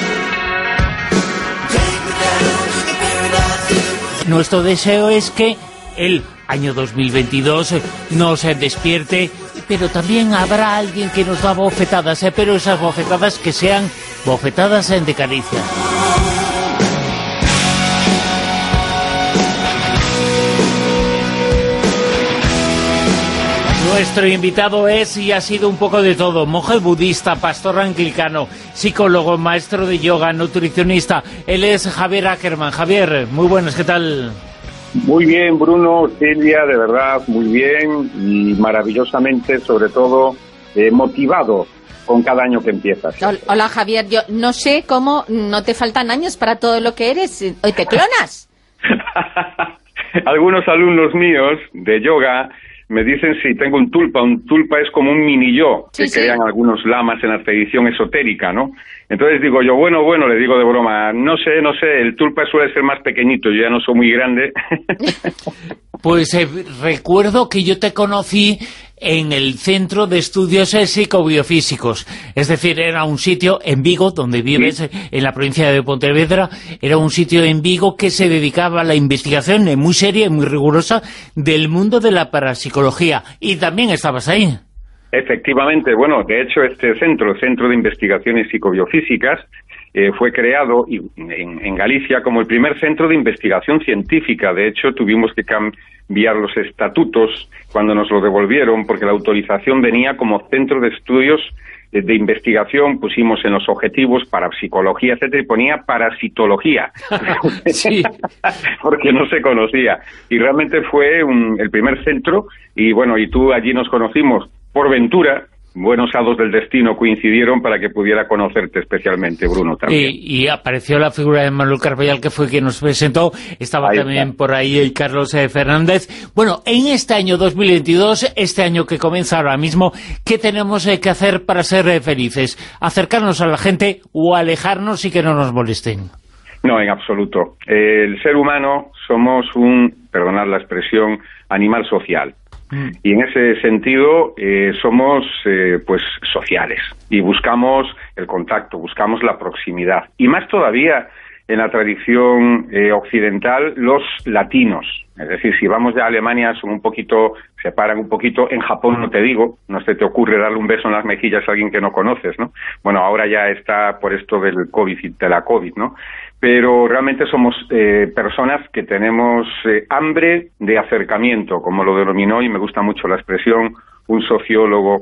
Nuestro deseo es que el año 2022 nos despierte, pero también habrá alguien que nos da bofetadas, pero esas bofetadas que sean bofetadas de caricia. Nuestro invitado es y ha sido un poco de todo: monje budista, pastor anglicano, psicólogo, maestro de yoga, nutricionista. Él es Javier Ackerman. Javier, muy buenas, ¿qué tal? Muy bien, Bruno, Silvia, de verdad, muy bien y maravillosamente, sobre todo, motivado con cada año que empiezas. Hola, Javier, yo no sé cómo no te faltan años para todo lo que eres. ¿Hoy te clonas? Algunos alumnos míos de yoga me dicen si tengo un tulpa. Un tulpa es como un mini yo, que crean algunos lamas en la tradición esotérica, ¿no? Entonces digo yo, bueno, le digo de broma, no sé, el tulpa suele ser más pequeñito, yo ya no soy muy grande. Pues recuerdo que yo te conocí en el Centro de Estudios Psicobiofísicos, es decir, era un sitio en Vigo, donde vives, en la provincia de Pontevedra, era un sitio en Vigo que se dedicaba a la investigación muy seria y muy rigurosa del mundo de la parapsicología, y también estabas ahí. Efectivamente, bueno, de hecho este Centro de Investigaciones Psicobiofísicas, fue creado en Galicia como el primer centro de investigación científica. De hecho, tuvimos que cambiar los estatutos cuando nos lo devolvieron, porque la autorización venía como centro de estudios de investigación. Pusimos en los objetivos parapsicología, etcétera, y ponía parasitología, sí. Porque no se conocía. Y realmente fue el primer centro, y bueno, y tú allí nos conocimos por ventura. Buenos hados del destino coincidieron para que pudiera conocerte especialmente, Bruno, también. Y apareció la figura de Manuel Carballal, que fue quien nos presentó. Estaba ahí también por ahí el Carlos Fernández. Bueno, en este año 2022, este año que comienza ahora mismo, ¿qué tenemos que hacer para ser felices? ¿Acercarnos a la gente o alejarnos y que no nos molesten? No, en absoluto. El ser humano somos perdonad la expresión, animal social. Y en ese sentido somos pues sociales y buscamos el contacto, buscamos la proximidad, y más todavía en la tradición occidental, los latinos. Es decir, si vamos de Alemania separan un poquito. En Japón no te digo, no se te ocurre darle un beso en las mejillas a alguien que no conoces, ¿no? Bueno, ahora ya está por esto del COVID y de la COVID, ¿no? Pero realmente somos personas que tenemos hambre de acercamiento, como lo denominó, y me gusta mucho la expresión, un sociólogo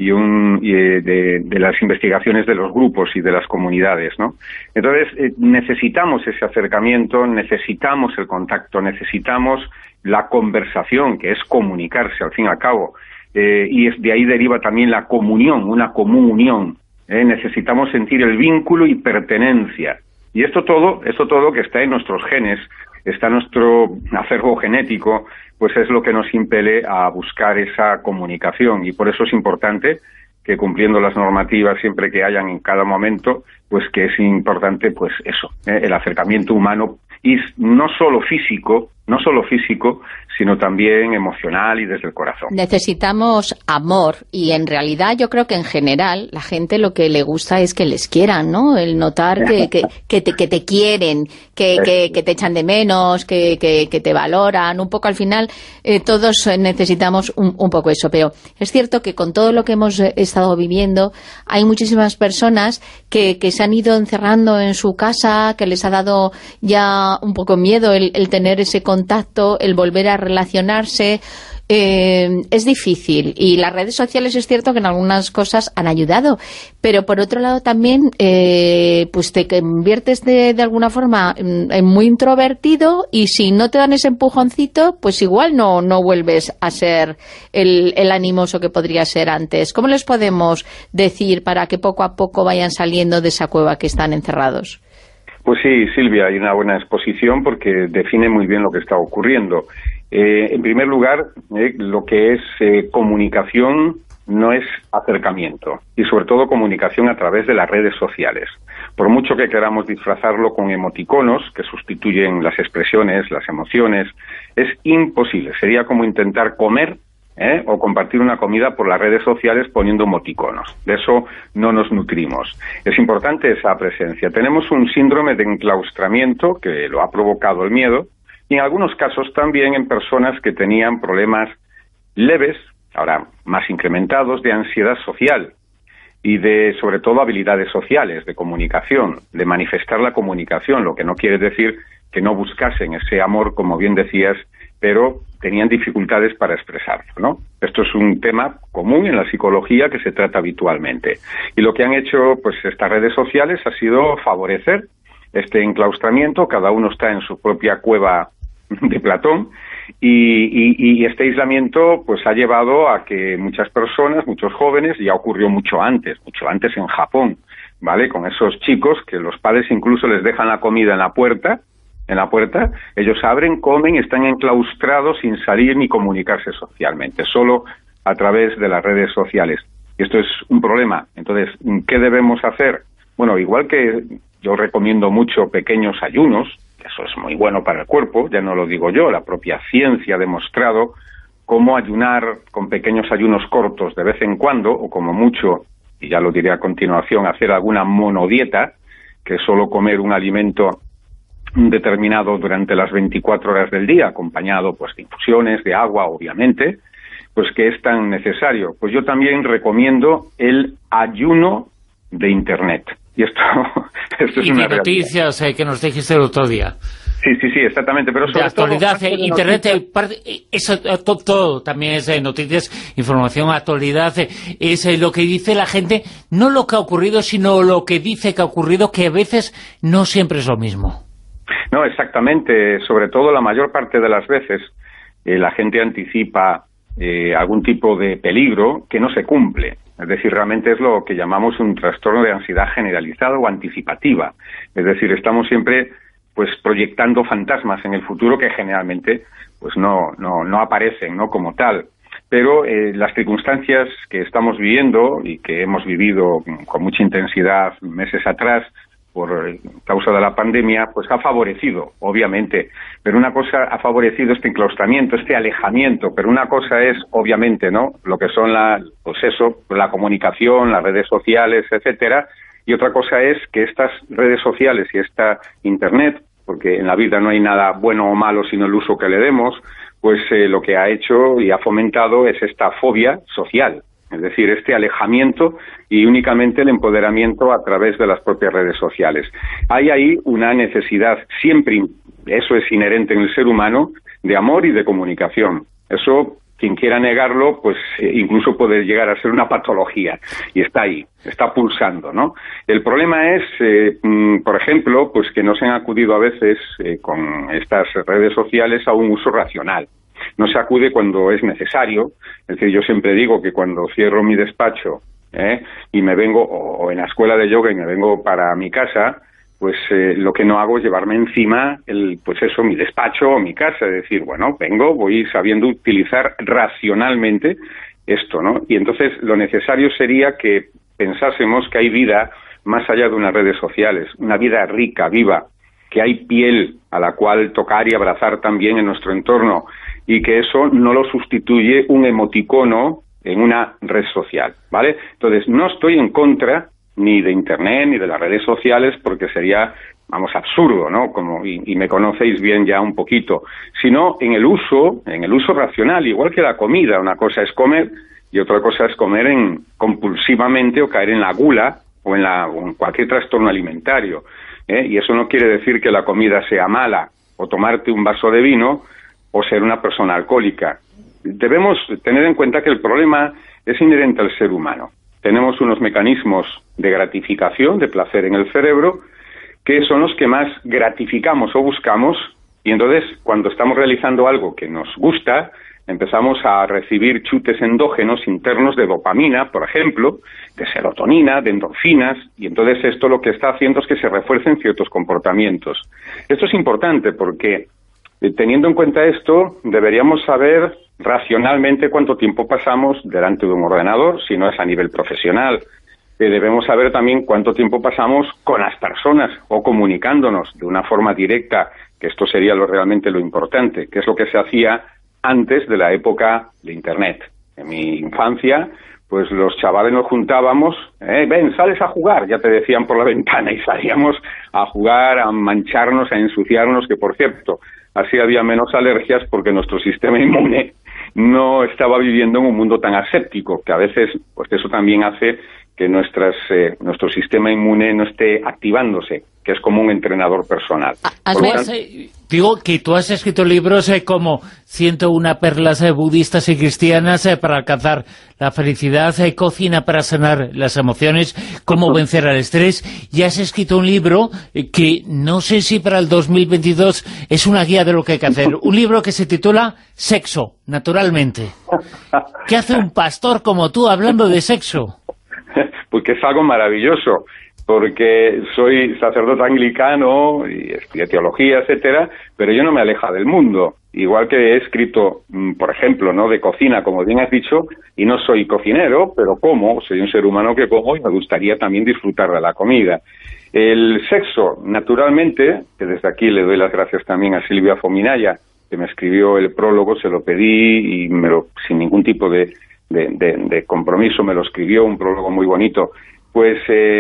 de las investigaciones de los grupos y de las comunidades, ¿no? Entonces, necesitamos ese acercamiento, necesitamos el contacto, necesitamos la conversación, que es comunicarse, al fin y al cabo, y de ahí deriva también la comunión, una común unión. Necesitamos sentir el vínculo y pertenencia. Y esto todo que está en nuestros genes, está en nuestro acervo genético, pues es lo que nos impele a buscar esa comunicación. Y por eso es importante que, cumpliendo las normativas siempre que hayan en cada momento, pues que es importante pues eso, el acercamiento humano, y no solo físico, sino también emocional y desde el corazón. Necesitamos amor, y en realidad yo creo que en general la gente lo que le gusta es que les quieran, ¿no? El notar que te quieren, que te echan de menos, que te valoran, un poco al final todos necesitamos un poco eso, pero es cierto que con todo lo que hemos estado viviendo hay muchísimas personas que se han ido encerrando en su casa, que les ha dado ya un poco miedo el tener ese contacto, el volver a relacionarse. Es difícil, y las redes sociales es cierto que en algunas cosas han ayudado, pero por otro lado también pues te conviertes de alguna forma en muy introvertido, y si no te dan ese empujoncito, pues igual no vuelves a ser el animoso que podría ser antes. ¿Cómo les podemos decir para que poco a poco vayan saliendo de esa cueva que están encerrados? Pues sí, Silvia, hay una buena exposición porque define muy bien lo que está ocurriendo. En primer lugar, lo que es comunicación no es acercamiento, y sobre todo comunicación a través de las redes sociales. Por mucho que queramos disfrazarlo con emoticonos que sustituyen las expresiones, las emociones, es imposible. Sería como intentar comer o compartir una comida por las redes sociales poniendo emoticonos. De eso no nos nutrimos. Es importante esa presencia. Tenemos un síndrome de enclaustramiento que lo ha provocado el miedo, y en algunos casos también en personas que tenían problemas leves, ahora más incrementados, de ansiedad social y de, sobre todo, habilidades sociales, de comunicación, de manifestar la comunicación, lo que no quiere decir que no buscasen ese amor, como bien decías, pero tenían dificultades para expresarlo, ¿no? Esto es un tema común en la psicología que se trata habitualmente. Y lo que han hecho pues estas redes sociales ha sido favorecer este enclaustramiento. Cada uno está en su propia cueva de Platón, y este aislamiento pues ha llevado a que muchas personas, muchos jóvenes, ya ocurrió mucho antes en Japón, ¿vale? Con esos chicos que los padres incluso les dejan la comida en la puerta, ellos abren, comen y están enclaustrados sin salir ni comunicarse socialmente, solo a través de las redes sociales. Y esto es un problema. Entonces, ¿qué debemos hacer? Bueno, igual que yo recomiendo mucho pequeños ayunos, eso es muy bueno para el cuerpo, ya no lo digo yo, la propia ciencia ha demostrado cómo ayunar con pequeños ayunos cortos de vez en cuando, o como mucho, y ya lo diré a continuación, hacer alguna monodieta, que es solo comer un alimento determinado durante las 24 horas del día, acompañado pues de infusiones, de agua, obviamente, pues que es tan necesario. Pues yo también recomiendo el ayuno de Internet. Y esto es una realidad. Noticias que nos dijiste el otro día. Sí, exactamente. Pero sobre de actualidad, todo, Internet, eso, todo también es noticias, información, actualidad, es lo que dice la gente, no lo que ha ocurrido, sino lo que dice que ha ocurrido, que a veces no siempre es lo mismo. No, exactamente. Sobre todo la mayor parte de las veces la gente anticipa algún tipo de peligro que no se cumple. Es decir, realmente es lo que llamamos un trastorno de ansiedad generalizada o anticipativa. Es decir, estamos siempre pues proyectando fantasmas en el futuro que generalmente pues no aparecen, ¿no?, como tal. Pero las circunstancias que estamos viviendo y que hemos vivido con mucha intensidad meses atrás por causa de la pandemia, pues ha favorecido, obviamente. Pero una cosa ha favorecido este enclaustramiento, este alejamiento, pero una cosa es, obviamente, ¿no?, lo que son la comunicación, las redes sociales, etcétera, y otra cosa es que estas redes sociales y esta Internet, porque en la vida no hay nada bueno o malo sino el uso que le demos, pues lo que ha hecho y ha fomentado es esta fobia social. Es decir, este alejamiento y únicamente el empoderamiento a través de las propias redes sociales. Hay ahí una necesidad, siempre, eso es inherente en el ser humano, de amor y de comunicación. Eso, quien quiera negarlo, pues incluso puede llegar a ser una patología. Y está ahí, está pulsando, ¿no? El problema es, por ejemplo, pues que no se han acudido a veces con estas redes sociales a un uso racional. No se acude cuando es necesario. Es decir, yo siempre digo que cuando cierro mi despacho y me vengo, o en la escuela de yoga y me vengo para mi casa, pues lo que no hago es llevarme encima mi despacho o mi casa. Es decir, bueno, voy sabiendo utilizar racionalmente esto, ¿no? Y entonces lo necesario sería que pensásemos que hay vida más allá de unas redes sociales, una vida rica, viva, que hay piel a la cual tocar y abrazar también en nuestro entorno, y que eso no lo sustituye un emoticono en una red social, ¿vale? Entonces, no estoy en contra ni de Internet ni de las redes sociales, porque sería, absurdo, ¿no? Y me conocéis bien ya un poquito, sino en el uso racional, igual que la comida. Una cosa es comer y otra cosa es comer compulsivamente o caer en la gula o en cualquier trastorno alimentario, y eso no quiere decir que la comida sea mala, o tomarte un vaso de vino, o ser una persona alcohólica. Debemos tener en cuenta que el problema es inherente al ser humano. Tenemos unos mecanismos de gratificación, de placer en el cerebro, que son los que más gratificamos o buscamos, y entonces cuando estamos realizando algo que nos gusta, empezamos a recibir chutes endógenos internos de dopamina, por ejemplo, de serotonina, de endorfinas, y entonces esto lo que está haciendo es que se refuercen ciertos comportamientos. Esto es importante porque, teniendo en cuenta esto, deberíamos saber racionalmente cuánto tiempo pasamos delante de un ordenador, si no es a nivel profesional. Debemos saber también cuánto tiempo pasamos con las personas o comunicándonos de una forma directa, que esto sería realmente lo importante, que es lo que se hacía antes de la época de Internet. En mi infancia, pues los chavales nos juntábamos, ven, sales a jugar, ya te decían por la ventana, y salíamos a jugar, a mancharnos, a ensuciarnos, que por cierto, así había menos alergias porque nuestro sistema inmune no estaba viviendo en un mundo tan aséptico, que a veces pues eso también hace que nuestro sistema inmune no esté activándose, que es como un entrenador personal. Digo que tú has escrito libros como 101 perlas budistas y cristianas para alcanzar la felicidad, cocina para sanar las emociones, cómo vencer al estrés, y has escrito un libro que no sé si para el 2022 es una guía de lo que hay que hacer, un libro que se titula Sexo, naturalmente. ¿Qué hace un pastor como tú hablando de sexo? Pues que es algo maravilloso, porque soy sacerdote anglicano y estudié teología, etcétera, pero yo no me alejo del mundo. igual que he escrito, por ejemplo, ¿no?, de cocina, como bien has dicho, y no soy cocinero, pero como, soy un ser humano que como y me gustaría también disfrutar de la comida. El sexo, naturalmente, que desde aquí le doy las gracias también a Silvia Fominaya, que me escribió el prólogo, se lo pedí y sin ningún tipo de compromiso me lo escribió, un prólogo muy bonito. Pues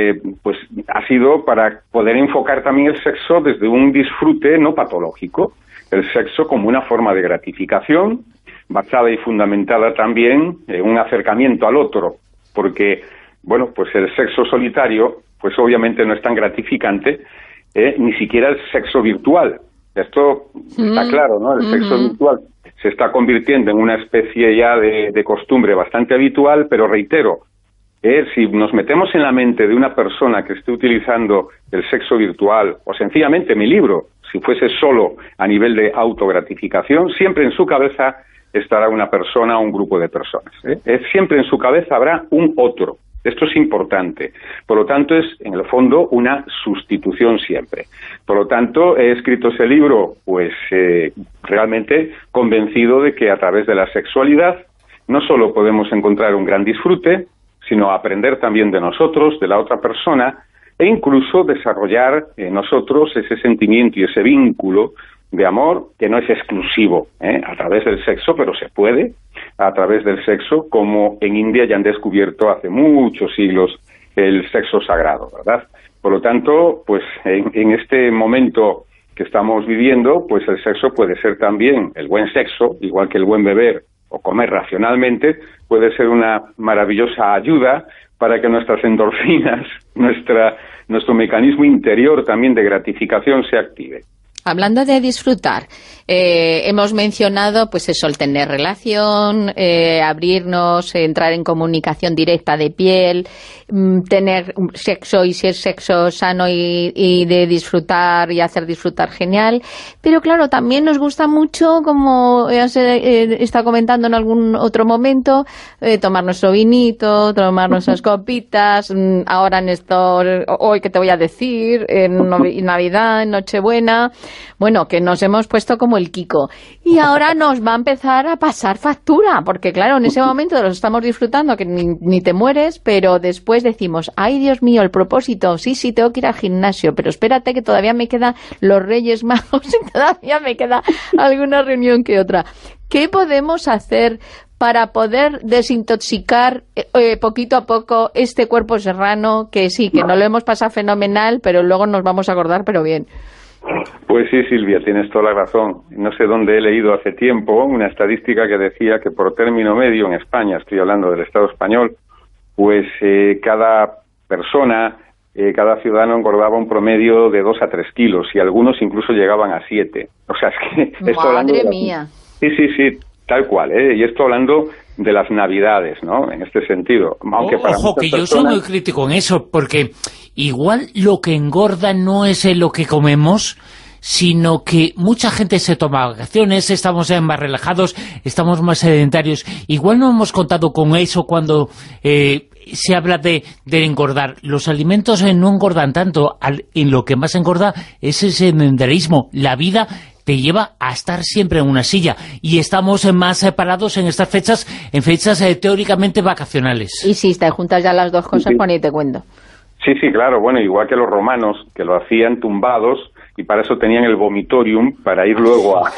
ha sido para poder enfocar también el sexo desde un disfrute no patológico, el sexo como una forma de gratificación basada y fundamentada también en un acercamiento al otro, porque, bueno, pues el sexo solitario, pues obviamente no es tan gratificante, ni siquiera el sexo virtual. Esto está claro, ¿no? El sexo virtual se está convirtiendo en una especie ya de costumbre bastante habitual, pero reitero, si nos metemos en la mente de una persona que esté utilizando el sexo virtual, o sencillamente mi libro, si fuese solo a nivel de autogratificación, siempre en su cabeza estará una persona o un grupo de personas. Siempre en su cabeza habrá un otro. Esto es importante. Por lo tanto, es, en el fondo, una sustitución siempre. Por lo tanto, he escrito ese libro, pues, realmente convencido de que a través de la sexualidad no solo podemos encontrar un gran disfrute, sino aprender también de nosotros, de la otra persona, e incluso desarrollar en nosotros ese sentimiento y ese vínculo de amor que no es exclusivo a través del sexo, pero se puede a través del sexo, como en India ya han descubierto hace muchos siglos el sexo sagrado, ¿verdad? Por lo tanto, pues en este momento que estamos viviendo, pues el sexo puede ser también el buen sexo, igual que el buen beber o comer racionalmente, puede ser una maravillosa ayuda para que nuestras endorfinas, nuestro mecanismo interior también de gratificación se active. Hablando de disfrutar, hemos mencionado pues eso, el tener relación, abrirnos, entrar en comunicación directa de piel, tener sexo, y si es sexo sano y de disfrutar y hacer disfrutar genial. Pero claro, también nos gusta mucho, como está comentando en algún otro momento, tomar nuestro vinito, tomar nuestras copitas, ahora en esto, hoy que te voy a decir, en Navidad, en Nochebuena. Bueno, que nos hemos puesto como el Kiko. Y ahora nos va a empezar a pasar factura, porque claro, en ese momento lo estamos disfrutando, que ni te mueres, pero después decimos, ay Dios mío, el propósito, sí, tengo que ir al gimnasio, pero espérate que todavía me quedan los Reyes Magos y todavía me queda alguna reunión que otra. ¿Qué podemos hacer para poder desintoxicar poquito a poco este cuerpo serrano, que sí, que no lo hemos pasado fenomenal, pero luego nos vamos a acordar, pero bien? Pues sí, Silvia, tienes toda la razón. No sé dónde he leído hace tiempo una estadística que decía que por término medio en España, estoy hablando del Estado español, pues cada persona, cada ciudadano engordaba un promedio de 2 a 3 kilos y algunos incluso llegaban a 7. O sea, es que... ¡Madre mía! Sí, tal cual, y esto hablando de las Navidades, ¿no?, en este sentido. Aunque para ojo, que yo soy muy crítico en eso, porque igual lo que engorda no es lo que comemos, sino que mucha gente se toma vacaciones, estamos más relajados, estamos más sedentarios. Igual no hemos contado con eso cuando se habla de engordar. Los alimentos no engordan tanto, en lo que más engorda es el sedentarismo. La vida te lleva a estar siempre en una silla, y estamos más separados en estas fechas, en fechas teóricamente vacacionales. Y si te juntas ya las dos cosas, pues ni te cuento. Sí, claro, bueno, igual que los romanos, que lo hacían tumbados, y para eso tenían el vomitorium, para ir luego a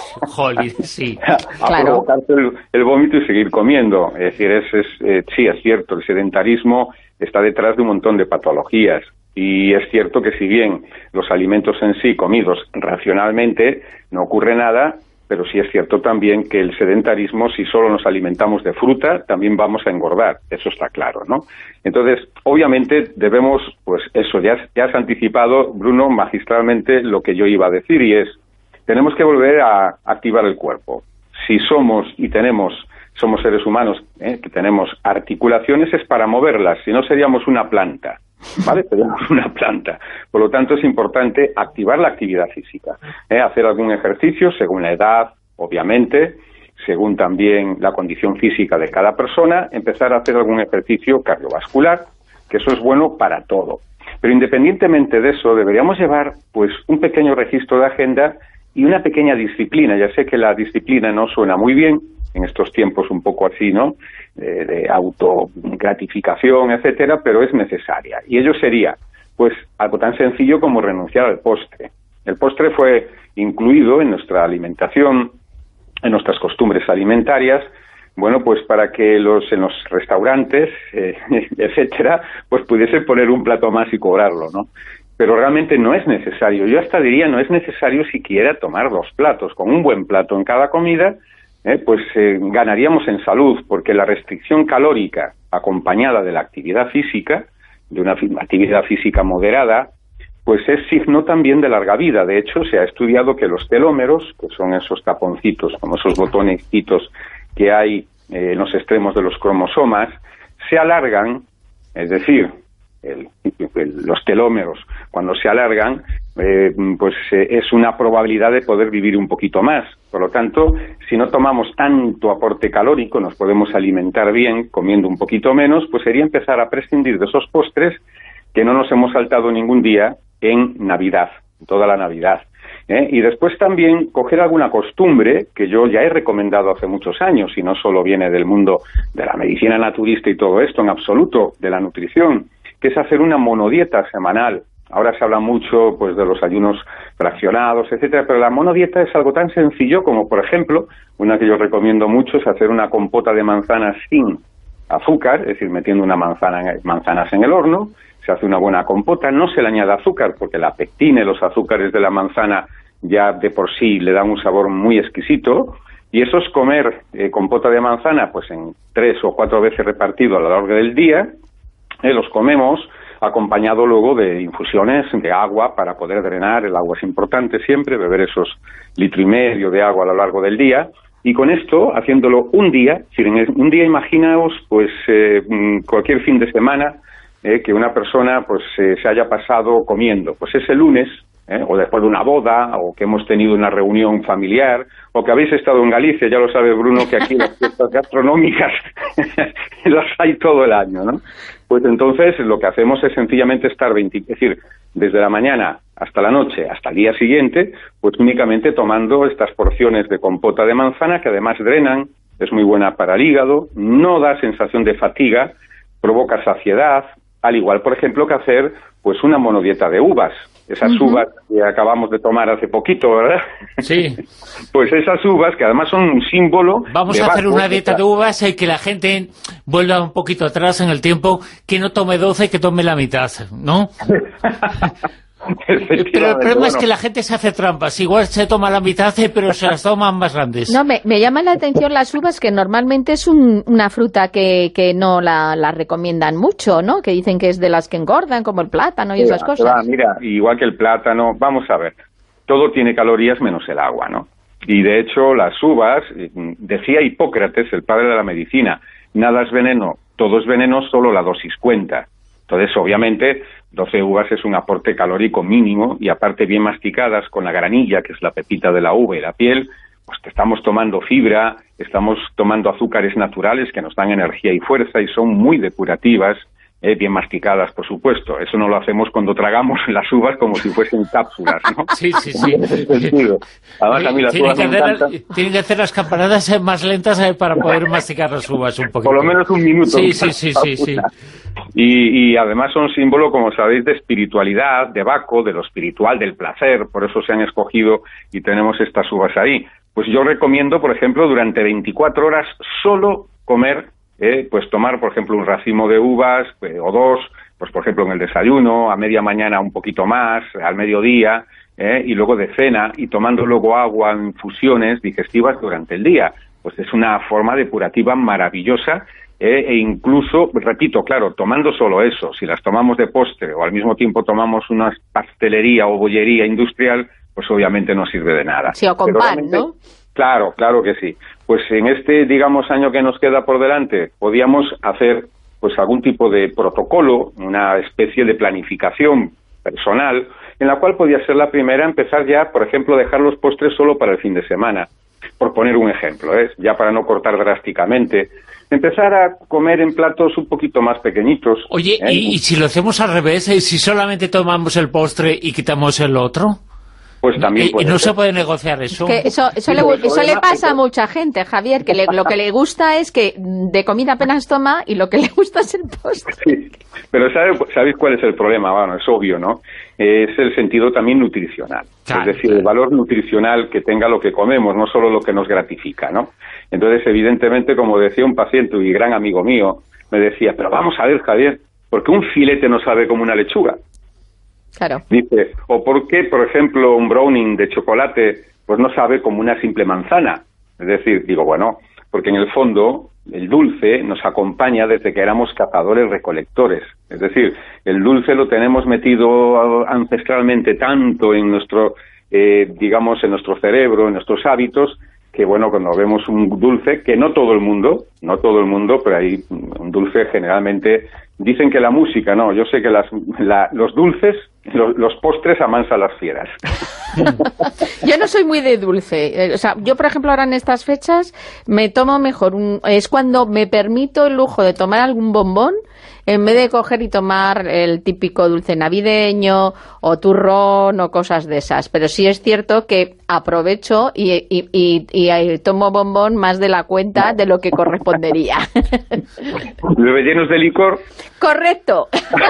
provocarse el vómito y seguir comiendo. Es decir, sí, es cierto, el sedentarismo está detrás de un montón de patologías. Y es cierto que si bien los alimentos en sí comidos racionalmente no ocurre nada, pero sí es cierto también que el sedentarismo, si solo nos alimentamos de fruta, también vamos a engordar, eso está claro, ¿no? Entonces, obviamente debemos, pues eso, ya has anticipado, Bruno, magistralmente lo que yo iba a decir, y es, tenemos que volver a activar el cuerpo. Si somos seres humanos, que tenemos articulaciones, es para moverlas, si no seríamos una planta. ¿Vale? Tenemos una planta. Por lo tanto, es importante activar la actividad física. Hacer algún ejercicio según la edad, obviamente, según también la condición física de cada persona, empezar a hacer algún ejercicio cardiovascular, que eso es bueno para todo. Pero independientemente de eso, deberíamos llevar pues un pequeño registro de agenda y una pequeña disciplina. Ya sé que la disciplina no suena muy bien en estos tiempos un poco así, ¿no?, de autogratificación, etcétera, pero es necesaria. Y ello sería, pues, algo tan sencillo como renunciar al postre. El postre fue incluido en nuestra alimentación, en nuestras costumbres alimentarias, bueno, pues para que en los restaurantes, etcétera, pues pudiesen poner un plato más y cobrarlo, ¿no? Pero realmente no es necesario. Yo hasta diría, no es necesario siquiera tomar 2 platos. Con un buen plato en cada comida, pues ganaríamos en salud, porque la restricción calórica acompañada de la actividad física, de una actividad física moderada, pues es signo también de larga vida. De hecho, se ha estudiado que los telómeros, que son esos taponcitos, como esos botonecitos que hay en los extremos de los cromosomas, se alargan, es decir, los telómeros, cuando se alargan, es una probabilidad de poder vivir un poquito más. Por lo tanto, si no tomamos tanto aporte calórico, nos podemos alimentar bien comiendo un poquito menos, pues sería empezar a prescindir de esos postres que no nos hemos saltado ningún día en Navidad, toda la Navidad. Y después también coger alguna costumbre que yo ya he recomendado hace muchos años, y no solo viene del mundo de la medicina naturista y todo esto, en absoluto, de la nutrición, que es hacer una monodieta semanal. Ahora se habla mucho, pues, de los ayunos fraccionados, etcétera, pero la monodieta es algo tan sencillo como, por ejemplo, una que yo recomiendo mucho es hacer una compota de manzanas sin azúcar, es decir, metiendo manzanas en el horno. Se hace una buena compota, no se le añade azúcar porque la pectina y los azúcares de la manzana ya de por sí le dan un sabor muy exquisito, y eso es comer compota de manzana pues en 3 o 4 veces repartido a lo largo del día. Los comemos acompañado luego de infusiones de agua para poder drenar. El agua es importante siempre, beber esos 1,5 litros de agua a lo largo del día. Y con esto, haciéndolo un día, es decir, en un día, imaginaos, pues cualquier fin de semana, que una persona pues se haya pasado comiendo, pues ese lunes, o después de una boda, o que hemos tenido una reunión familiar, o que habéis estado en Galicia, ya lo sabe Bruno, que aquí las fiestas gastronómicas las hay todo el año, ¿no? Pues entonces lo que hacemos es sencillamente estar es decir, desde la mañana hasta la noche, hasta el día siguiente, pues únicamente tomando estas porciones de compota de manzana, que además drenan, es muy buena para el hígado, no da sensación de fatiga, provoca saciedad, al igual, por ejemplo, que hacer pues una monodieta de uvas. Esas uvas que acabamos de tomar hace poquito, ¿verdad? Sí. Pues esas uvas, que además son un símbolo... Vamos a hacer una dieta de uvas y que la gente vuelva un poquito atrás en el tiempo, que no tome 12, que tome la mitad, ¿no? Pero el problema es que la gente se hace trampas. Igual se toma la mitad, pero se las toman más grandes. No, me llaman la atención las uvas, que normalmente es una fruta que no la recomiendan mucho, ¿no? Que dicen que es de las que engordan, como el plátano y esas cosas. Mira, igual que el plátano, vamos a ver, todo tiene calorías menos el agua, ¿no? Y de hecho las uvas, decía Hipócrates, el padre de la medicina, nada es veneno, todo es veneno, solo la dosis cuenta. Entonces, obviamente, 12 uvas es un aporte calórico mínimo, y aparte bien masticadas con la granilla, que es la pepita de la uva y la piel, pues que estamos tomando fibra, estamos tomando azúcares naturales que nos dan energía y fuerza y son muy depurativas, bien masticadas, por supuesto. Eso no lo hacemos cuando tragamos las uvas como si fuesen cápsulas, ¿no? Sí. Además, a mí las uvas me encantan. Tienen que hacer las campanadas más lentas para poder masticar las uvas un poquito. Por lo menos un minuto. Sí. Y además son símbolo, como sabéis, de espiritualidad, de Baco, de lo espiritual, del placer. Por eso se han escogido y tenemos estas uvas ahí. Pues yo recomiendo, por ejemplo, durante 24 horas solo comer, pues tomar, por ejemplo, un racimo de uvas o 2, pues por ejemplo en el desayuno, a media mañana un poquito más, al mediodía, y luego de cena, y tomando luego agua en infusiones digestivas durante el día. Pues es una forma depurativa maravillosa, e incluso, repito, claro, tomando solo eso, si las tomamos de postre o al mismo tiempo tomamos una pastelería o bollería industrial, pues obviamente no sirve de nada. Sí, o con pan, ¿no? Claro que sí. Pues en este, digamos, año que nos queda por delante, podíamos hacer pues algún tipo de protocolo, una especie de planificación personal, en la cual podía ser la primera empezar ya, por ejemplo, dejar los postres solo para el fin de semana, por poner un ejemplo, ya para no cortar drásticamente. Empezar a comer en platos un poquito más pequeñitos. Oye, ¿y si lo hacemos al revés? ¿Si solamente tomamos el postre y quitamos el otro? pues también puede no ser. se puede negociar eso. Que eso le pasa a mucha gente, Javier, que lo que le gusta es que de comida apenas toma y lo que le gusta es el postre. Sí, pero ¿sabéis cuál es el problema? Bueno, es obvio, ¿no? Es el sentido también nutricional. Claro, es decir, el valor nutricional que tenga lo que comemos, no solo lo que nos gratifica, ¿no? Entonces, evidentemente, como decía un paciente y gran amigo mío, me decía, pero vamos a ver, Javier, ¿por qué un filete no sabe como una lechuga? Claro. Dice, o por qué, por ejemplo, un brownie de chocolate pues no sabe como una simple manzana. Es decir, digo, bueno, porque en el fondo el dulce nos acompaña desde que éramos cazadores-recolectores. Es decir, el dulce lo tenemos metido ancestralmente tanto en nuestro, digamos, en nuestro cerebro, en nuestros hábitos, que bueno, cuando vemos un dulce, que no todo el mundo, pero hay un dulce generalmente, dicen que la música, no, yo sé que los dulces, los postres amansan las fieras. Yo no soy muy de dulce, o sea, yo por ejemplo ahora en estas fechas me tomo mejor, es cuando me permito el lujo de tomar algún bombón, en vez de coger y tomar el típico dulce navideño o turrón o cosas de esas. Pero sí es cierto que aprovecho y tomo bombón más de la cuenta de lo que correspondería. ¿Rellenos de licor? ¡Correcto!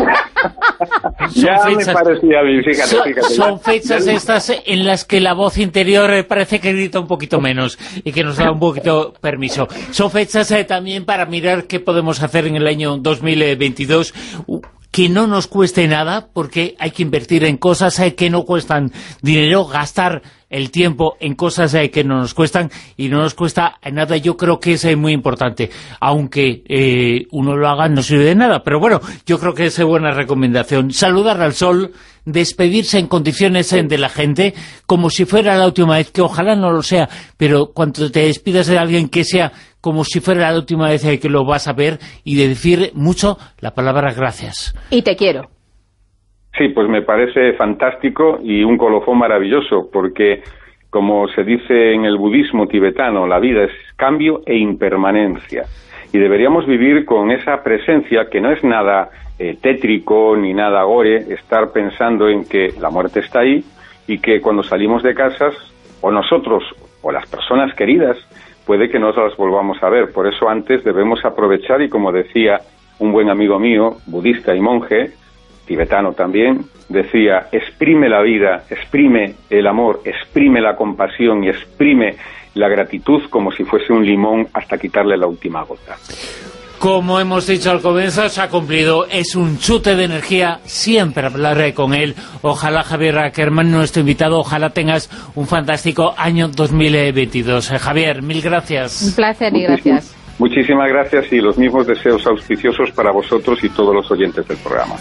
Ya me parecía a mí, fíjate. Son fechas estas en las que la voz interior parece que grita un poquito menos y que nos da un poquito permiso. Son fechas también para mirar qué podemos hacer en el año 2022, que no nos cueste nada, porque hay que invertir en cosas que no cuestan dinero, gastar el tiempo en cosas que no nos cuestan y no nos cuesta nada. Yo creo que es muy importante, aunque uno lo haga no sirve de nada, pero bueno, yo creo que es buena recomendación. Saludar al sol, despedirse en condiciones de la gente, como si fuera la última vez, que ojalá no lo sea, pero cuando te despidas de alguien, que sea como si fuera la última vez que lo vas a ver, y de decir mucho la palabra gracias. Y te quiero. Sí, pues me parece fantástico y un colofón maravilloso, porque como se dice en el budismo tibetano, la vida es cambio e impermanencia, y deberíamos vivir con esa presencia que no es nada tétrico ni nada gore, estar pensando en que la muerte está ahí y que cuando salimos de casas, o nosotros o las personas queridas, puede que no las volvamos a ver. Por eso antes debemos aprovechar, y como decía un buen amigo mío, budista y monje, tibetano también, decía, exprime la vida, exprime el amor, exprime la compasión y exprime la gratitud como si fuese un limón hasta quitarle la última gota. Como hemos dicho al comienzo, se ha cumplido. Es un chute de energía siempre hablar con él. Ojalá, Javier Ackerman, nuestro invitado, ojalá tengas un fantástico año 2022. Javier, mil gracias. Un placer y gracias. Muchísimas gracias, y los mismos deseos auspiciosos para vosotros y todos los oyentes del programa.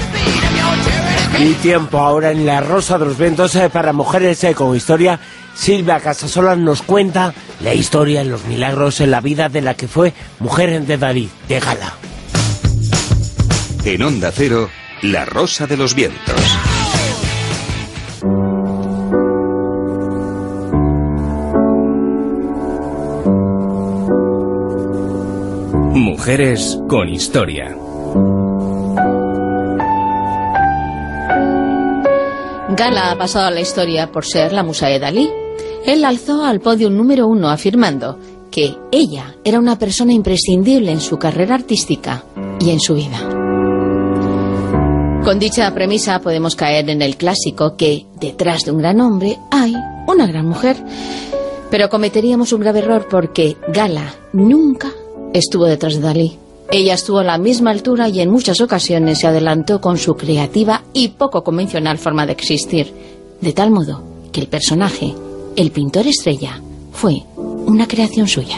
Y tiempo ahora en La Rosa de los Vientos para Mujeres con Historia. Silvia Casasola nos cuenta la historia, los milagros en la vida de la que fue mujer de Dalí, de Gala. En Onda Cero, La Rosa de los Vientos. Mujeres con Historia. Gala ha pasado a la historia por ser la musa de Dalí. Él la alzó al podio número 1 afirmando que ella era una persona imprescindible en su carrera artística y en su vida. Con dicha premisa podemos caer en el clásico que detrás de un gran hombre hay una gran mujer. Pero cometeríamos un grave error, porque Gala nunca estuvo detrás de Dalí. Ella estuvo a la misma altura y en muchas ocasiones se adelantó con su creativa y poco convencional forma de existir, de tal modo que el personaje, el pintor estrella, fue una creación suya.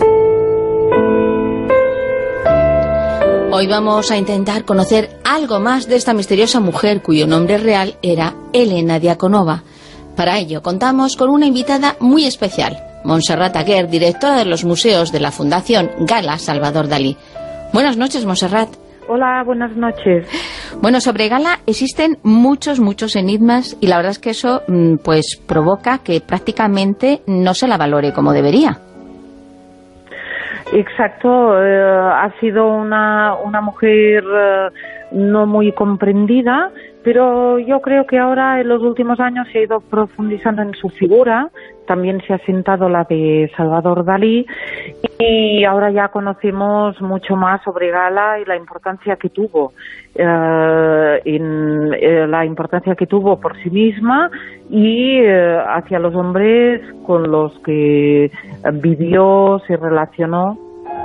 Hoy vamos a intentar conocer algo más de esta misteriosa mujer cuyo nombre real era Elena Diakonova. Para ello contamos con una invitada muy especial, Montserrat Aguer, directora de los museos de la Fundación Gala Salvador Dalí. Buenas noches, Montserrat. Hola, buenas noches. Bueno, sobre Gala existen muchos enigmas, y la verdad es que eso pues provoca que prácticamente no se la valore como debería. Exacto, ha sido una mujer no muy comprendida, pero yo creo que ahora en los últimos años se ha ido profundizando en su figura. También se ha sentado la de Salvador Dalí y ahora ya conocemos mucho más sobre Gala y la importancia que tuvo, la importancia que tuvo por sí misma y hacia los hombres con los que vivió, se relacionó.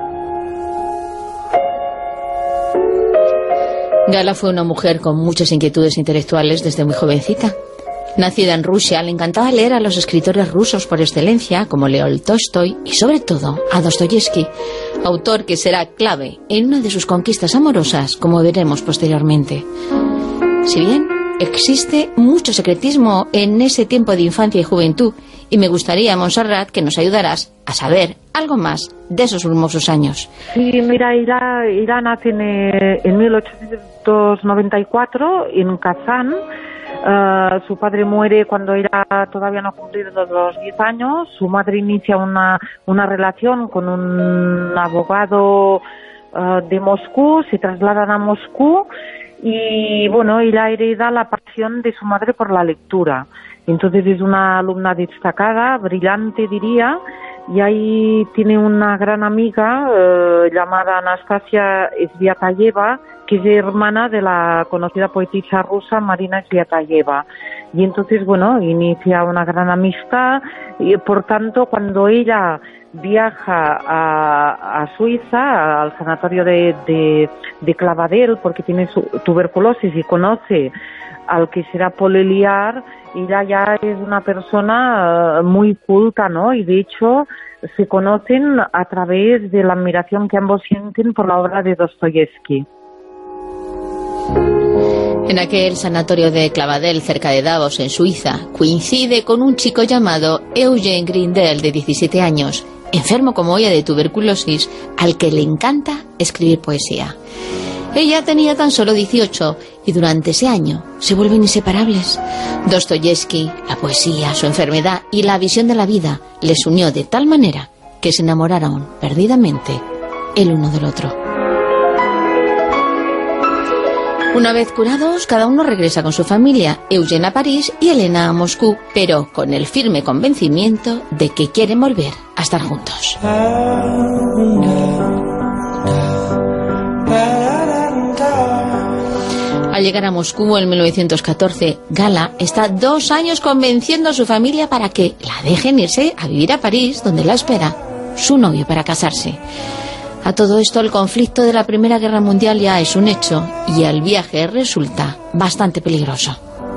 Gala fue una mujer con muchas inquietudes intelectuales desde muy jovencita. Nacida en Rusia, le encantaba leer a los escritores rusos por excelencia, como León Tolstoy y sobre todo a Dostoyevski, autor que será clave en una de sus conquistas amorosas, como veremos posteriormente. Si bien existe mucho secretismo en ese tiempo de infancia y juventud, y me gustaría, Montserrat, que nos ayudaras a saber algo más de esos hermosos años. Sí, mira, Ira nace en 1894 en Kazán. Su padre muere cuando Ira todavía no ha cumplido los 10 años. Su madre inicia una relación con un abogado de Moscú, se trasladan a Moscú y bueno, Ira hereda la pasión de su madre por la lectura. Entonces es una alumna destacada, brillante diría, y ahí tiene una gran amiga llamada Anastasia Sviatayeva, que es hermana de la conocida poetisa rusa Marina Sviatayeva. Y entonces, bueno, inicia una gran amistad y por tanto cuando ella viaja a Suiza, al sanatorio de Clavadel, porque tiene tuberculosis y conoce al que será Paul Eluard, ella ya es una persona muy culta, ¿no? Y de hecho se conocen a través de la admiración que ambos sienten por la obra de Dostoyevsky. En aquel sanatorio de Clavadel, cerca de Davos, en Suiza, coincide con un chico llamado Eugen Grindel, de 17 años, enfermo como ella de tuberculosis, al que le encanta escribir poesía. Ella tenía tan solo 18 y durante ese año se vuelven inseparables. Dostoyevsky, la poesía, su enfermedad y la visión de la vida les unió de tal manera que se enamoraron perdidamente el uno del otro. Una vez curados, cada uno regresa con su familia, Eugen a París y Elena a Moscú, pero con el firme convencimiento de que quieren volver a estar juntos. Al llegar a Moscú en 1914, Gala está 2 años convenciendo a su familia para que la dejen irse a vivir a París, donde la espera su novio para casarse. A todo esto, el conflicto de la Primera Guerra Mundial ya es un hecho y el viaje resulta bastante peligroso.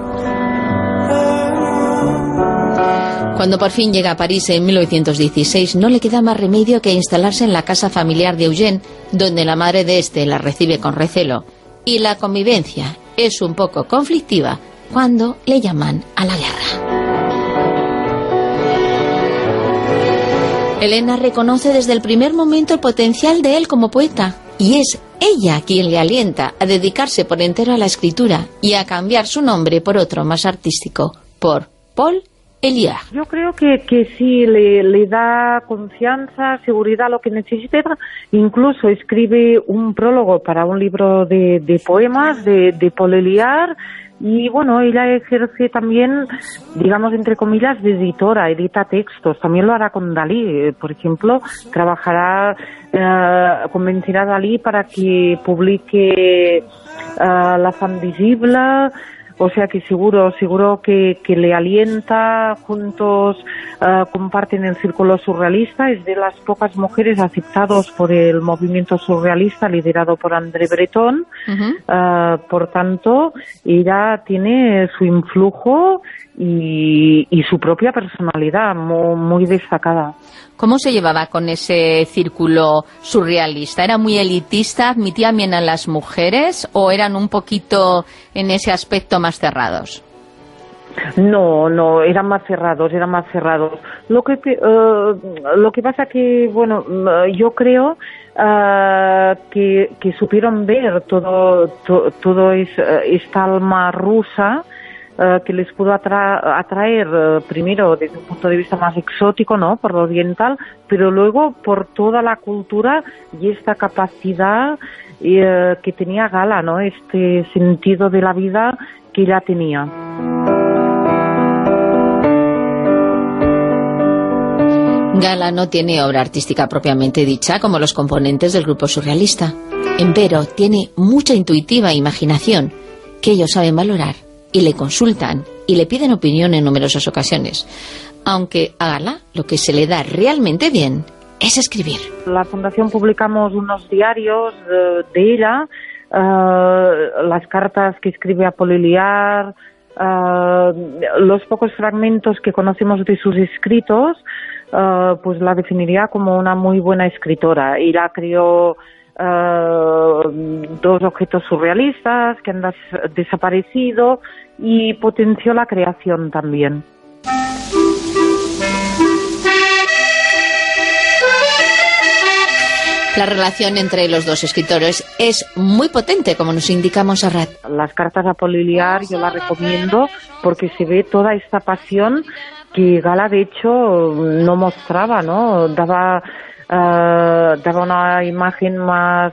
Cuando por fin llega a París en 1916, no le queda más remedio que instalarse en la casa familiar de Eugène, donde la madre de este la recibe con recelo. Y la convivencia es un poco conflictiva cuando le llaman a la guerra. Elena reconoce desde el primer momento el potencial de él como poeta, y es ella quien le alienta a dedicarse por entero a la escritura y a cambiar su nombre por otro más artístico, por Paul Eluard. Yo creo que sí, le da confianza, seguridad, lo que necesita. Incluso escribe un prólogo para un libro de poemas de Paul Eluard. Y bueno, ella ejerce también, digamos, entre comillas, de editora, edita textos. También lo hará con Dalí, por ejemplo, trabajará, convencerá a Dalí para que publique La Femme Visible. O sea que seguro que le alienta, juntos comparten el círculo surrealista, es de las pocas mujeres aceptadas por el movimiento surrealista liderado por André Breton. Por tanto, ella tiene su influjo y su propia personalidad muy destacada. ¿Cómo se llevaba con ese círculo surrealista? ¿Era muy elitista? ¿Admitía bien a las mujeres? ¿O eran un poquito en ese aspecto más cerrados? No, eran más cerrados. Lo que pasa que, bueno, yo creo que supieron ver todo esta alma rusa que les pudo atraer primero desde un punto de vista más exótico, ¿no?, por lo oriental, pero luego por toda la cultura y esta capacidad que tenía Gala, ¿no?, este sentido de la vida que ella tenía. Gala no tiene obra artística propiamente dicha como los componentes del grupo surrealista. Empero tiene mucha intuitiva imaginación que ellos saben valorar y le consultan y le piden opinión en numerosas ocasiones. Aunque a Gala lo que se le da realmente bien es escribir. La Fundación publicamos unos diarios de ella, las cartas que escribe a Poliliar, los pocos fragmentos que conocemos de sus escritos, pues la definiría como una muy buena escritora. Ella creó 2 objetos surrealistas que han desaparecido y potenció la creación también. La relación entre los dos escritores es muy potente, como nos indica Montserrat. Las cartas a Poliliar yo las recomiendo porque se ve toda esta pasión que Gala de hecho no mostraba, ¿no? Daba una imagen más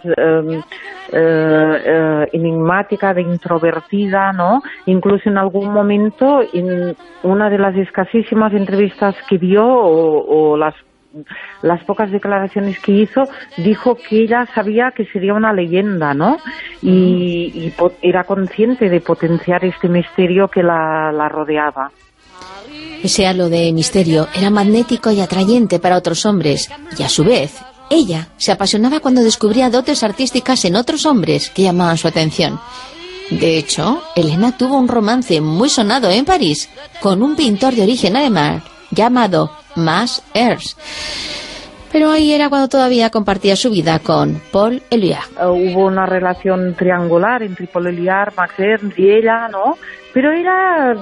enigmática, de introvertida, ¿no? Incluso en algún momento, en una de las escasísimas entrevistas que dio o las pocas declaraciones que hizo, dijo que ella sabía que sería una leyenda, ¿no? Y era consciente de potenciar este misterio que la rodeaba. Ese halo de misterio era magnético y atrayente para otros hombres, y a su vez, ella se apasionaba cuando descubría dotes artísticas en otros hombres que llamaban su atención. De hecho, Elena tuvo un romance muy sonado en París con un pintor de origen alemán llamado Max Ernst. Pero ahí era cuando todavía compartía su vida con Paul Éluard. Hubo una relación triangular entre Paul Éluard, Max Ernst y ella, ¿no? Pero ella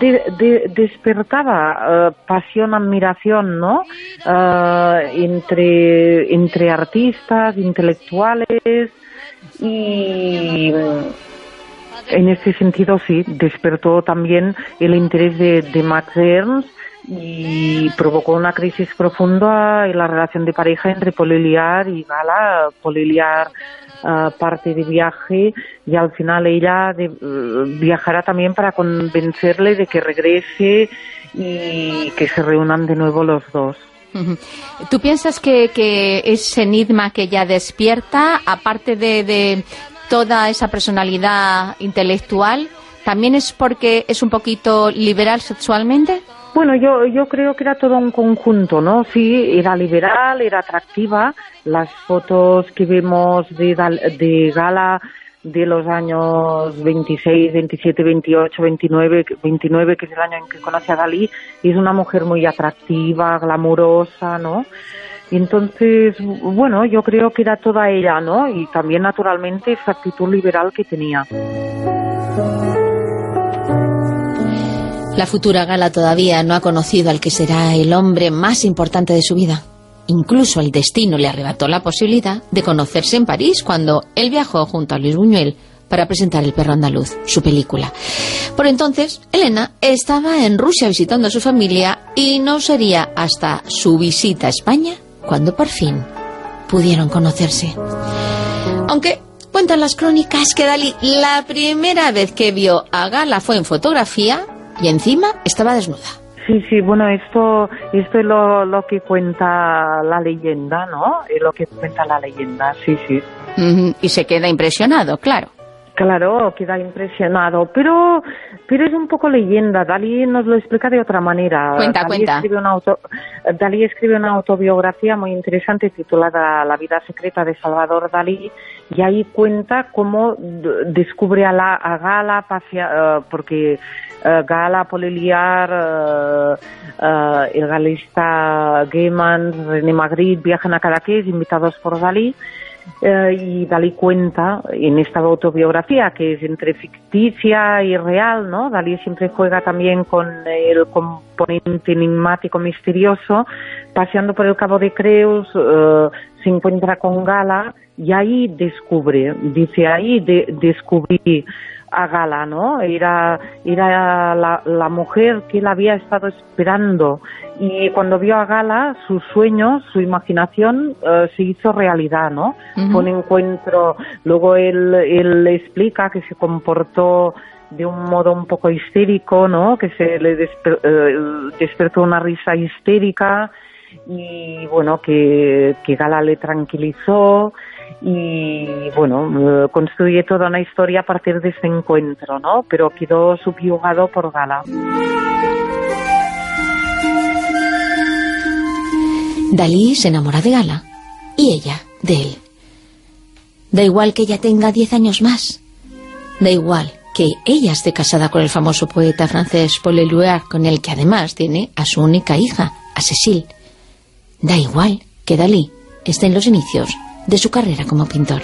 despertaba pasión, admiración, ¿no? Entre artistas, intelectuales, y en ese sentido sí, despertó también el interés de Max Ernst y provocó una crisis profunda en la relación de pareja entre Paul Éluard y Gala. Paul Éluard parte de viaje y al final ella viajará también para convencerle de que regrese y que se reúnan de nuevo los dos. ¿Tú piensas que ese enigma que ella despierta, aparte de toda esa personalidad intelectual, también es porque es un poquito liberal sexualmente? Bueno, yo creo que era todo un conjunto, ¿no? Sí, era liberal, era atractiva. Las fotos que vemos de Gala de los años 26, 27, 28, 29, que es el año en que conoce a Dalí, es una mujer muy atractiva, glamurosa, ¿no? Y entonces, bueno, yo creo que era toda ella, ¿no? Y también, naturalmente, esa actitud liberal que tenía. La futura Gala todavía no ha conocido al que será el hombre más importante de su vida. Incluso el destino le arrebató la posibilidad de conocerse en París cuando él viajó junto a Luis Buñuel para presentar El perro andaluz, su película. Por entonces, Elena estaba en Rusia visitando a su familia y no sería hasta su visita a España cuando por fin pudieron conocerse. Aunque cuentan las crónicas que Dalí la primera vez que vio a Gala fue en fotografía y encima estaba desnuda. Sí, bueno, esto es lo que cuenta la leyenda, ¿no? Es lo que cuenta la leyenda, sí. Y se queda impresionado, claro. Claro, queda impresionado, pero es un poco leyenda. Dalí nos lo explica de otra manera. Cuenta. Dalí escribe una autobiografía muy interesante titulada La vida secreta de Salvador Dalí, y ahí cuenta cómo descubre a Gala, porque Gala, Paul Éluard, el galerista Gehman, René Magritte viajan a Cadaqués invitados por Dalí. Y Dalí cuenta en esta autobiografía, que es entre ficticia y real, ¿no? Dalí siempre juega también con el componente enigmático, misterioso. Paseando por el Cabo de Creus, se encuentra con Gala y ahí descubre, dice, descubrí a Gala, ¿no? Era la mujer que él había estado esperando, y cuando vio a Gala, sus sueños, su imaginación se hizo realidad, ¿no? Fue un encuentro. Luego él explica que se comportó de un modo un poco histérico, ¿no? Que se le despertó una risa histérica, y bueno, que Gala le tranquilizó, y bueno, construye toda una historia a partir de ese encuentro, ¿no? Pero quedó subyugado por Gala. Dalí se enamora de Gala y ella de él. Da igual que ella tenga 10 años más. Da igual que ella esté casada con el famoso poeta francés Paul Éluard, con el que además tiene a su única hija, a Cécile. Da igual que Dalí esté en los inicios de su carrera como pintor.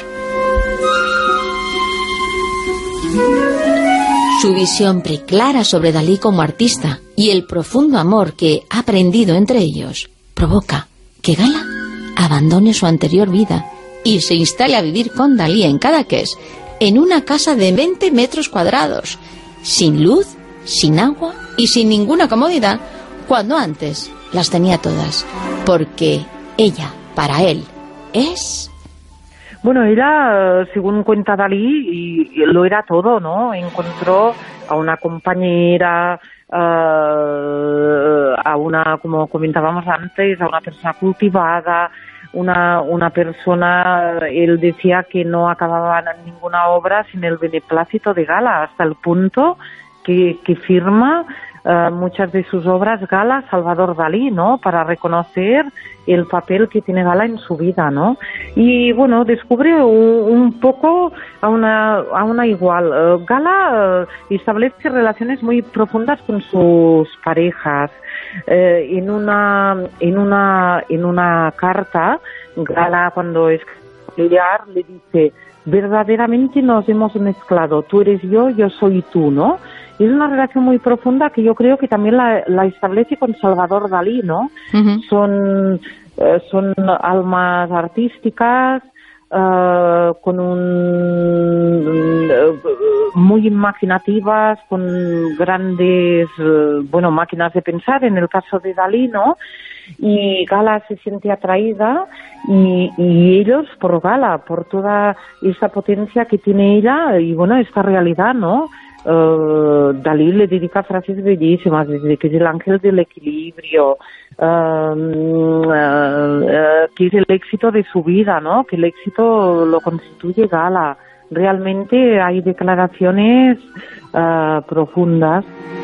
Su visión preclara sobre Dalí como artista y el profundo amor que ha aprendido entre ellos provoca que Gala abandone su anterior vida y se instale a vivir con Dalí en Cadaqués, en una casa de 20 metros cuadrados, sin luz, sin agua y sin ninguna comodidad, cuando antes las tenía todas, porque ella, para él, es... Bueno, ella, según cuenta Dalí, y lo era todo, ¿no? Encontró a una compañera, a una, como comentábamos antes, a una persona cultivada, una persona, él decía que no acababa ninguna obra sin el beneplácito de Gala, hasta el punto que firma muchas de sus obras Gala Salvador Dalí, ¿no? Para reconocer el papel que tiene Gala en su vida, ¿no? Y bueno, descubre un poco a una igual. Gala establece relaciones muy profundas con sus parejas. En una carta, Gala, cuando es familiar, le dice: verdaderamente nos hemos mezclado, tú eres yo soy tú, ¿no? Es una relación muy profunda que yo creo que también la establece con Salvador Dalí, ¿no? Son almas artísticas, muy imaginativas, con grandes, máquinas de pensar, en el caso de Dalí, ¿no? Y Gala se siente atraída y ellos por Gala, por toda esa potencia que tiene ella y esta realidad, ¿no? Dalí le dedica frases bellísimas, desde que es el ángel del equilibrio, que es el éxito de su vida, ¿no? Que el éxito lo constituye Gala. Realmente hay declaraciones profundas.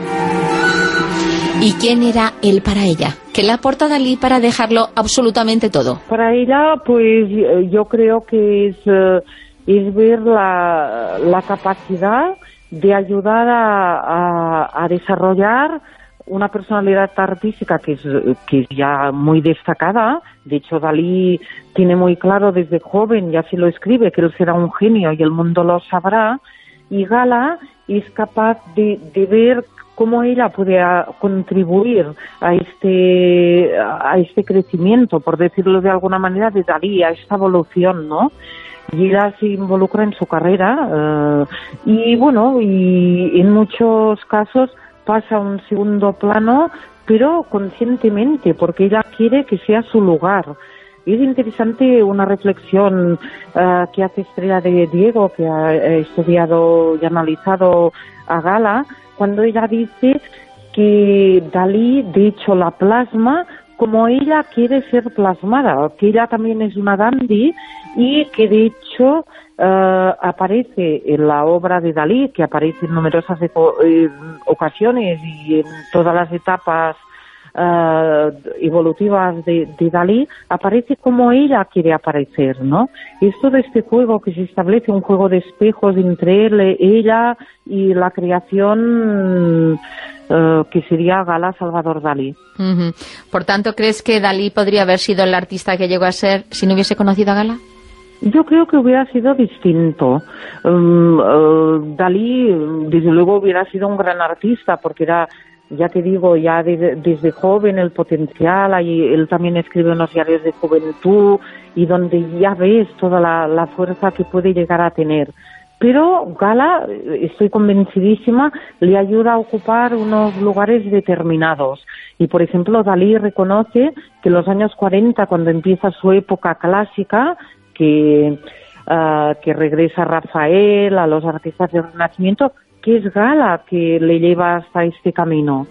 ¿Y quién era él para ella? ¿Qué le aporta Dalí para dejarlo absolutamente todo? Para ella, pues yo creo que es ver la capacidad de ayudar a desarrollar una personalidad artística que es ya muy destacada. De hecho, Dalí tiene muy claro desde joven, ya se lo escribe, que él será un genio y el mundo lo sabrá. Y Gala es capaz de ver cómo ella puede contribuir a este crecimiento, por decirlo de alguna manera, de Dalí, a esta evolución, ¿no? Y ella se involucra en su carrera y en muchos casos pasa a un segundo plano, pero conscientemente, porque ella quiere que sea su lugar. Es interesante una reflexión que hace Estrella de Diego, que ha estudiado y analizado a Gala, cuando ella dice que Dalí, de hecho, la plasma como ella quiere ser plasmada, que ella también es una dandy y que de hecho aparece en la obra de Dalí, que aparece en numerosas ocasiones y en todas las etapas evolutivas de Dalí, aparece como ella quiere aparecer, ¿no? Es todo este juego que se establece, un juego de espejos entre ella y la creación que sería Gala Salvador Dalí. Por tanto, ¿crees que Dalí podría haber sido el artista que llegó a ser si no hubiese conocido a Gala? Yo creo que hubiera sido distinto. Dalí, desde luego, hubiera sido un gran artista, porque era, ya te digo, ya desde joven el potencial. Él también escribe unos diarios de juventud y donde ya ves toda la fuerza que puede llegar a tener. pero Gala, estoy convencidísima, le ayuda a ocupar unos lugares determinados. Y, por ejemplo, Dalí reconoce que en los años 40, cuando empieza su época clásica, que regresa Rafael, a los artistas del Renacimiento, que es Gala que le lleva hasta este camino.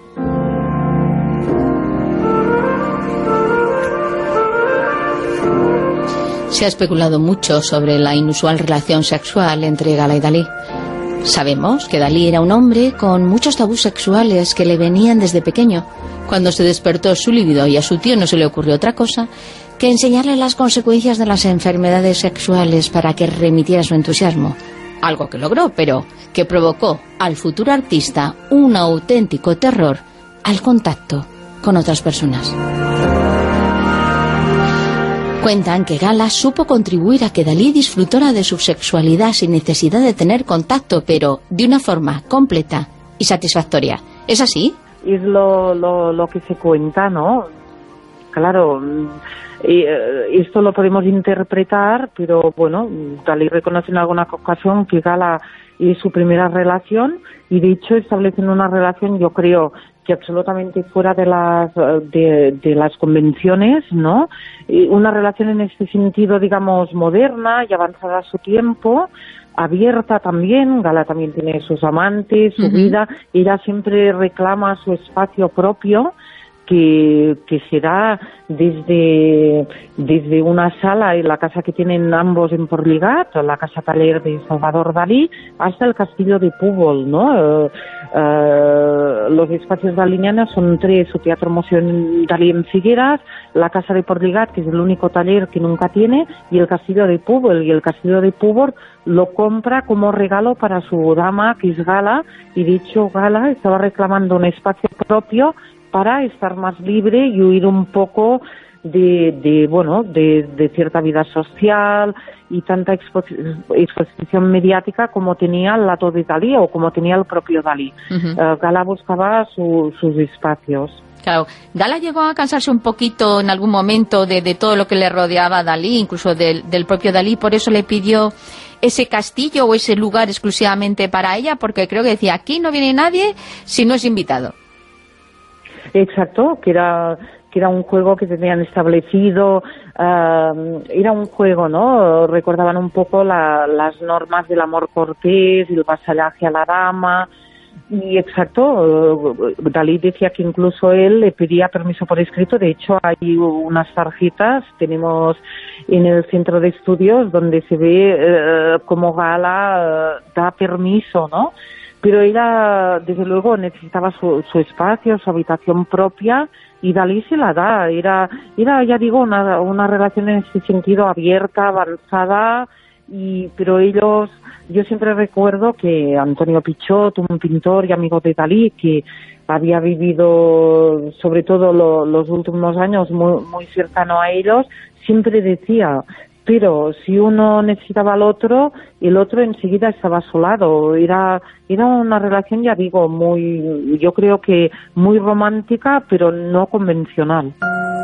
Se ha especulado mucho sobre la inusual relación sexual entre Gala y Dalí. Sabemos que Dalí era un hombre con muchos tabús sexuales que le venían desde pequeño. Cuando se despertó su libido y a su tío no se le ocurrió otra cosa que enseñarle las consecuencias de las enfermedades sexuales para que remitiera su entusiasmo. Algo que logró, pero que provocó al futuro artista un auténtico terror al contacto con otras personas. Cuentan que Gala supo contribuir a que Dalí disfrutara de su sexualidad sin necesidad de tener contacto, pero de una forma completa y satisfactoria. ¿Es así? Es lo que se cuenta, ¿no? Claro, esto lo podemos interpretar, pero bueno, Dalí reconoce en alguna ocasión que Gala es su primera relación y de hecho establecen una relación, yo creo, que absolutamente fuera de las convenciones, ¿no? Una relación en este sentido, digamos, moderna y avanzada a su tiempo, abierta también. Gala también tiene sus amantes, su vida. Ella siempre reclama su espacio propio, que será desde una sala en la casa que tienen ambos en Portligat, la casa taller de Salvador Dalí, hasta el castillo de Púbol, ¿no? Los espacios dalinianos son 3, su teatro museo Dalí en Figueras, la casa de Portligat, que es el único taller que nunca tiene, y el castillo de Púbol. Y el castillo de Púbol lo compra como regalo para su dama, que es Gala, y de hecho Gala estaba reclamando un espacio propio para estar más libre y huir un poco de cierta vida social y tanta exposición mediática como tenía el lato de Dalí o como tenía el propio Dalí. Gala buscaba sus espacios. Claro, Gala llegó a cansarse un poquito en algún momento de todo lo que le rodeaba a Dalí, incluso del propio Dalí, por eso le pidió ese castillo o ese lugar exclusivamente para ella, porque creo que decía, aquí no viene nadie si no es invitado. Exacto, que era un juego que tenían establecido, era un juego, ¿no? Recordaban un poco las normas del amor cortés y el vasallaje a la dama. Y exacto, Dalí decía que incluso él le pedía permiso por escrito. De hecho, hay unas tarjetas, tenemos en el centro de estudios, donde se ve cómo Gala da permiso, ¿no? Pero ella, desde luego, necesitaba su espacio, su habitación propia, y Dalí se la da. Era ya digo, una relación en ese sentido abierta, avanzada, pero ellos, yo siempre recuerdo que Antonio Pichot, un pintor y amigo de Dalí, que había vivido, sobre todo los últimos años, muy cercano a ellos, siempre decía, pero si uno necesitaba al otro, el otro enseguida estaba a su lado. Era una relación, ya digo, yo creo que muy romántica, pero no convencional.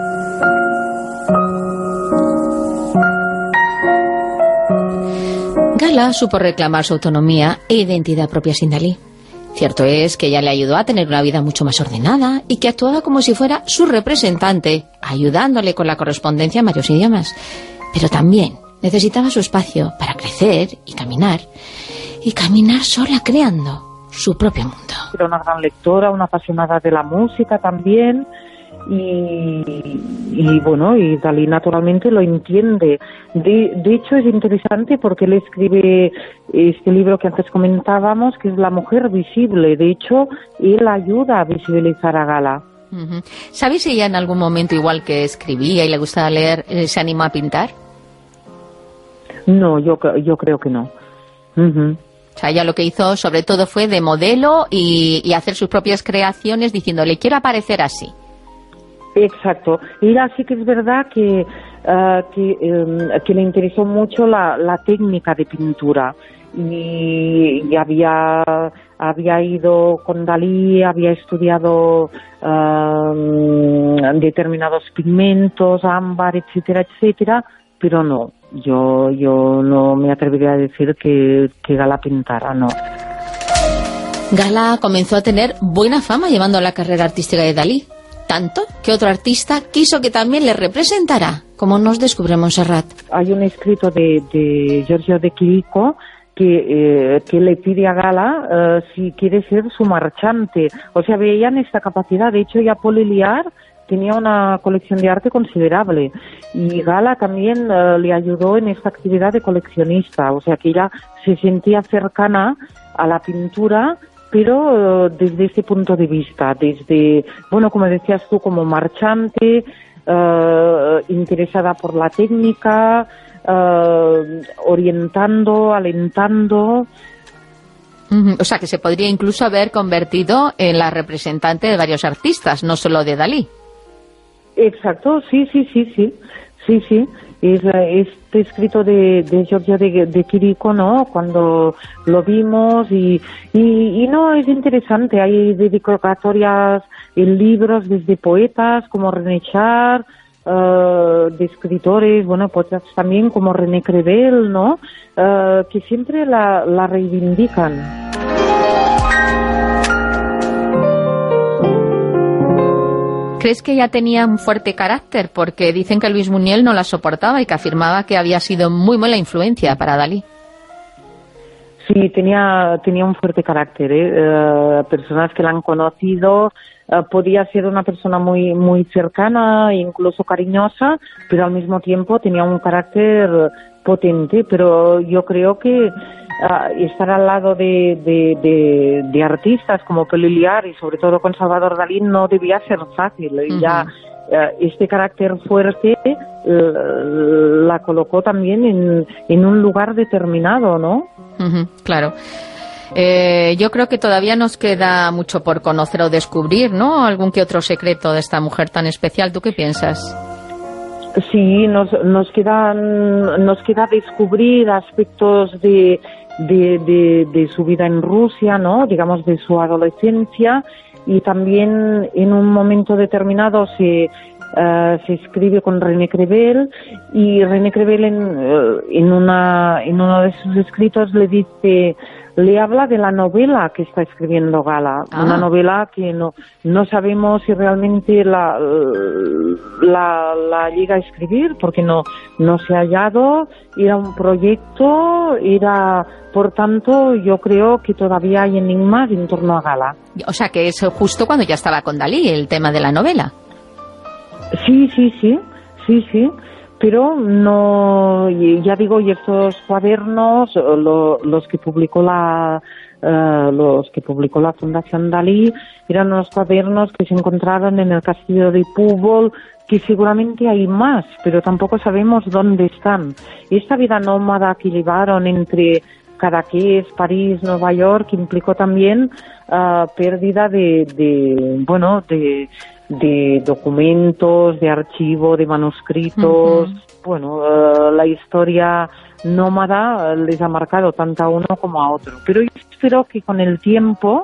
Gala supo reclamar su autonomía e identidad propia sin Dalí. Cierto es que ella le ayudó a tener una vida mucho más ordenada y que actuaba como si fuera su representante, ayudándole con la correspondencia en varios idiomas. Pero también necesitaba su espacio para crecer y caminar sola creando su propio mundo. Era una gran lectora, una apasionada de la música también, y bueno, y Dalí naturalmente lo entiende. De hecho es interesante porque él escribe este libro que antes comentábamos, que es La mujer visible. De hecho, él ayuda a visibilizar a Gala. ¿Sabéis si ella en algún momento, igual que escribía y le gustaba leer, se animó a pintar? No, yo creo que no. O sea, ella lo que hizo sobre todo fue de modelo y hacer sus propias creaciones diciéndole, quiero aparecer así. Exacto. Ella sí que es verdad que le interesó mucho la técnica de pintura. Y había ido con Dalí, había estudiado determinados pigmentos, ámbar, etcétera, etcétera, pero no, Yo no me atrevería a decir que Gala pintara, no. Gala comenzó a tener buena fama llevando la carrera artística de Dalí, tanto que otro artista quiso que también le representara, como nos descubre Montserrat. Hay un escrito de Giorgio de Chirico que le pide a Gala si quiere ser su marchante. O sea, veían esta capacidad. De hecho, ya Paul Éluard tenía una colección de arte considerable y Gala también le ayudó en esta actividad de coleccionista. O sea, que ella se sentía cercana a la pintura, pero desde ese punto de vista, desde, bueno, como decías tú, como marchante, interesada por la técnica, orientando, alentando. O sea, que se podría incluso haber convertido en la representante de varios artistas, no solo de Dalí. Exacto, sí. Es este escrito de Giorgio de Chirico, ¿no? Cuando lo vimos y no, es interesante. Hay dedicatorias en libros desde poetas como René Char, de escritores, bueno, pues también como René Crevel, ¿no? Que siempre la reivindican. ¿Crees que ella tenía un fuerte carácter? Porque dicen que Luis Buñuel no la soportaba y que afirmaba que había sido muy mala influencia para Dalí. Sí, tenía un fuerte carácter. Personas que la han conocido, podía ser una persona muy muy cercana, incluso cariñosa, pero al mismo tiempo tenía un carácter potente. Pero yo creo que estar al lado de artistas como Paul Éluard y sobre todo con Salvador Dalí no debía ser fácil. Ya este carácter fuerte la colocó también en un lugar determinado, ¿no? Claro. Yo creo que todavía nos queda mucho por conocer o descubrir, ¿no? Algún que otro secreto de esta mujer tan especial. ¿Tú qué piensas? Sí, nos queda descubrir aspectos de su vida en Rusia, ¿no? Digamos, de su adolescencia, y también en un momento determinado se escribe con René Crevel, y René Crevel en uno de sus escritos le habla de la novela que está escribiendo Gala, una novela que no sabemos si realmente la llega a escribir, porque no se ha hallado. Era un proyecto, por tanto, yo creo que todavía hay enigmas en torno a Gala. O sea, que es justo cuando ya estaba con Dalí el tema de la novela. Sí. Pero no, ya digo, y estos cuadernos, los que publicó la Fundación Dalí, eran unos cuadernos que se encontraron en el castillo de Púbol, que seguramente hay más, pero tampoco sabemos dónde están. Esta vida nómada que llevaron entre Cadaqués, París, Nueva York, implicó también pérdida de documentos, de archivo, de manuscritos. Bueno, la historia nómada les ha marcado tanto a uno como a otro. Pero yo espero que con el tiempo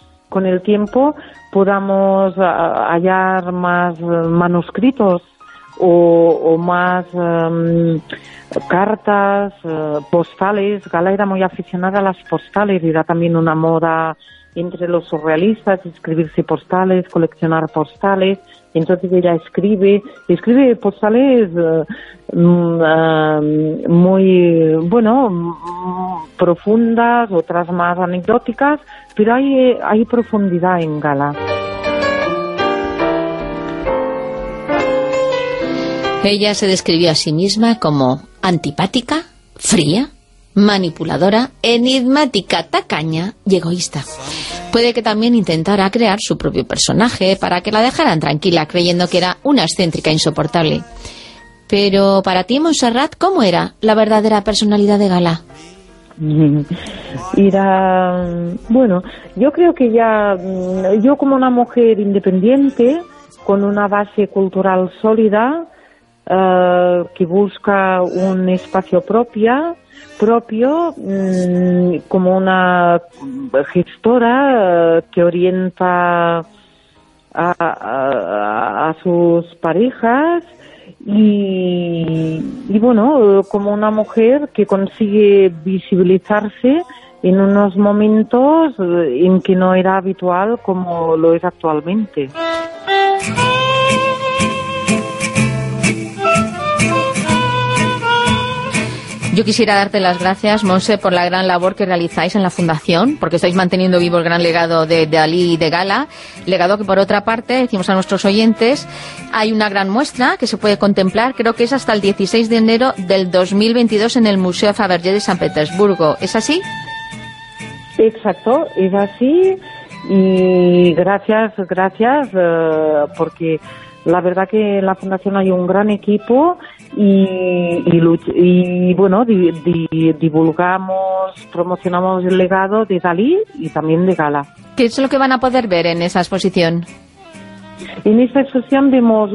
podamos hallar más manuscritos o más cartas, postales. Gala era muy aficionada a las postales, era también una moda entre los surrealistas escribirse postales, coleccionar postales. Entonces ella escribe postales muy, profundas, otras más anecdóticas, pero hay profundidad en Gala. Ella se describió a sí misma como antipática, fría, manipuladora, enigmática, tacaña y egoísta. Puede que también intentara crear su propio personaje para que la dejaran tranquila, creyendo que era una excéntrica insoportable. Pero para ti, Montserrat, ¿cómo era la verdadera personalidad de Gala? Yo creo que yo como una mujer independiente, con una base cultural sólida, que busca un espacio propio, como una gestora que orienta a sus parejas y bueno, como una mujer que consigue visibilizarse en unos momentos en que no era habitual como lo es actualmente. Yo quisiera darte las gracias, Montse, por la gran labor que realizáis en la Fundación, porque estáis manteniendo vivo el gran legado de Dalí y de Gala, legado que por otra parte, decimos a nuestros oyentes, hay una gran muestra que se puede contemplar, creo que es hasta el 16 de enero del 2022 en el Museo Fabergé de San Petersburgo. ¿Es así? Exacto, es así, y gracias, porque la verdad que en la Fundación hay un gran equipo y bueno, divulgamos, promocionamos el legado de Dalí y también de Gala. ¿Qué es lo que van a poder ver en esa exposición? En esta exposición vemos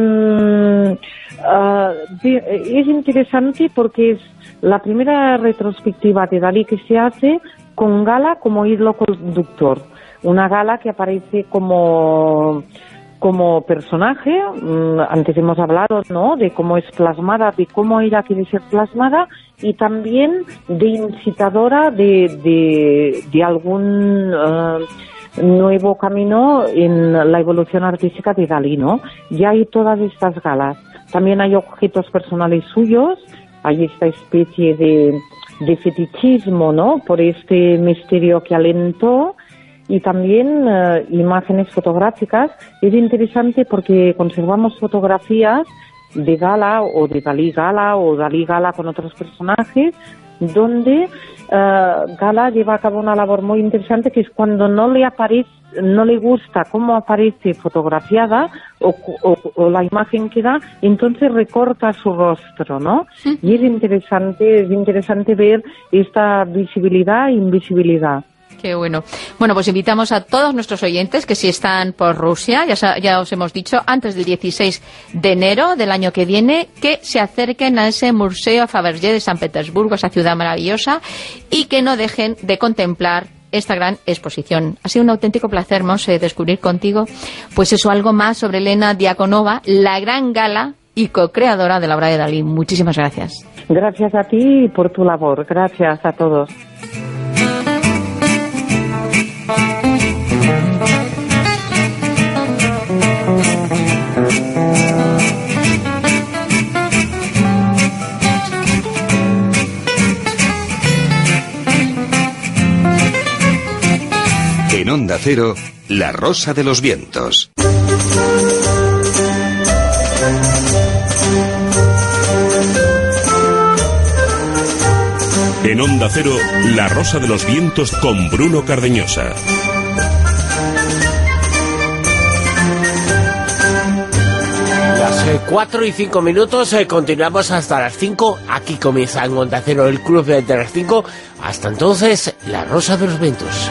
es interesante porque es la primera retrospectiva de Dalí que se hace con Gala como hilo conductor. Una Gala que aparece como personaje. Antes hemos hablado, ¿no?, de cómo es plasmada, de cómo ella quiere ser plasmada, y también de incitadora de algún nuevo camino en la evolución artística de Dalí, ¿no? Ya hay todas estas galas. También hay objetos personales suyos, hay esta especie de fetichismo, ¿no?, por este misterio que alentó, y también imágenes fotográficas. Es interesante porque conservamos fotografías de Gala o de Dalí Gala o Dalí Gala con otros personajes, donde Gala lleva a cabo una labor muy interesante, que es cuando no le gusta cómo aparece fotografiada o la imagen que da, entonces recorta su rostro, ¿no? Y es interesante ver esta visibilidad e invisibilidad. Qué bueno. Bueno, pues invitamos a todos nuestros oyentes que si están por Rusia, ya os hemos dicho, antes del 16 de enero del año que viene, que se acerquen a ese Museo Fabergé de San Petersburgo, esa ciudad maravillosa, y que no dejen de contemplar esta gran exposición. Ha sido un auténtico placer, Monse, descubrir contigo, pues eso, algo más sobre Elena Diakonova, la gran Gala y co-creadora de la obra de Dalí. Muchísimas gracias. Gracias a ti por tu labor. Gracias a todos. En Onda Cero, La Rosa de los Vientos. En Onda Cero, La Rosa de los Vientos con Bruno Cardeñosa. Las 4 y 5 minutos, continuamos hasta las 5. Aquí comienza en Onda Cero el Club de las 5. Hasta entonces, La Rosa de los Vientos.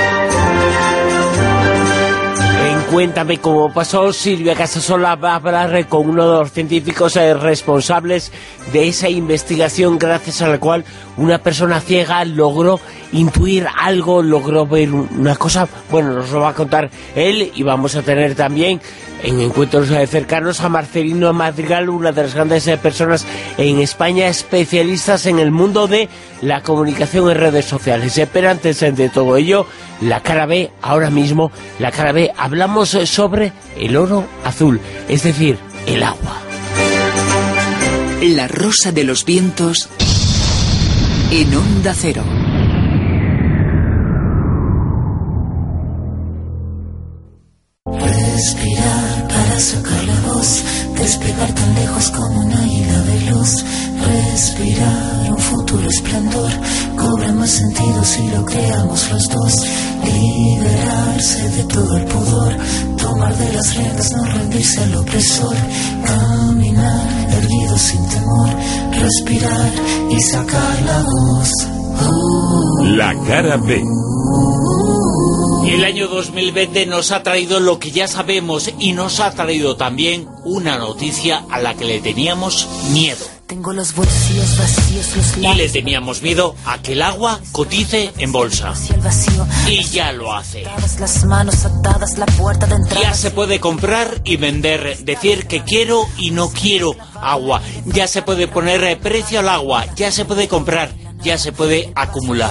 Cuéntame cómo pasó. Silvia Casasola va a hablar con uno de los científicos responsables de esa investigación gracias a la cual una persona ciega logró intuir algo, logró ver una cosa. Bueno, nos lo va a contar él, y vamos a tener también en encuentros cercanos a Marcelino Madrigal, una de las grandes personas en España especialistas en el mundo de la comunicación en redes sociales. Pero antes de todo ello, la cara B, ahora mismo, la cara B, hablamos sobre el oro azul, es decir, el agua. La Rosa de los Vientos en Onda Cero. Respirar para sacar la voz, despegar tan lejos como un águila veloz. Respirar un futuro esplendor, cobra más sentido si lo creamos los dos. Liberarse de todo el pudor, tomar de las riendas, no rendirse al opresor. Caminar erguido sin temor, respirar y sacar la voz. La cara B. El año 2020 nos ha traído lo que ya sabemos y nos ha traído también una noticia a la que le teníamos miedo. Tengo los bolsillos vacíos, los Y le teníamos miedo a que el agua cotice en bolsa. Y ya lo hace. las manos atadas, la puerta de entrada. Ya se puede comprar y vender, decir que quiero y no quiero agua. Ya se puede poner precio al agua, ya se puede comprar, ya se puede acumular.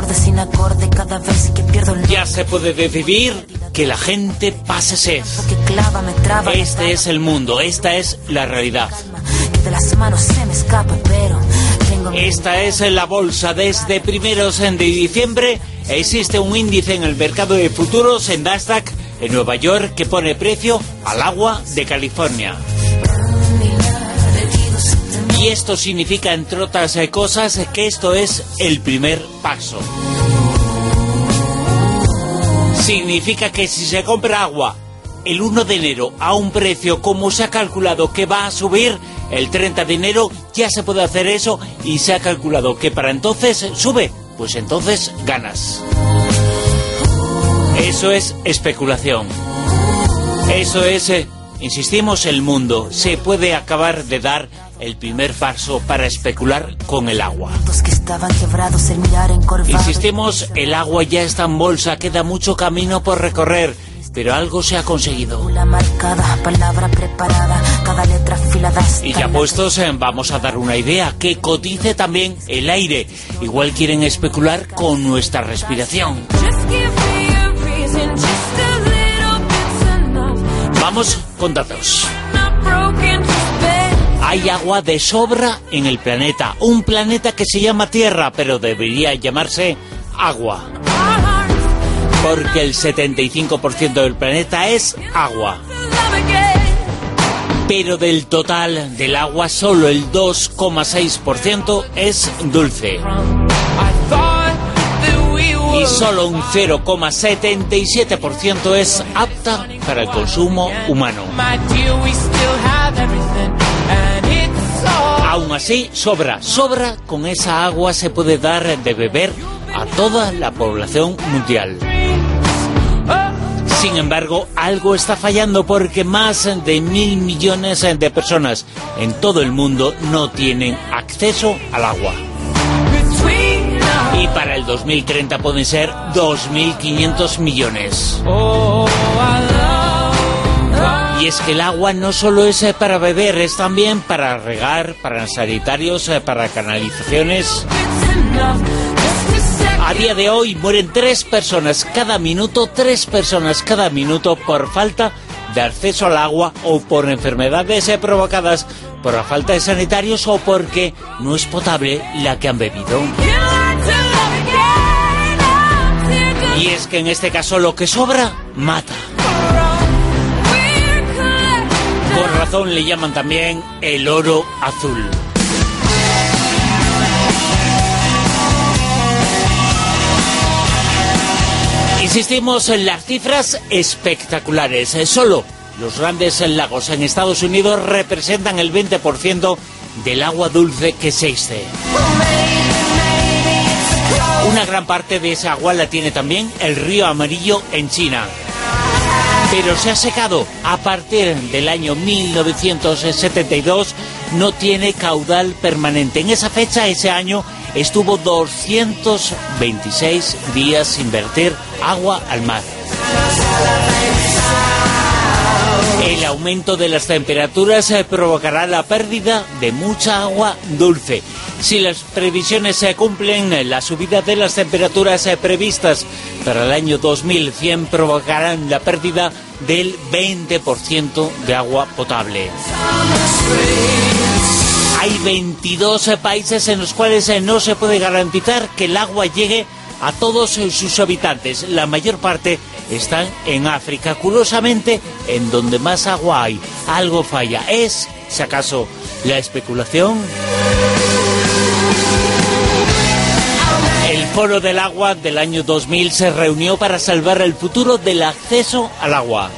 Ya se puede decidir que la gente pase sed. Este es el mundo, esta es la realidad. Esta es la bolsa. Desde primeros de diciembre existe un índice en el mercado de futuros en Nasdaq en Nueva York que pone precio al agua de California. Y esto significa, entre otras cosas, que esto es el primer paso. Significa que si se compra agua el 1 de enero a un precio como se ha calculado que va a subir el 30 de enero, ya se puede hacer eso y se ha calculado que para entonces sube, pues entonces ganas. Eso es especulación. Eso es, insistimos, el mundo. Se puede acabar de dar el primer paso para especular con el agua. Insistimos, el agua ya está en bolsa, queda mucho camino por recorrer, pero algo se ha conseguido. Y ya puestos, vamos a dar una idea, que cotice también el aire. Igual quieren especular con nuestra respiración. Vamos con datos. Hay agua de sobra en el planeta. Un planeta que se llama Tierra, pero debería llamarse agua. Porque el 75% del planeta es agua. Pero del total del agua, solo el 2,6% es dulce. Y solo un 0,77% es apta para el consumo humano. Aún así, sobra. Con esa agua se puede dar de beber a toda la población mundial. Sin embargo, algo está fallando porque más de 1.000 millones de personas en todo el mundo no tienen acceso al agua. Y para el 2030 pueden ser 2.500 millones. Y es que el agua no solo es para beber, es también para regar, para sanitarios, para canalizaciones. A día de hoy mueren 3 personas cada minuto por falta de acceso al agua o por enfermedades provocadas por la falta de sanitarios o porque no es potable la que han bebido. Y es que en este caso lo que sobra mata. Por razón le llaman también el oro azul. Insistimos en las cifras espectaculares. Solo los grandes lagos en Estados Unidos representan el 20% del agua dulce que existe. Una gran parte de esa agua la tiene también el río Amarillo en China. Pero se ha secado. A partir del año 1972 no tiene caudal permanente. En esa fecha, ese año, estuvo 226 días sin verter agua al mar. El aumento de las temperaturas provocará la pérdida de mucha agua dulce. Si las previsiones se cumplen, la subida de las temperaturas previstas para el año 2100 provocarán la pérdida del 20% de agua potable. Hay 22 países en los cuales no se puede garantizar que el agua llegue a todos sus habitantes. La mayor parte están en África. Curiosamente, en donde más agua hay, algo falla. ¿Es, si acaso, la especulación? El Foro del Agua del año 2000 se reunió para salvar el futuro del acceso al agua.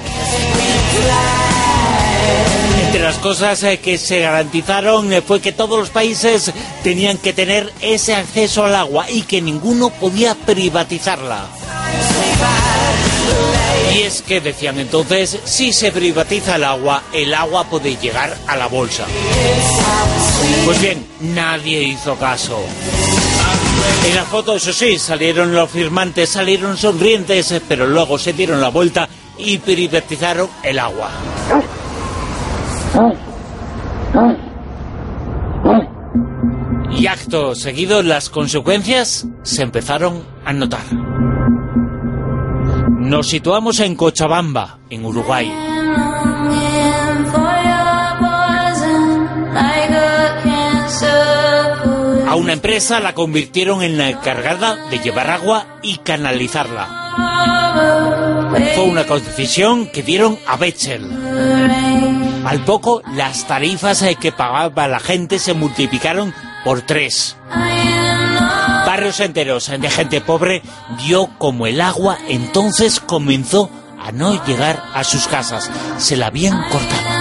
Entre las cosas que se garantizaron fue que todos los países tenían que tener ese acceso al agua y que ninguno podía privatizarla. Y es que decían entonces, si se privatiza el agua puede llegar a la bolsa. Pues bien, nadie hizo caso. En la foto, eso sí, salieron los firmantes, salieron sonrientes, pero luego se dieron la vuelta y privatizaron el agua. Y acto seguido, las consecuencias se empezaron a notar. Nos situamos en Cochabamba, en Uruguay. A una empresa la convirtieron en la encargada de llevar agua y canalizarla. Fue una concesión que dieron a Bechtel. Al poco, las tarifas que pagaba la gente se multiplicaron por 3. Barrios enteros de gente pobre vio como el agua entonces comenzó a no llegar a sus casas. Se la habían cortado.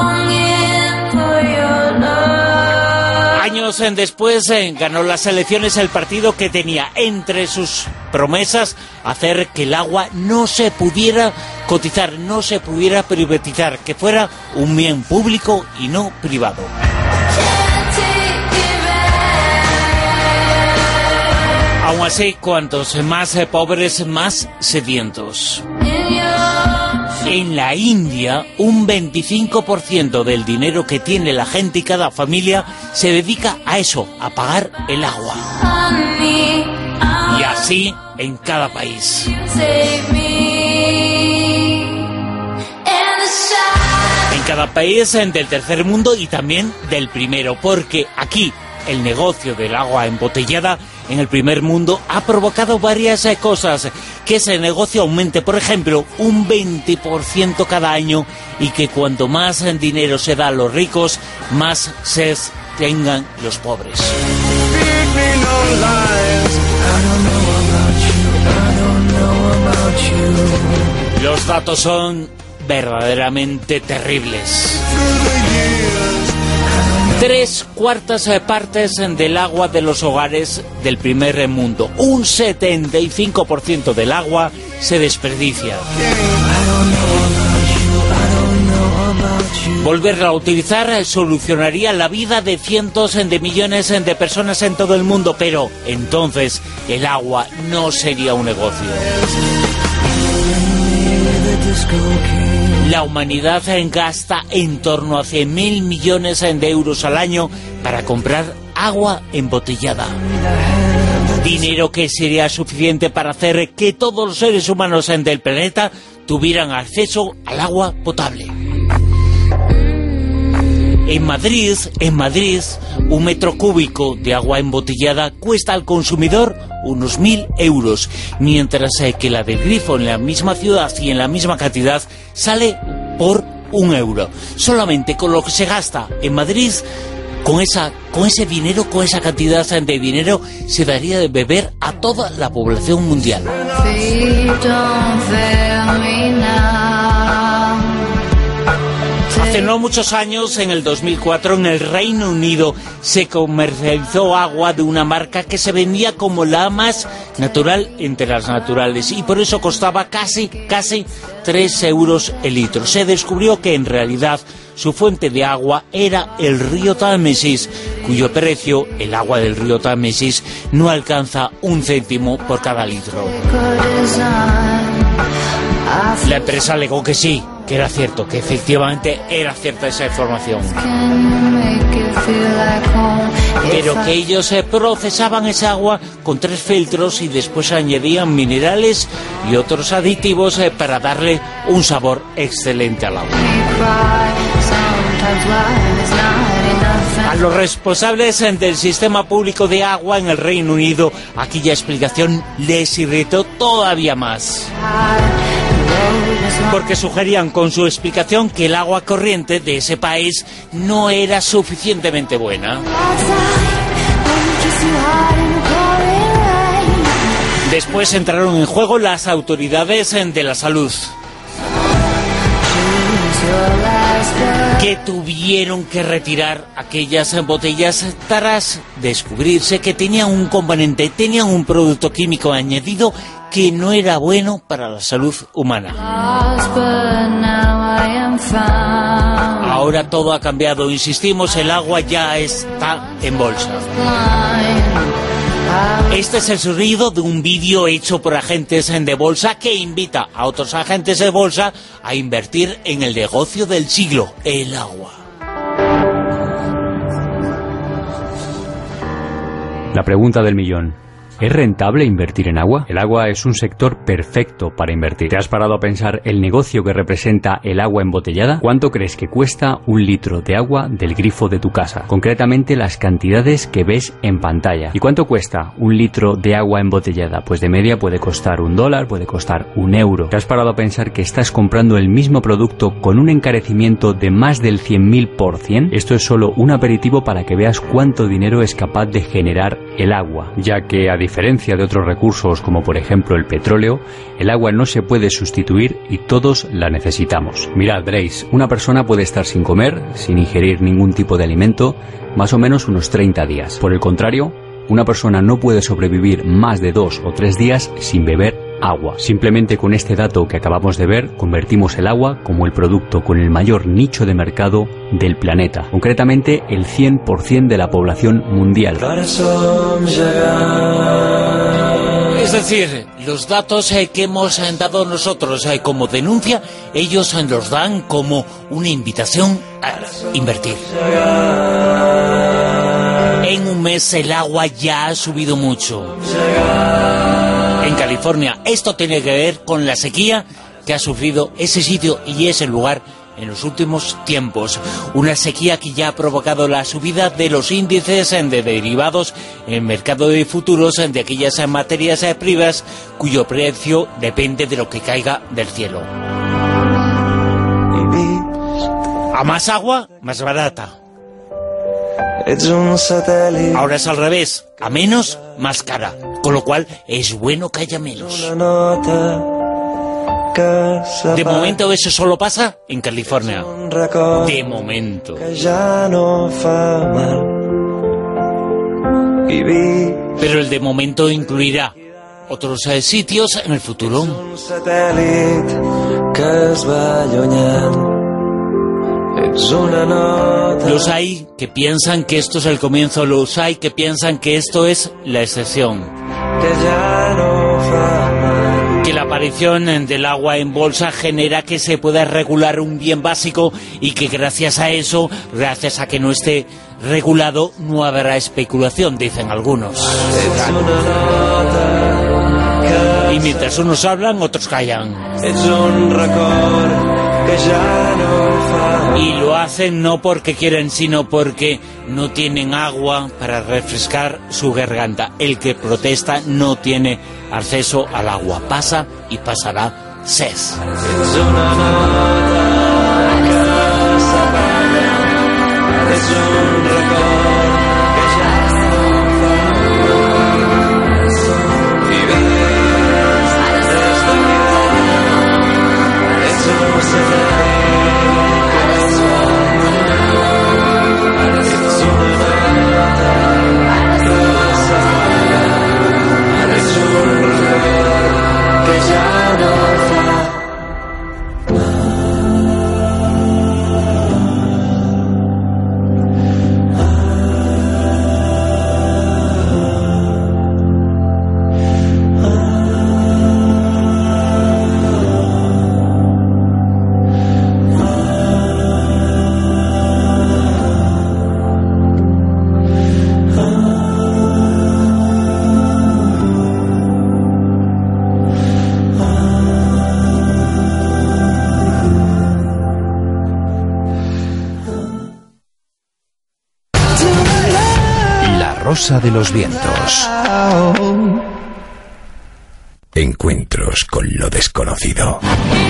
Años después ganó las elecciones el partido que tenía entre sus promesas hacer que el agua no se pudiera cotizar, no se pudiera privatizar, que fuera un bien público y no privado. Aún así, cuantos más pobres, más sedientos. En la India, un 25% del dinero que tiene la gente y cada familia se dedica a eso, a pagar el agua. Y así en cada país. En cada país del tercer mundo y también del primero, porque aquí el negocio del agua embotellada en el primer mundo ha provocado varias cosas, que ese negocio aumente, por ejemplo, un 20% cada año, y que cuanto más dinero se da a los ricos, más sed tengan los pobres. Los datos son verdaderamente terribles. 3/4 partes del agua de los hogares del primer mundo. Un 75% del agua se desperdicia. Volverla a utilizar solucionaría la vida de cientos de millones de personas en todo el mundo, pero entonces el agua no sería un negocio. La humanidad gasta en torno a 100.000 millones de euros al año para comprar agua embotellada. Dinero que sería suficiente para hacer que todos los seres humanos del planeta tuvieran acceso al agua potable. En Madrid, un metro cúbico de agua embotellada cuesta al consumidor unos 1.000 euros, mientras que la del grifo en la misma ciudad y en la misma cantidad sale por 1 euro. Solamente con lo que se gasta en Madrid, con ese dinero, con esa cantidad de dinero, se daría de beber a toda la población mundial. Hace no muchos años, en el 2004, en el Reino Unido, se comercializó agua de una marca que se vendía como la más natural entre las naturales, y por eso costaba casi 3 euros el litro. Se descubrió que en realidad su fuente de agua era el río Támesis, cuyo precio, el agua del río Támesis, no alcanza 1 céntimo por cada litro. La empresa alegó que sí, que era cierto, que efectivamente era cierta esa información. Pero que ellos procesaban esa agua con 3 filtros y después añadían minerales y otros aditivos para darle un sabor excelente al agua. A los responsables del sistema público de agua en el Reino Unido, aquella explicación les irritó todavía más. Porque sugerían con su explicación que el agua corriente de ese país no era suficientemente buena. Después entraron en juego las autoridades de la salud, que tuvieron que retirar aquellas botellas tras descubrirse que tenían un componente, tenían un producto químico añadido que no era bueno para la salud humana. Ahora todo ha cambiado, insistimos, el agua ya está en bolsa. Este es el sonido de un vídeo hecho por agentes de bolsa que invita a otros agentes de bolsa a invertir en el negocio del siglo, el agua. La pregunta del millón. ¿Es rentable invertir en agua? El agua es un sector perfecto para invertir. ¿Te has parado a pensar el negocio que representa el agua embotellada? ¿Cuánto crees que cuesta un litro de agua del grifo de tu casa? Concretamente las cantidades que ves en pantalla. ¿Y cuánto cuesta un litro de agua embotellada? Pues de media puede costar $1, puede costar €1. ¿Te has parado a pensar que estás comprando el mismo producto con un encarecimiento de más del 100.000%? Esto es solo un aperitivo para que veas cuánto dinero es capaz de generar el agua, ya que a diferencia de otros recursos como por ejemplo el petróleo, el agua no se puede sustituir y todos la necesitamos. Mirad, veréis, una persona puede estar sin comer, sin ingerir ningún tipo de alimento, más o menos unos 30 días. Por el contrario, una persona no puede sobrevivir más de 2 o 3 días sin beber agua. Simplemente con este dato que acabamos de ver, convertimos el agua como el producto con el mayor nicho de mercado del planeta. Concretamente, el 100% de la población mundial. Es decir, los datos que hemos dado nosotros como denuncia, ellos los dan como una invitación a invertir. En un mes el agua ya ha subido mucho. En California, esto tiene que ver con la sequía que ha sufrido ese sitio y ese lugar en los últimos tiempos. Una sequía que ya ha provocado la subida de los índices de derivados en el mercado de futuros de aquellas materias primas cuyo precio depende de lo que caiga del cielo. A más agua, más barata. Ahora es al revés, a menos, más cara, con lo cual es bueno que haya menos. De momento eso solo pasa en California. De momento. Pero el de momento incluirá otros sitios en el futuro. Los hay que piensan que esto es el comienzo, los hay que piensan que esto es la excepción. Que la aparición del agua en bolsa genera que se pueda regular un bien básico y que gracias a eso, gracias a que no esté regulado, no habrá especulación, dicen algunos. Y mientras unos hablan, otros callan. Y lo hacen no porque quieren, sino porque no tienen agua para refrescar su garganta. El que protesta no tiene acceso al agua. Pasa y pasará sed. Rosa de los vientos. Encuentros con lo desconocido.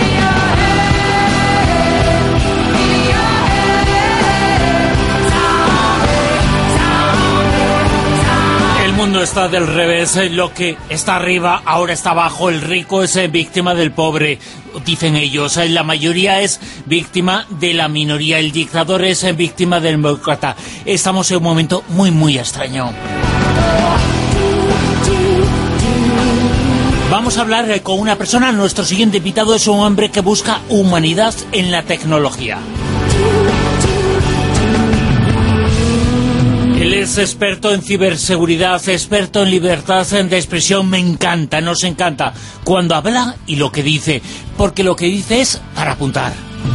El mundo está del revés, lo que está arriba ahora está abajo, el rico es víctima del pobre, dicen ellos, la mayoría es víctima de la minoría, el dictador es víctima del demócrata. Estamos en un momento muy muy extraño. Vamos a hablar con una persona. Nuestro siguiente invitado es un hombre que busca humanidad en la tecnología. Él es experto en ciberseguridad, experto en libertad de expresión. Me encanta, nos encanta cuando habla y lo que dice, porque lo que dice es para apuntar.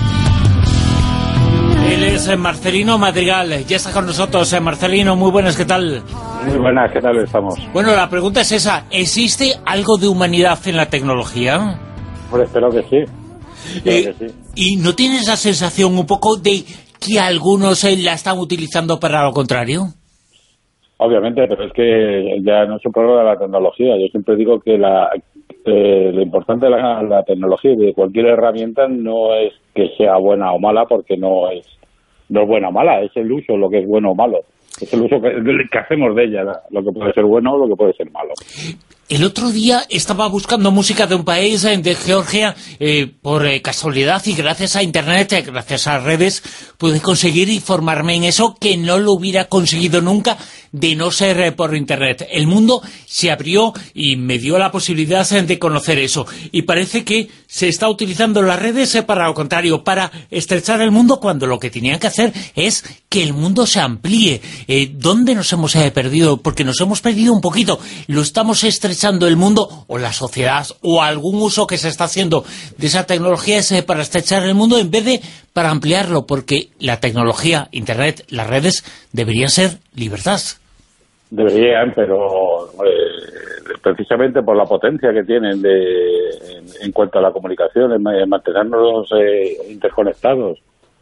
Él es Marcelino Madrigal, ya está con nosotros. Marcelino, muy buenas, ¿qué tal? Muy buenas, ¿qué tal estamos? Bueno, la pregunta es esa, ¿existe algo de humanidad en la tecnología? Pues espero que sí. ¿Y no tienes la sensación un poco de que algunos la están utilizando para lo contrario? Obviamente, pero es que ya no es un problema de la tecnología. Yo siempre digo que lo importante de la tecnología y de cualquier herramienta no es que sea buena o mala, porque no es buena o mala, es el uso lo que es bueno o malo. Es el uso que hacemos de ella, lo que puede ser bueno o lo que puede ser malo. El otro día estaba buscando música de un país, de Georgia, por casualidad, y gracias a Internet, gracias a redes, pude conseguir informarme en eso, que no lo hubiera conseguido nunca de no ser por Internet. El mundo se abrió y me dio la posibilidad de conocer eso. Y parece que se está utilizando las redes para lo contrario, para estrechar el mundo, cuando lo que tenían que hacer es que el mundo se amplíe. ¿Dónde nos hemos perdido? Porque nos hemos perdido un poquito. Lo estamos estrechando el mundo, o la sociedad, o algún uso que se está haciendo de esa tecnología es para estrechar el mundo en vez de para ampliarlo, porque la tecnología, Internet, las redes deberían ser libertad. Deberían, pero precisamente por la potencia que tienen en cuanto a la comunicación, en mantenernos interconectados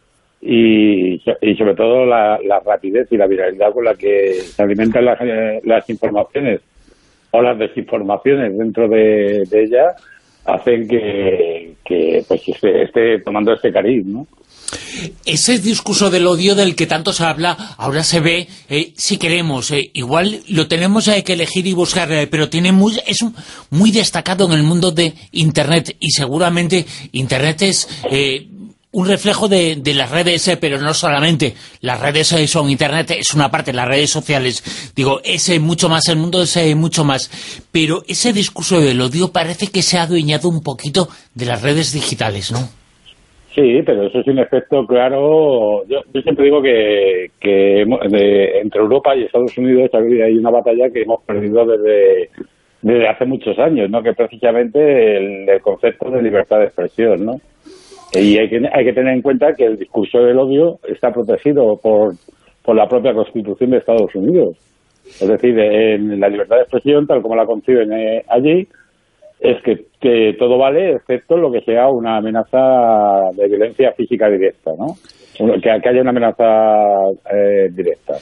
y sobre todo la rapidez y la viralidad con la que se alimentan las informaciones o las desinformaciones dentro de ella, hacen que pues esté tomando este cariz, ¿no? Ese discurso del odio del que tanto se habla, ahora se ve, si queremos, igual lo tenemos que elegir y buscar, pero es muy destacado en el mundo de Internet, y seguramente Internet es un reflejo de las redes, pero no solamente. Las redes son Internet, es una parte, las redes sociales, digo, es mucho más, el mundo es mucho más, pero ese discurso del odio parece que se ha adueñado un poquito de las redes digitales, ¿no? Sí, pero eso es un efecto claro. Yo siempre digo que entre Europa y Estados Unidos hay una batalla que hemos perdido desde hace muchos años, ¿no? Que precisamente el concepto de libertad de expresión, ¿no? Y hay que tener en cuenta que el discurso del odio está protegido por la propia Constitución de Estados Unidos. Es decir, en la libertad de expresión, tal como la conciben allí, es que todo vale excepto lo que sea una amenaza de violencia física directa, ¿no? Que haya una amenaza directa.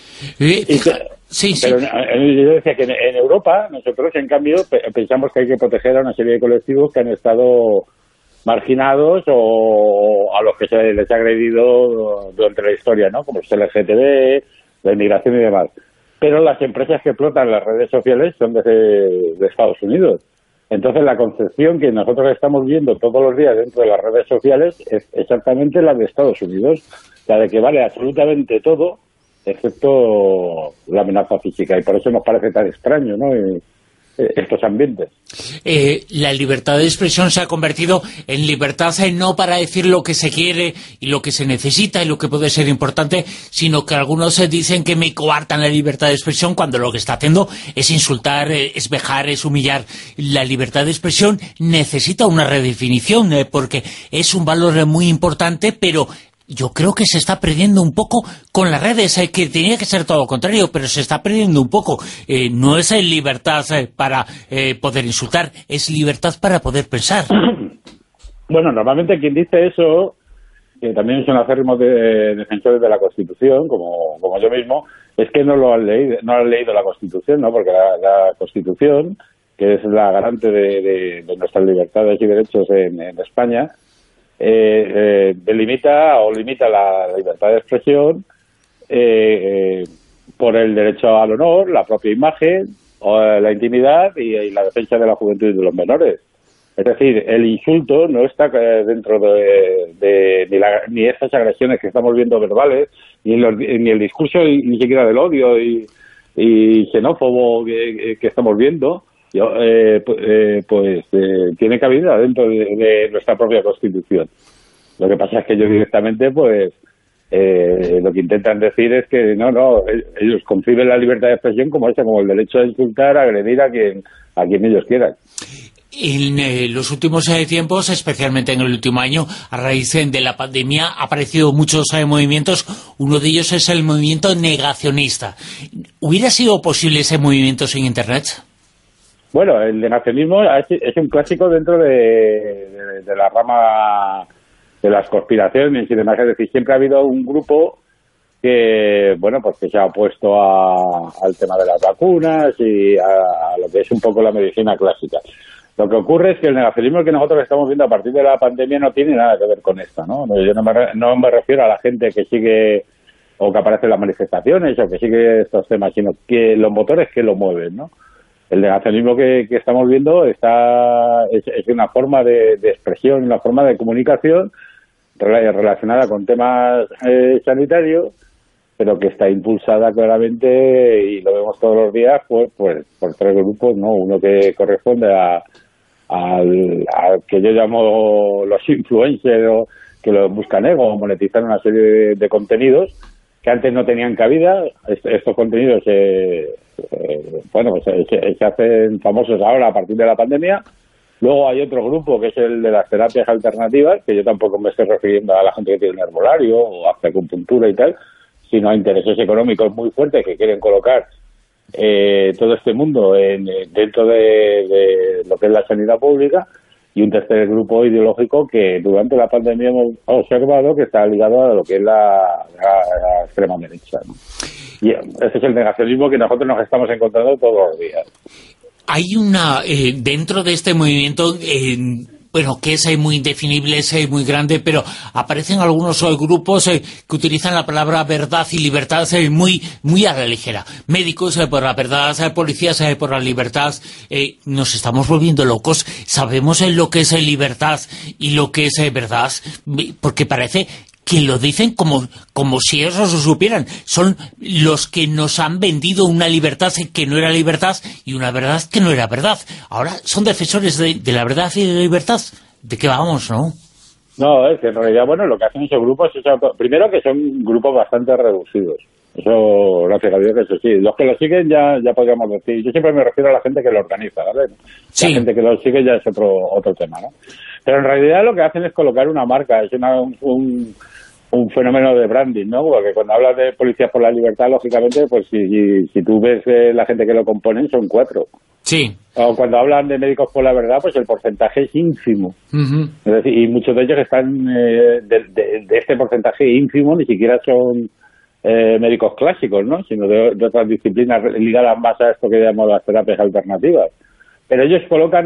Pero yo decía que en Europa, nosotros, en cambio, pensamos que hay que proteger a una serie de colectivos que han estado marginados o a los que se les ha agredido durante la historia, ¿no? Como es el LGTB, la inmigración y demás. Pero las empresas que explotan las redes sociales son de Estados Unidos. Entonces la concepción que nosotros estamos viendo todos los días dentro de las redes sociales es exactamente la de Estados Unidos, la de que vale absolutamente todo, excepto la amenaza física. Y por eso nos parece tan extraño, ¿no? Estos ambientes. La libertad de expresión se ha convertido en libertad no para decir lo que se quiere y lo que se necesita y lo que puede ser importante, sino que algunos dicen que me coartan la libertad de expresión, cuando lo que está haciendo es insultar, es vejar, es humillar. La libertad de expresión necesita una redefinición, porque es un valor muy importante, pero yo creo que se está perdiendo un poco con las redes, que tenía que ser todo lo contrario, pero se está perdiendo un poco. No es libertad para poder insultar, es libertad para poder pensar. Bueno, normalmente quien dice eso, que también son acérrimos defensores de la Constitución, como yo mismo, es que no han leído la Constitución, ¿no? Porque la Constitución, que es la garante de nuestras libertades y derechos en España, limita la libertad de expresión por el derecho al honor, la propia imagen, o la intimidad y la defensa de la juventud y de los menores. Es decir, el insulto no está dentro ni esas agresiones que estamos viendo verbales, ni el discurso ni siquiera del odio y xenófobo que estamos viendo, tiene cabida dentro de nuestra propia Constitución. Lo que pasa es que ellos directamente, pues, lo que intentan decir es que ellos conciben la libertad de expresión como el derecho a insultar, a agredir a quien ellos quieran. En los últimos tiempos, especialmente en el último año, a raíz de la pandemia, ha aparecido muchos movimientos. Uno de ellos es el movimiento negacionista. ¿Hubiera sido posible ese movimiento sin Internet? Bueno, el negacionismo es un clásico dentro de la rama de las conspiraciones y demás. Es decir, siempre ha habido un grupo que se ha opuesto al tema de las vacunas y a lo que es un poco la medicina clásica. Lo que ocurre es que el negacionismo que nosotros estamos viendo a partir de la pandemia no tiene nada que ver con esto, ¿no? Yo no me refiero a la gente que sigue o que aparece en las manifestaciones o que sigue estos temas, sino que los motores que lo mueven, ¿no? El negacionismo que estamos viendo es una forma de expresión, una forma de comunicación relacionada con temas sanitarios, pero que está impulsada claramente, y lo vemos todos los días, pues por tres grupos, ¿no? Uno que corresponde al que yo llamo los influencers, o que los buscan monetizar una serie de contenidos que antes no tenían cabida. Estos contenidos se hacen famosos ahora a partir de la pandemia. Luego hay otro grupo que es el de las terapias alternativas, que yo tampoco me estoy refiriendo a la gente que tiene un herbolario o hace acupuntura y tal, sino a intereses económicos muy fuertes que quieren colocar todo este mundo dentro de lo que es la sanidad pública, y un tercer grupo ideológico que durante la pandemia hemos observado que está ligado a lo que es la extrema derecha, ¿no? Y ese es el negacionismo que nosotros nos estamos encontrando todos los días. Hay dentro de este movimiento, que es muy indefinible, es muy grande, pero aparecen algunos grupos que utilizan la palabra verdad y libertad muy, muy a la ligera. Médicos por la verdad, policías por la libertad. Nos estamos volviendo locos. Sabemos lo que es libertad y lo que es verdad, porque parece que lo dicen como si ellos lo supieran. Son los que nos han vendido una libertad que no era libertad y una verdad que no era verdad. Ahora son defensores de la verdad y de la libertad. ¿De qué vamos, no? No, es que en realidad, lo que hacen esos grupos es, primero, que son grupos bastante reducidos. Eso, gracias a Dios, que eso sí. Los que lo siguen ya podríamos decir. Yo siempre me refiero a la gente que lo organiza, ¿vale? Sí. La gente que lo sigue ya es otro tema, ¿no? Pero en realidad lo que hacen es colocar una marca, es un fenómeno de branding, ¿no? Porque cuando hablas de Policías por la Libertad, lógicamente, pues si tú ves la gente que lo componen, son 4. Sí. O cuando hablan de Médicos por la Verdad, pues el porcentaje es ínfimo. Es decir, y muchos de ellos están de este porcentaje ínfimo, ni siquiera son médicos clásicos, ¿no? Sino de otras disciplinas ligadas más a esto que llamamos las terapias alternativas. Pero ellos colocan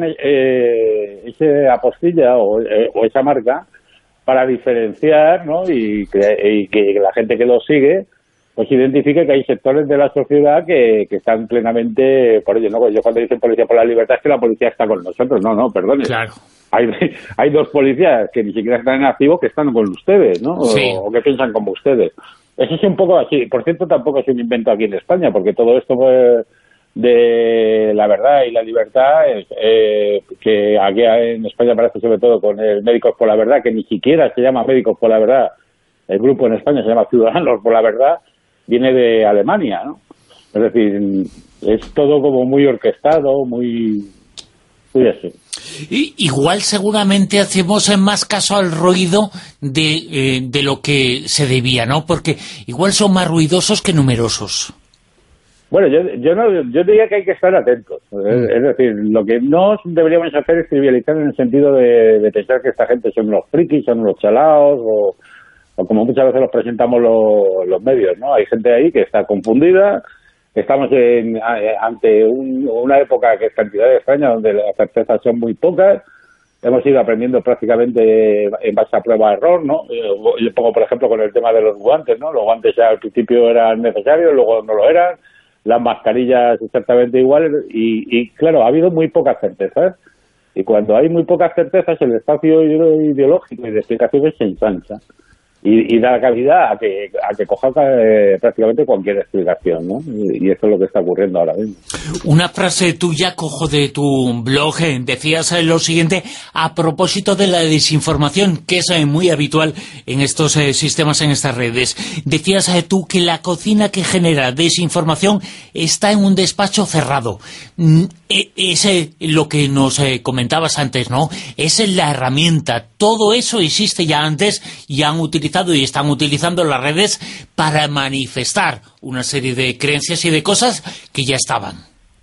esa apostilla o esa marca para diferenciar, ¿no? Y que la gente que lo sigue pues identifique que hay sectores de la sociedad que están plenamente por ello, ¿no? Yo cuando dicen Policía por la Libertad es que la policía está con nosotros. No, perdone. Claro. Hay 2 policías que ni siquiera están en activo que están con ustedes, ¿no? Sí. O que piensan como ustedes. Eso es un poco así. Por cierto, tampoco es un invento aquí en España, porque todo esto de la verdad y la libertad que aquí en España aparece sobre todo con el Médicos por la Verdad, que ni siquiera se llama Médicos por la Verdad. El grupo en España se llama Ciudadanos por la Verdad, viene de Alemania, ¿no? Es decir, es todo como muy orquestado, muy así. Igual seguramente hacemos más caso al ruido de lo que se debía, ¿no? Porque igual son más ruidosos que numerosos. Bueno, yo diría que hay que estar atentos. Es decir, lo que no deberíamos hacer es trivializar en el sentido de pensar que esta gente son unos frikis, son unos chalaos, o como muchas veces los presentamos los medios, ¿no? Hay gente ahí que está confundida. Estamos ante una época que es cantidad extraña, donde las certezas son muy pocas. Hemos ido aprendiendo prácticamente en base a prueba-error, ¿no? Yo pongo, por ejemplo, con el tema de los guantes, ¿no? Los guantes ya al principio eran necesarios, luego no lo eran. Las mascarillas exactamente iguales. Y claro, ha habido muy pocas certezas. Y cuando hay muy pocas certezas, el espacio ideológico y de explicaciones se ensancha. y da cabida a que coja prácticamente cualquier explicación, ¿no? Y eso es lo que está ocurriendo ahora mismo. Una frase tuya cojo de tu blog, decías lo siguiente a propósito de la desinformación, que es muy habitual en estos sistemas, en estas redes. Decías tú que la cocina que genera desinformación está en un despacho cerrado. Es lo que nos comentabas antes, ¿no? Es la herramienta. Todo eso existe ya antes y han utilizado y están utilizando las redes para manifestar una serie de creencias y de cosas que ya estaban.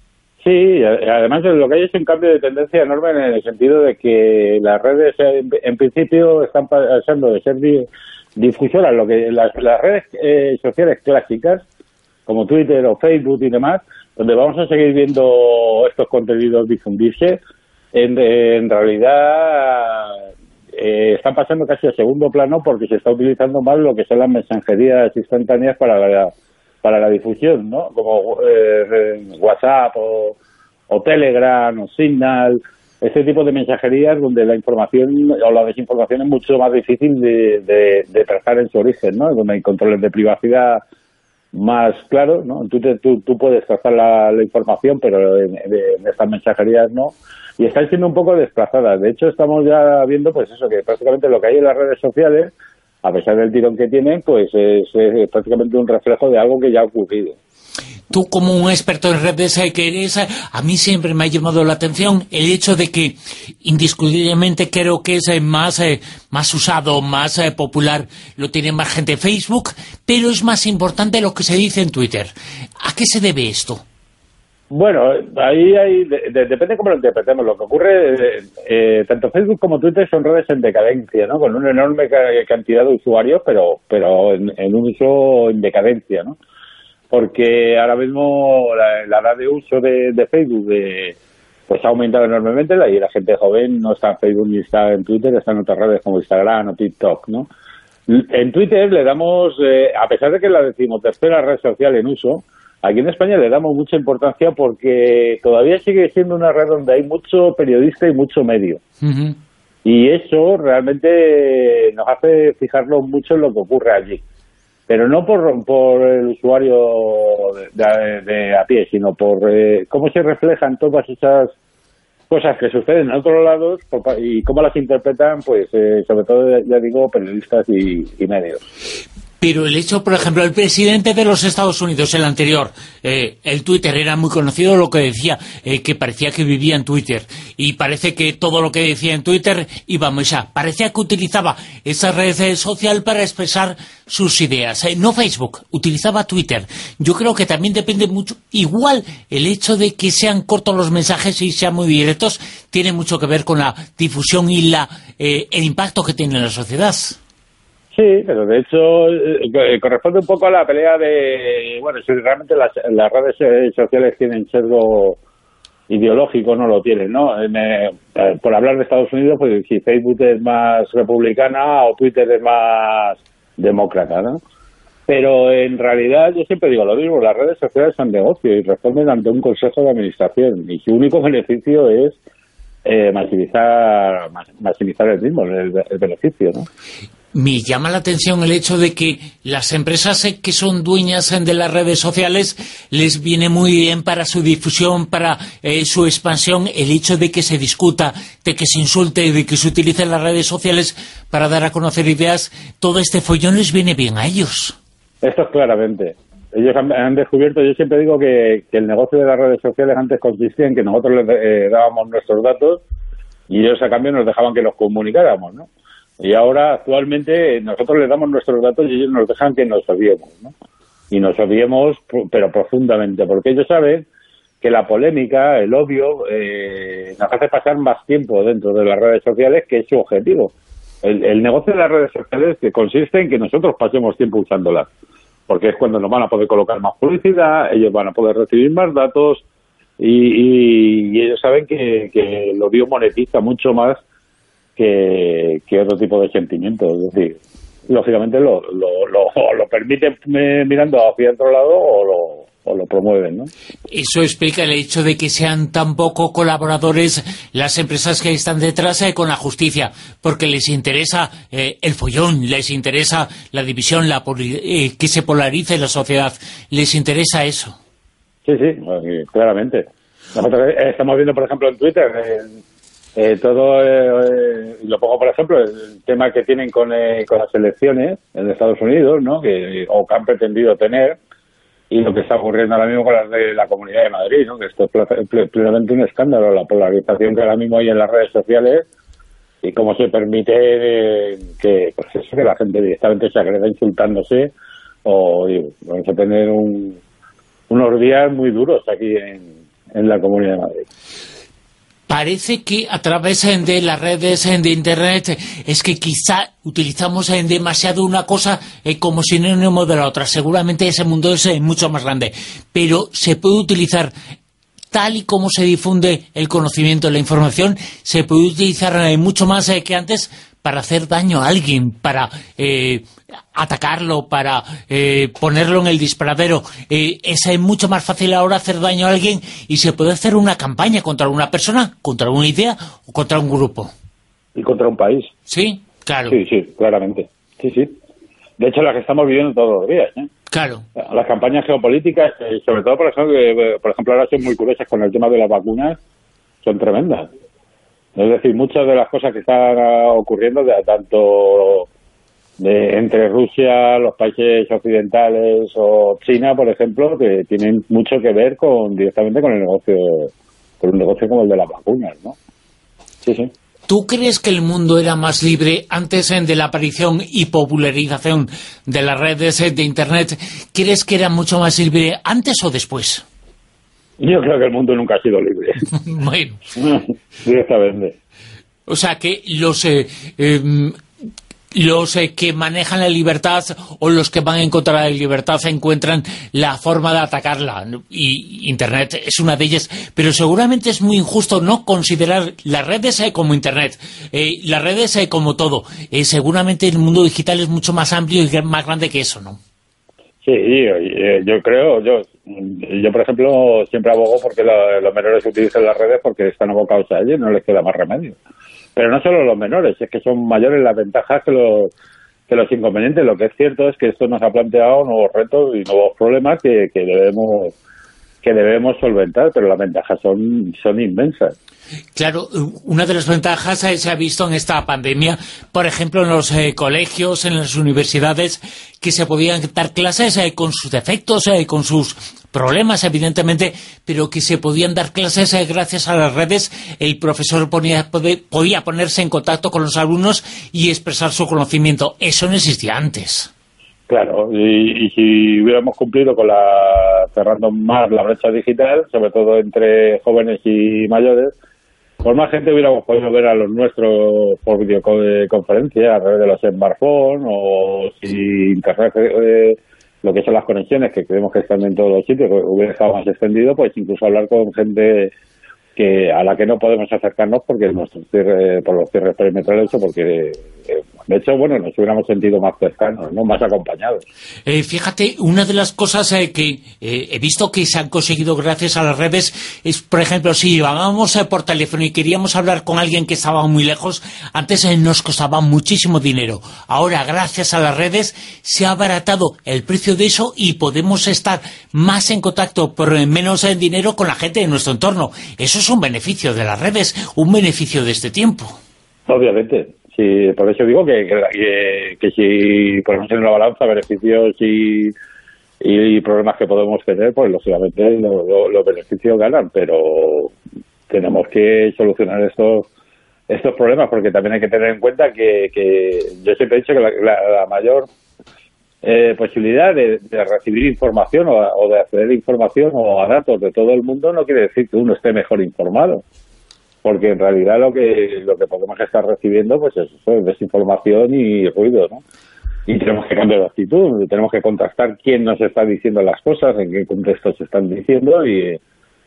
Sí, además lo que hay es un cambio de tendencia enorme en el sentido de que las redes en principio están pasando de ser difusoras, lo que las redes sociales clásicas como Twitter o Facebook y demás, donde vamos a seguir viendo estos contenidos difundirse, en realidad están pasando casi a segundo plano porque se está utilizando más lo que son las mensajerías instantáneas para la difusión, ¿no? Como WhatsApp o Telegram o Signal, este tipo de mensajerías donde la información o la desinformación es mucho más difícil de trazar en su origen, ¿no? Donde hay controles de privacidad más claros, ¿no? Tú puedes trazar la información, pero en estas mensajerías no. Y están siendo un poco desplazadas. De hecho, estamos ya viendo, pues eso, que prácticamente lo que hay en las redes sociales, a pesar del tirón que tienen, pues es prácticamente un reflejo de algo que ya ha ocurrido. Tú, como un experto en redes que eres, a mí siempre me ha llamado la atención el hecho de que, indiscutiblemente, creo que es más usado, más popular, lo tiene más gente Facebook, pero es más importante lo que se dice en Twitter. ¿A qué se debe esto? Bueno, ahí depende cómo lo interpretemos. Lo que ocurre, tanto Facebook como Twitter son redes en decadencia, ¿no? Con una enorme cantidad de usuarios, pero en un uso en decadencia, ¿no? Porque ahora mismo la edad de uso de Facebook pues ha aumentado enormemente, y la gente joven no está en Facebook ni está en Twitter, está en otras redes como Instagram o TikTok, ¿no? En Twitter le damos, a pesar de que es la 13ª red social en uso, aquí en España le damos mucha importancia porque todavía sigue siendo una red donde hay mucho periodista y mucho medio. Uh-huh. Y eso realmente nos hace fijarnos mucho en lo que ocurre allí. Pero no por el usuario de a pie, sino por cómo se reflejan todas esas cosas que suceden en otros lados y cómo las interpretan, pues sobre todo, ya digo, periodistas y medios. Pero el hecho, por ejemplo, el presidente de los Estados Unidos, el anterior, el Twitter, era muy conocido lo que decía, que parecía que vivía en Twitter. Y parece que todo lo que decía en Twitter iba muy allá. Parecía que utilizaba esa red social para expresar sus ideas. No Facebook, utilizaba Twitter. Yo creo que también depende mucho. Igual el hecho de que sean cortos los mensajes y sean muy directos tiene mucho que ver con la difusión y el impacto que tiene en la sociedad. Sí, pero de hecho corresponde un poco a la pelea de, bueno, si realmente las redes sociales tienen sesgo ideológico, no lo tienen, ¿no? Por hablar de Estados Unidos, pues si Facebook es más republicana o Twitter es más demócrata, ¿no? Pero en realidad yo siempre digo lo mismo, las redes sociales son negocio y responden ante un consejo de administración y su único beneficio es maximizar el mismo, el beneficio, ¿no? Me llama la atención el hecho de que las empresas que son dueñas de las redes sociales les viene muy bien para su difusión, para su expansión, el hecho de que se discuta, de que se insulte, de que se utilicen las redes sociales para dar a conocer ideas. Todo este follón les viene bien a ellos. Esto es claramente. Ellos han descubierto, yo siempre digo que el negocio de las redes sociales antes consistía en que nosotros les dábamos nuestros datos y ellos a cambio nos dejaban que los comunicáramos, ¿no? Y ahora, actualmente, nosotros les damos nuestros datos y ellos nos dejan que nos odiemos, ¿no? Y nos odiemos, pero profundamente, porque ellos saben que la polémica, el odio, nos hace pasar más tiempo dentro de las redes sociales, que es su objetivo. El negocio de las redes sociales que consiste en que nosotros pasemos tiempo usándolas, porque es cuando nos van a poder colocar más publicidad, ellos van a poder recibir más datos y ellos saben que el odio monetiza mucho más que otro tipo de sentimientos. Es decir, lógicamente lo permiten mirando hacia otro lado o lo promueven, ¿no? Eso explica el hecho de que sean tan poco colaboradores las empresas que están detrás con la justicia, porque les interesa el follón, les interesa la división, que se polarice la sociedad, les interesa eso. Sí, claramente. Nosotros estamos viendo, por ejemplo, en Twitter, lo pongo por ejemplo, el tema que tienen con las elecciones en Estados Unidos, ¿no? Que han pretendido tener, y lo que está ocurriendo ahora mismo con las de la Comunidad de Madrid, ¿no? Que esto es plenamente un escándalo, la polarización que ahora mismo hay en las redes sociales y cómo se permite que la gente directamente se agreda insultándose, vamos a tener unos días muy duros aquí en la Comunidad de Madrid. Parece que a través de las redes de Internet es que quizá utilizamos demasiado una cosa como sinónimo de la otra. Seguramente ese mundo es mucho más grande, pero se puede utilizar tal y como se difunde el conocimiento, la información, se puede utilizar mucho más que antes para hacer daño a alguien, para atacarlo, para ponerlo en el disparadero. Es mucho más fácil ahora hacer daño a alguien y se puede hacer una campaña contra una persona, contra una idea o contra un grupo. Y contra un país. Sí, claro. Sí, claramente. Sí. De hecho, las que estamos viviendo todos los días, ¿eh? Claro. Las campañas geopolíticas, sobre todo, por ejemplo, ahora son muy curiosas con el tema de las vacunas, son tremendas. Es decir, muchas de las cosas que están ocurriendo, tanto entre Rusia, los países occidentales o China, por ejemplo, que tienen mucho que ver directamente con un negocio como el de las vacunas, ¿no? Sí. ¿Tú crees que el mundo era más libre antes de la aparición y popularización de las redes de Internet? ¿Crees que era mucho más libre antes o después? Yo creo que el mundo nunca ha sido libre. Bueno. Directamente. O sea, que los que manejan la libertad o los que van en contra de la libertad encuentran la forma de atacarla, y Internet es una de ellas, pero seguramente es muy injusto no considerar las redes como Internet, las redes como todo. Seguramente el mundo digital es mucho más amplio y más grande que eso, ¿no? Sí, yo creo, yo por ejemplo siempre abogo porque los menores utilicen las redes porque están abocados a ellas y no les queda más remedio. Pero no solo los menores, es que son mayores las ventajas que los inconvenientes. Lo que es cierto es que esto nos ha planteado nuevos retos y nuevos problemas que debemos solventar, pero las ventajas son inmensas. Claro, una de las ventajas se ha visto en esta pandemia, por ejemplo, en los colegios, en las universidades, que se podían dar clases con sus defectos, con sus problemas, evidentemente, pero que se podían dar clases gracias a las redes. El profesor podía ponerse en contacto con los alumnos y expresar su conocimiento. Eso no existía antes. Claro, y si hubiéramos cumplido con cerrando más la brecha digital, sobre todo entre jóvenes y mayores, pues más gente hubiéramos podido ver a los nuestros por videoconferencia a través de los smartphones, o si Internet, lo que son las conexiones, que creemos que están en todos los sitios, que hubiera estado más extendido, pues incluso hablar con gente a la que no podemos acercarnos porque por los cierres perimetrales o porque de hecho, nos hubiéramos sentido más cercanos, ¿no? Más acompañados. Fíjate, una de las cosas que he visto que se han conseguido gracias a las redes es, por ejemplo, si llamábamos por teléfono y queríamos hablar con alguien que estaba muy lejos, antes nos costaba muchísimo dinero. Ahora, gracias a las redes, se ha abaratado el precio de eso y podemos estar más en contacto por menos dinero con la gente de nuestro entorno. Eso es un beneficio de las redes, un beneficio de este tiempo. Obviamente. Sí, por eso digo que si ponemos en la balanza beneficios y problemas que podemos tener, pues lógicamente los beneficios ganan, pero tenemos que solucionar estos problemas, porque también hay que tener en cuenta que yo siempre he dicho que la mayor posibilidad de recibir información o de acceder a información o a datos de todo el mundo no quiere decir que uno esté mejor informado. Porque en realidad lo que podemos estar recibiendo pues es desinformación y ruido, ¿no? Y tenemos que cambiar de actitud, tenemos que contrastar quién nos está diciendo las cosas, en qué contexto se están diciendo, y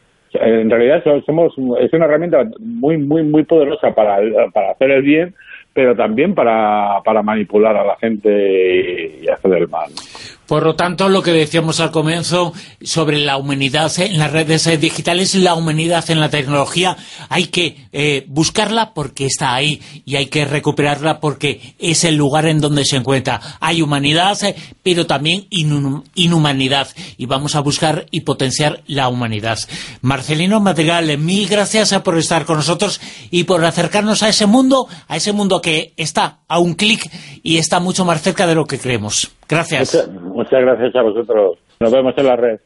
en realidad es una herramienta muy muy muy poderosa para hacer el bien, pero también para manipular a la gente y hacer el mal. Por lo tanto, lo que decíamos al comienzo sobre la humanidad en las redes digitales, la humanidad en la tecnología, hay que buscarla porque está ahí y hay que recuperarla porque es el lugar en donde se encuentra. Hay humanidad, pero también inhumanidad, y vamos a buscar y potenciar la humanidad. Marcelino Madrigal, mil gracias por estar con nosotros y por acercarnos a ese mundo que está a un clic y está mucho más cerca de lo que creemos. Gracias. Muchas gracias a vosotros. Nos vemos en la red.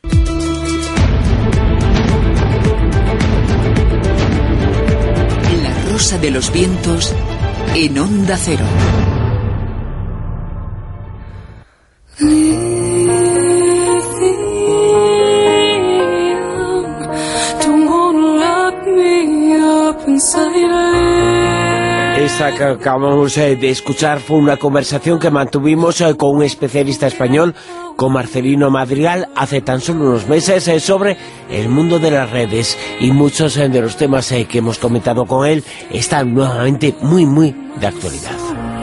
La Rosa de los Vientos en Onda Cero. Esta que acabamos de escuchar fue una conversación que mantuvimos con un especialista español, con Marcelino Madrigal, hace tan solo unos meses, sobre el mundo de las redes, y muchos de los temas que hemos comentado con él están nuevamente muy de actualidad.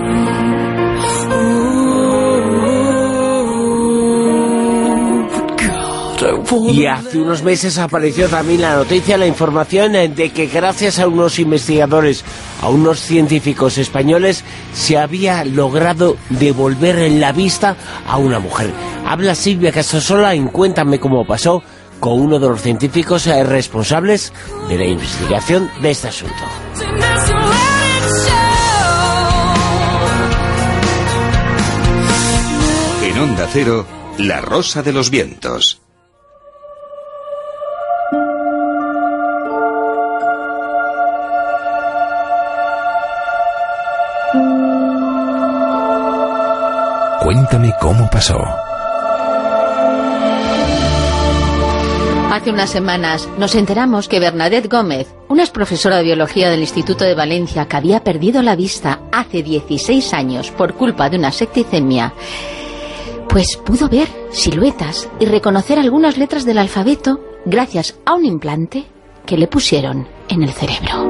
Y hace unos meses apareció también la noticia, la información de que gracias a unos investigadores, a unos científicos españoles, se había logrado devolver la vista a una mujer. Habla Silvia Casasola en Cuéntame cómo pasó, con uno de los científicos responsables de la investigación de este asunto. En Onda Cero, La Rosa de los Vientos. Cuéntame cómo pasó. Hace unas semanas nos enteramos que Bernadette Gómez, una profesora de biología del Instituto de Valencia que había perdido la vista hace 16 años por culpa de una septicemia, pues pudo ver siluetas y reconocer algunas letras del alfabeto gracias a un implante que le pusieron en el cerebro.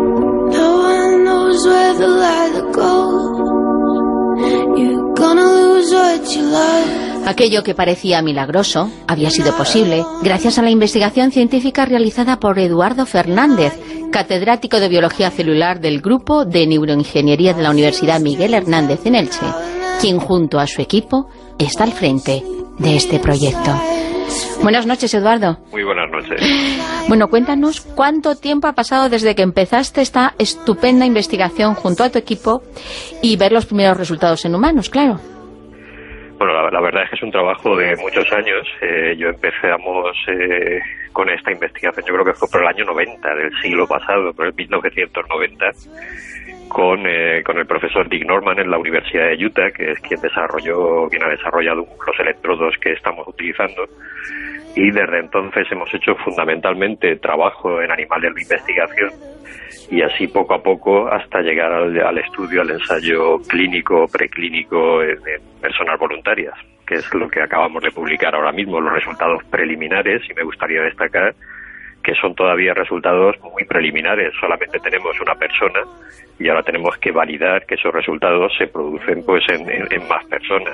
Aquello que parecía milagroso había sido posible gracias a la investigación científica realizada por Eduardo Fernández, catedrático de Biología Celular del Grupo de Neuroingeniería de la Universidad Miguel Hernández en Elche, quien junto a su equipo está al frente de este proyecto. Buenas noches, Eduardo. Muy buenas noches. Bueno, cuéntanos cuánto tiempo ha pasado desde que empezaste esta estupenda investigación junto a tu equipo y ver los primeros resultados en humanos, claro. Bueno, la verdad es que es un trabajo de muchos años. Empezamos con esta investigación, yo creo que fue por el año 90 del siglo pasado, por el 1990, con el profesor Dick Norman en la Universidad de Utah, que es quien ha desarrollado los electrodos que estamos utilizando. Y desde entonces hemos hecho fundamentalmente trabajo en animales de investigación, y así poco a poco hasta llegar al estudio, al ensayo clínico, preclínico en personas voluntarias, que es lo que acabamos de publicar ahora mismo, los resultados preliminares, y me gustaría destacar que son todavía resultados muy preliminares. Solamente tenemos una persona y ahora tenemos que validar que esos resultados se producen pues en más personas.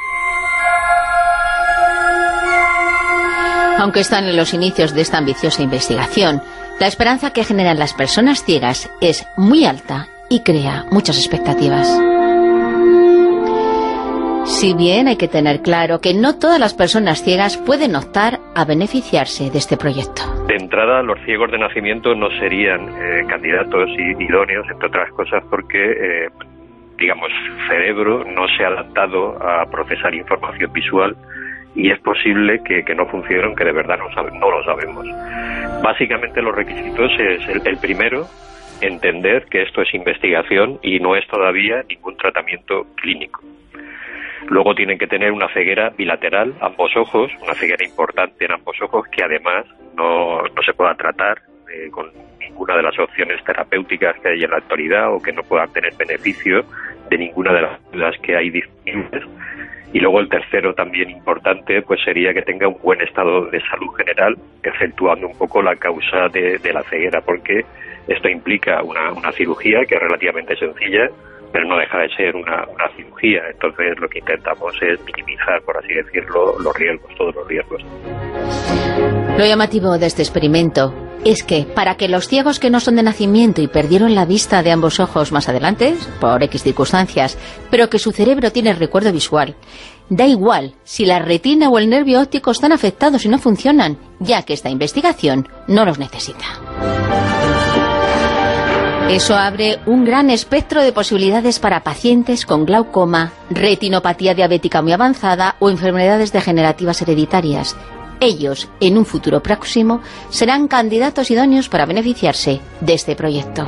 Aunque están en los inicios de esta ambiciosa investigación, la esperanza que generan las personas ciegas es muy alta y crea muchas expectativas. Si bien hay que tener claro que no todas las personas ciegas pueden optar a beneficiarse de este proyecto. De entrada, los ciegos de nacimiento no serían candidatos idóneos, entre otras cosas porque, digamos, su cerebro no se ha adaptado a procesar información visual, y es posible que no funcione, que de verdad no lo sabemos. Básicamente los requisitos es el primero, entender que esto es investigación y no es todavía ningún tratamiento clínico. Luego tienen que tener una ceguera bilateral, ambos ojos, una ceguera importante en ambos ojos, que además no se pueda tratar con ninguna de las opciones terapéuticas que hay en la actualidad, o que no puedan tener beneficio de ninguna de las ayudas que hay disponibles. Y luego el tercero, también importante, pues sería que tenga un buen estado de salud general, exceptuando un poco la causa de la ceguera, porque Esto implica una cirugía que es relativamente sencilla, pero no deja de ser una cirugía. Entonces lo que intentamos es minimizar, por así decirlo, los riesgos, todos los riesgos. Lo llamativo de este experimento es que para que los ciegos que no son de nacimiento y perdieron la vista de ambos ojos más adelante, por X circunstancias, pero que su cerebro tiene recuerdo visual, da igual si la retina o el nervio óptico están afectados y no funcionan, ya que esta investigación no los necesita. Eso abre un gran espectro de posibilidades para pacientes con glaucoma, retinopatía diabética muy avanzada o enfermedades degenerativas hereditarias. Ellos, en un futuro próximo, serán candidatos idóneos para beneficiarse de este proyecto.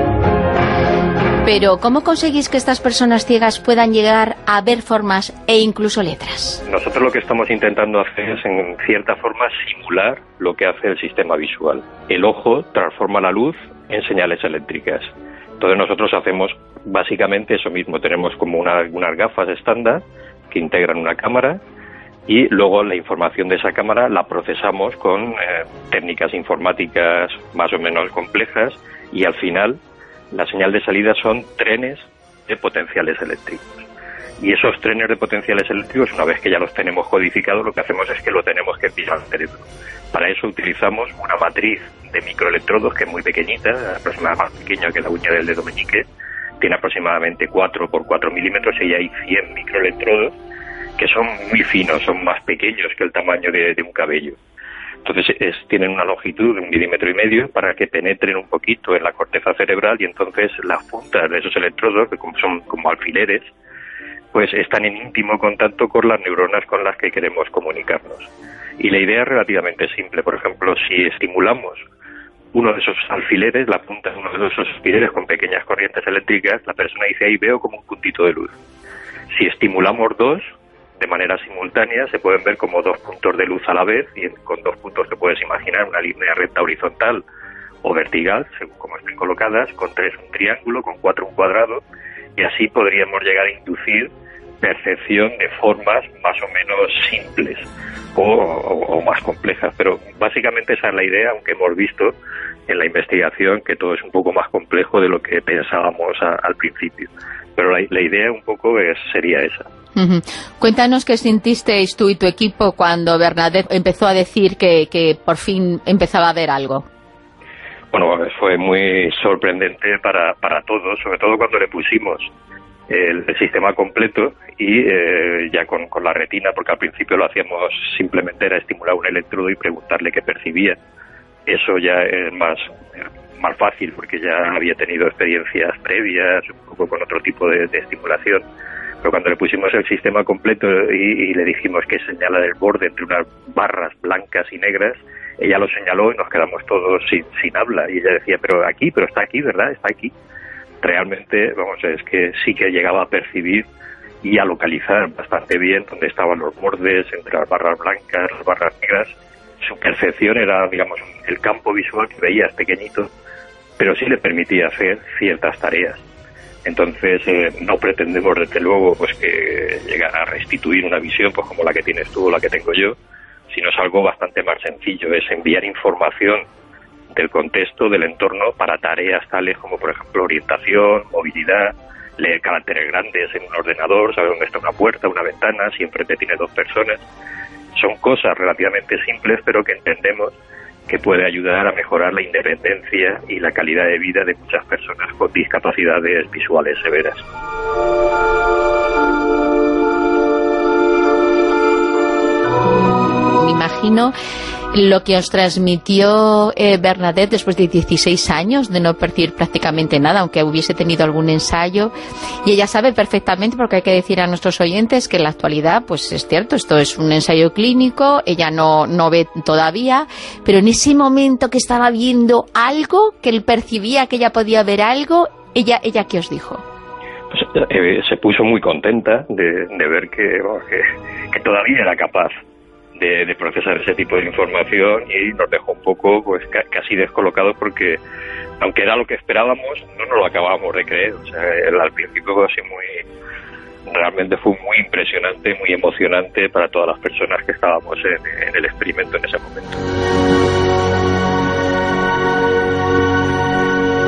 Pero, ¿cómo conseguís que estas personas ciegas puedan llegar a ver formas e incluso letras? Nosotros lo que estamos intentando hacer es, en cierta forma, simular lo que hace el sistema visual. El ojo transforma la luz en señales eléctricas. Entonces nosotros hacemos básicamente eso mismo. Tenemos como unas gafas estándar que integran una cámara y luego la información de esa cámara la procesamos con técnicas informáticas más o menos complejas y al final la señal de salida son trenes de potenciales eléctricos. Y esos trenes de potenciales eléctricos, una vez que ya los tenemos codificados, lo que hacemos es que lo tenemos que enviar al cerebro. Para eso utilizamos una matriz de microelectrodos que es muy pequeñita, aproximadamente más pequeña que la uña del dedo meñique, tiene aproximadamente 4 por 4 milímetros y hay 100 microelectrodos que son muy finos, son más pequeños que el tamaño de un cabello. Entonces tienen una longitud de 1,5 milímetros para que penetren un poquito en la corteza cerebral y entonces las puntas de esos electrodos, que son como alfileres, pues están en íntimo contacto con las neuronas con las que queremos comunicarnos. Y la idea es relativamente simple. Por ejemplo, si estimulamos uno de esos alfileres, la punta de uno de esos alfileres con pequeñas corrientes eléctricas, la persona dice, ahí veo como un puntito de luz. Si estimulamos dos, de manera simultánea, se pueden ver como 2 puntos de luz a la vez, y con 2 puntos te puedes imaginar una línea recta horizontal o vertical, según como estén colocadas, con 3 un triángulo, con 4 un cuadrado, y así podríamos llegar a inducir percepción de formas más o menos simples o más complejas. Pero básicamente esa es la idea, aunque hemos visto en la investigación que todo es un poco más complejo de lo que pensábamos al principio. Pero la idea un poco sería esa. Cuéntanos qué sentisteis tú y tu equipo cuando Bernadette empezó a decir que por fin empezaba a ver algo. Bueno, fue muy sorprendente para todos, sobre todo cuando le pusimos el sistema completo y ya con la retina, porque al principio lo hacíamos simplemente era estimular un electrodo y preguntarle qué percibía. Eso ya es más fácil porque ya había tenido experiencias previas, un poco con otro tipo de estimulación. Pero cuando le pusimos el sistema completo y le dijimos que señala el borde entre unas barras blancas y negras, ella lo señaló y nos quedamos todos sin habla. Y ella decía, pero está aquí, ¿verdad? Está aquí. Realmente, es que sí que llegaba a percibir y a localizar bastante bien dónde estaban los bordes entre las barras blancas, las barras negras. Su percepción era, el campo visual que veía es pequeñito, pero sí le permitía hacer ciertas tareas. Entonces no pretendemos desde luego pues que llegar a restituir una visión pues como la que tienes tú o la que tengo yo, sino es algo bastante más sencillo, es enviar información del contexto, del entorno para tareas tales como por ejemplo orientación, movilidad, leer caracteres grandes en un ordenador, saber dónde está una puerta, una ventana, si enfrente tiene 2 personas. Son cosas relativamente simples pero que entendemos que puede ayudar a mejorar la independencia y la calidad de vida de muchas personas con discapacidades visuales severas. Me imagino lo que os transmitió Bernadette después de 16 años de no percibir prácticamente nada, aunque hubiese tenido algún ensayo, y ella sabe perfectamente, porque hay que decir a nuestros oyentes que en la actualidad, pues es cierto, esto es un ensayo clínico, ella no ve todavía, pero en ese momento que estaba viendo algo, que él percibía que ella podía ver algo, ella ¿qué os dijo? Pues, se puso muy contenta de ver que todavía era capaz de procesar ese tipo de información y nos dejó un poco pues casi descolocados porque aunque era lo que esperábamos no nos lo acabábamos de creer. O sea, al principio realmente fue muy impresionante, muy emocionante para todas las personas que estábamos en el experimento en ese momento.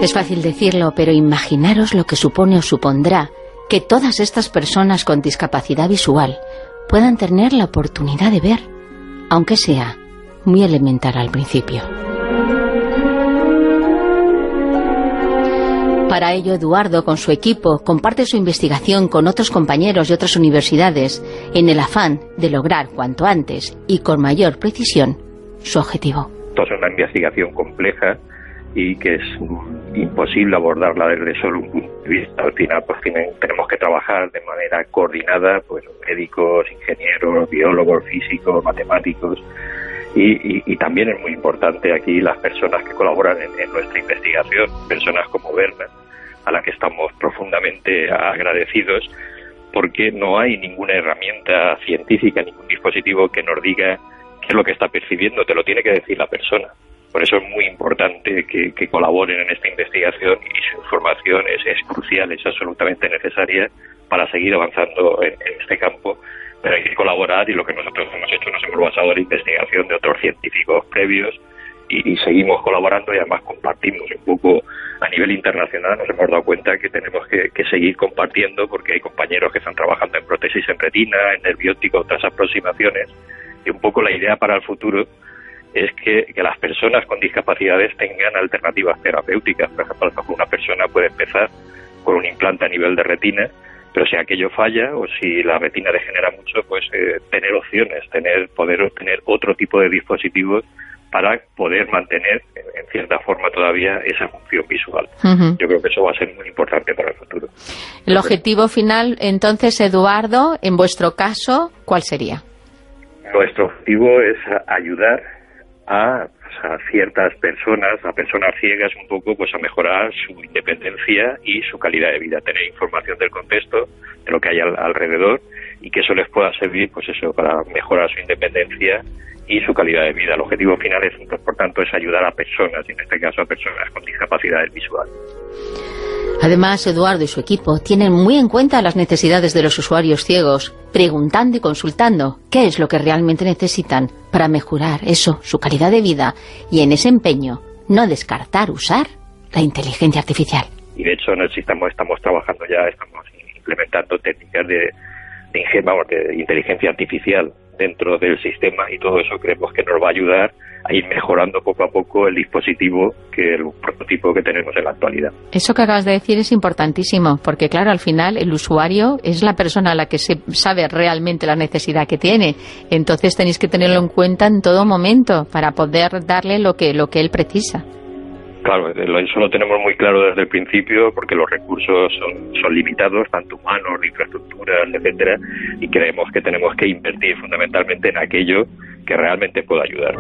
Es fácil decirlo, pero imaginaros lo que supone o supondrá que todas estas personas con discapacidad visual puedan tener la oportunidad de ver, aunque sea muy elemental al principio. Para ello, Eduardo, con su equipo, comparte su investigación con otros compañeros de otras universidades en el afán de lograr cuanto antes y con mayor precisión su objetivo. Esto es una investigación compleja y que es imposible abordarla desde solo un punto de vista. Al final pues tenemos que trabajar de manera coordinada, pues médicos, ingenieros, biólogos, físicos, matemáticos y también es muy importante aquí las personas que colaboran en nuestra investigación, personas como Berna, a la que estamos profundamente agradecidos, porque no hay ninguna herramienta científica, ningún dispositivo que nos diga qué es lo que está percibiendo, te lo tiene que decir la persona. Por eso es muy importante que colaboren en esta investigación y su información es crucial, es absolutamente necesaria para seguir avanzando en este campo. Pero hay que colaborar y lo que nosotros hemos hecho nos hemos basado en la investigación de otros científicos previos y seguimos colaborando y además compartimos un poco a nivel internacional. Nos hemos dado cuenta que tenemos que seguir compartiendo porque hay compañeros que están trabajando en prótesis en retina, en nervio óptico, otras aproximaciones y un poco la idea para el futuro es que las personas con discapacidades tengan alternativas terapéuticas. Por ejemplo, una persona puede empezar con un implante a nivel de retina, pero si aquello falla o si la retina degenera mucho, pues tener opciones, poder obtener otro tipo de dispositivos para poder mantener, en cierta forma todavía, esa función visual. Yo creo que eso va a ser muy importante para el futuro. El objetivo final, entonces, Eduardo, en vuestro caso, ¿cuál sería? Nuestro objetivo es ayudar a ciertas personas, a personas ciegas un poco, pues a mejorar su independencia y su calidad de vida, tener información del contexto, de lo que hay alrededor y que eso les pueda servir, pues eso, para mejorar su independencia y su calidad de vida. El objetivo final es, por tanto, es ayudar a personas, y en este caso a personas con discapacidades visuales. Además, Eduardo y su equipo tienen muy en cuenta las necesidades de los usuarios ciegos, preguntando y consultando qué es lo que realmente necesitan para mejorar eso, su calidad de vida, y en ese empeño no descartar usar la inteligencia artificial. Y de hecho estamos trabajando ya, estamos implementando técnicas de inteligencia artificial dentro del sistema y todo eso creemos que nos va a ayudar a ir mejorando poco a poco el dispositivo, que el prototipo que tenemos en la actualidad. Eso que acabas de decir es importantísimo, porque claro, al final el usuario es la persona a la que se sabe realmente la necesidad que tiene. Entonces tenéis que tenerlo en cuenta en todo momento para poder darle lo que él precisa. Claro, eso lo tenemos muy claro desde el principio porque los recursos son limitados, tanto humanos, de infraestructuras, etcétera, y creemos que tenemos que invertir fundamentalmente en aquello que realmente pueda ayudar.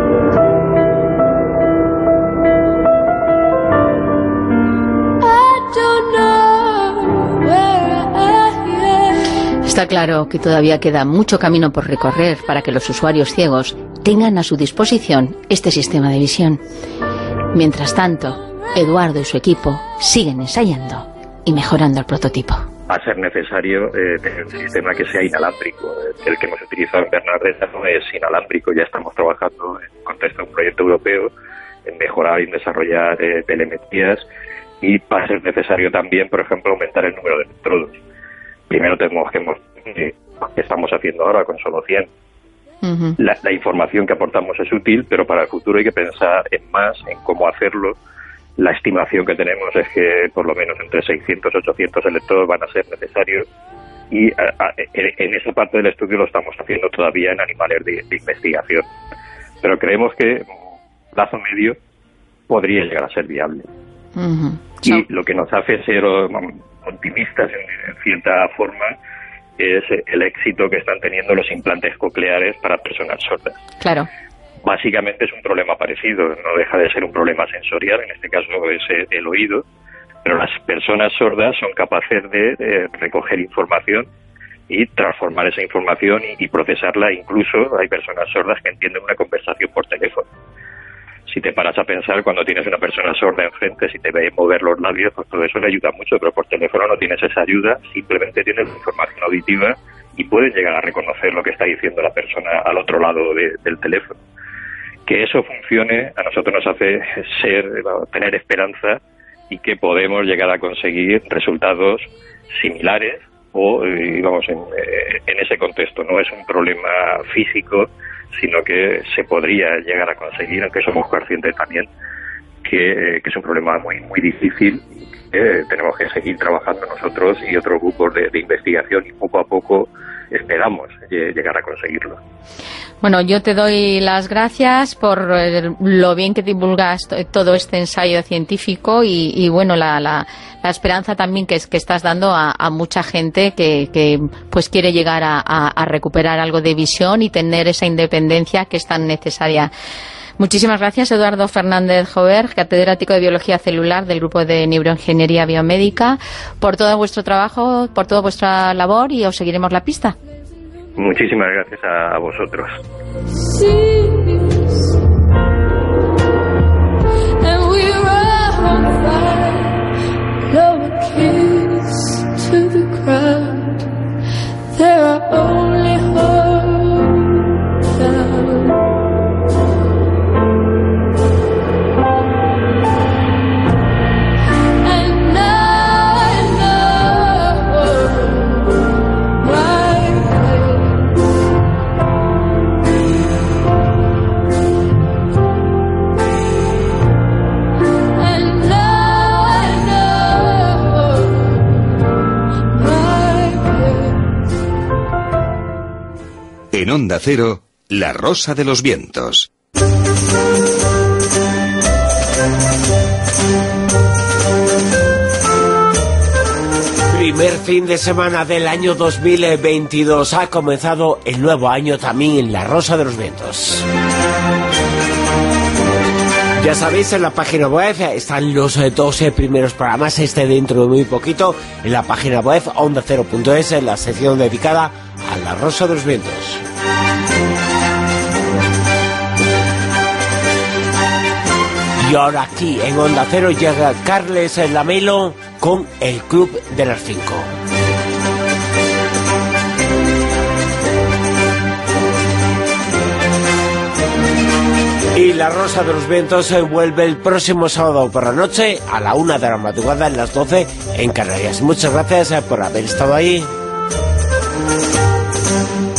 Está claro que todavía queda mucho camino por recorrer para que los usuarios ciegos tengan a su disposición este sistema de visión. Mientras tanto, Eduardo y su equipo siguen ensayando y mejorando el prototipo. Va a ser necesario tener un sistema que sea inalámbrico. El que hemos utilizado en Bernardeta no es inalámbrico. Ya estamos trabajando en el contexto de un proyecto europeo en mejorar y desarrollar telemetrías y va a ser necesario también, por ejemplo, aumentar el número de electrodos. Primero tenemos que estamos haciendo ahora con solo 100. La información que aportamos es útil, pero para el futuro hay que pensar en cómo hacerlo. La estimación que tenemos es que por lo menos entre 600 y 800 electrodos van a ser necesarios y en esa parte del estudio lo estamos haciendo todavía en animales de investigación. Pero creemos que a plazo medio podría llegar a ser viable. Y lo que nos hace ser optimistas en cierta forma es el éxito que están teniendo los implantes cocleares para personas sordas. Claro. Básicamente es un problema parecido, no deja de ser un problema sensorial, en este caso es el oído, pero las personas sordas son capaces de recoger información y transformar esa información y procesarla. Incluso hay personas sordas que entienden una conversación por teléfono. Si te paras a pensar, cuando tienes una persona sorda enfrente, si te ve mover los labios, pues todo eso le ayuda mucho, pero por teléfono no tienes esa ayuda, simplemente tienes información auditiva y puedes llegar a reconocer lo que está diciendo la persona al otro lado del teléfono. Que eso funcione a nosotros nos hace tener esperanza y que podemos llegar a conseguir resultados similares o, digamos, en ese contexto. No es un problema físico, sino que se podría llegar a conseguir, aunque somos conscientes también que es un problema muy muy difícil. Tenemos que seguir trabajando nosotros y otros grupos de investigación, y poco a poco esperamos llegar a conseguirlo. Bueno, yo te doy las gracias por lo bien que divulgas todo este ensayo científico y bueno, la esperanza también que estás dando a mucha gente que pues quiere llegar a recuperar algo de visión y tener esa independencia que es tan necesaria. Muchísimas gracias, Eduardo Fernández Jover, catedrático de Biología Celular del Grupo de Neuroingeniería Biomédica, por todo vuestro trabajo, por toda vuestra labor, y os seguiremos la pista. Muchísimas gracias a vosotros. En Onda Cero, La Rosa de los Vientos. Primer fin de semana del año 2022. Ha comenzado el nuevo año también en La Rosa de los Vientos. Ya sabéis, en la página web están los 12 primeros programas, dentro de muy poquito, en la página web ondacero.es, en la sección dedicada a La Rosa de los Vientos. Y ahora aquí en Onda Cero llega Carles Lamelo con el Club de las 5. Y La Rosa de los Vientos se vuelve el próximo sábado por la noche a la 1 de la madrugada, en las 12 en Canarias. Muchas gracias por haber estado ahí.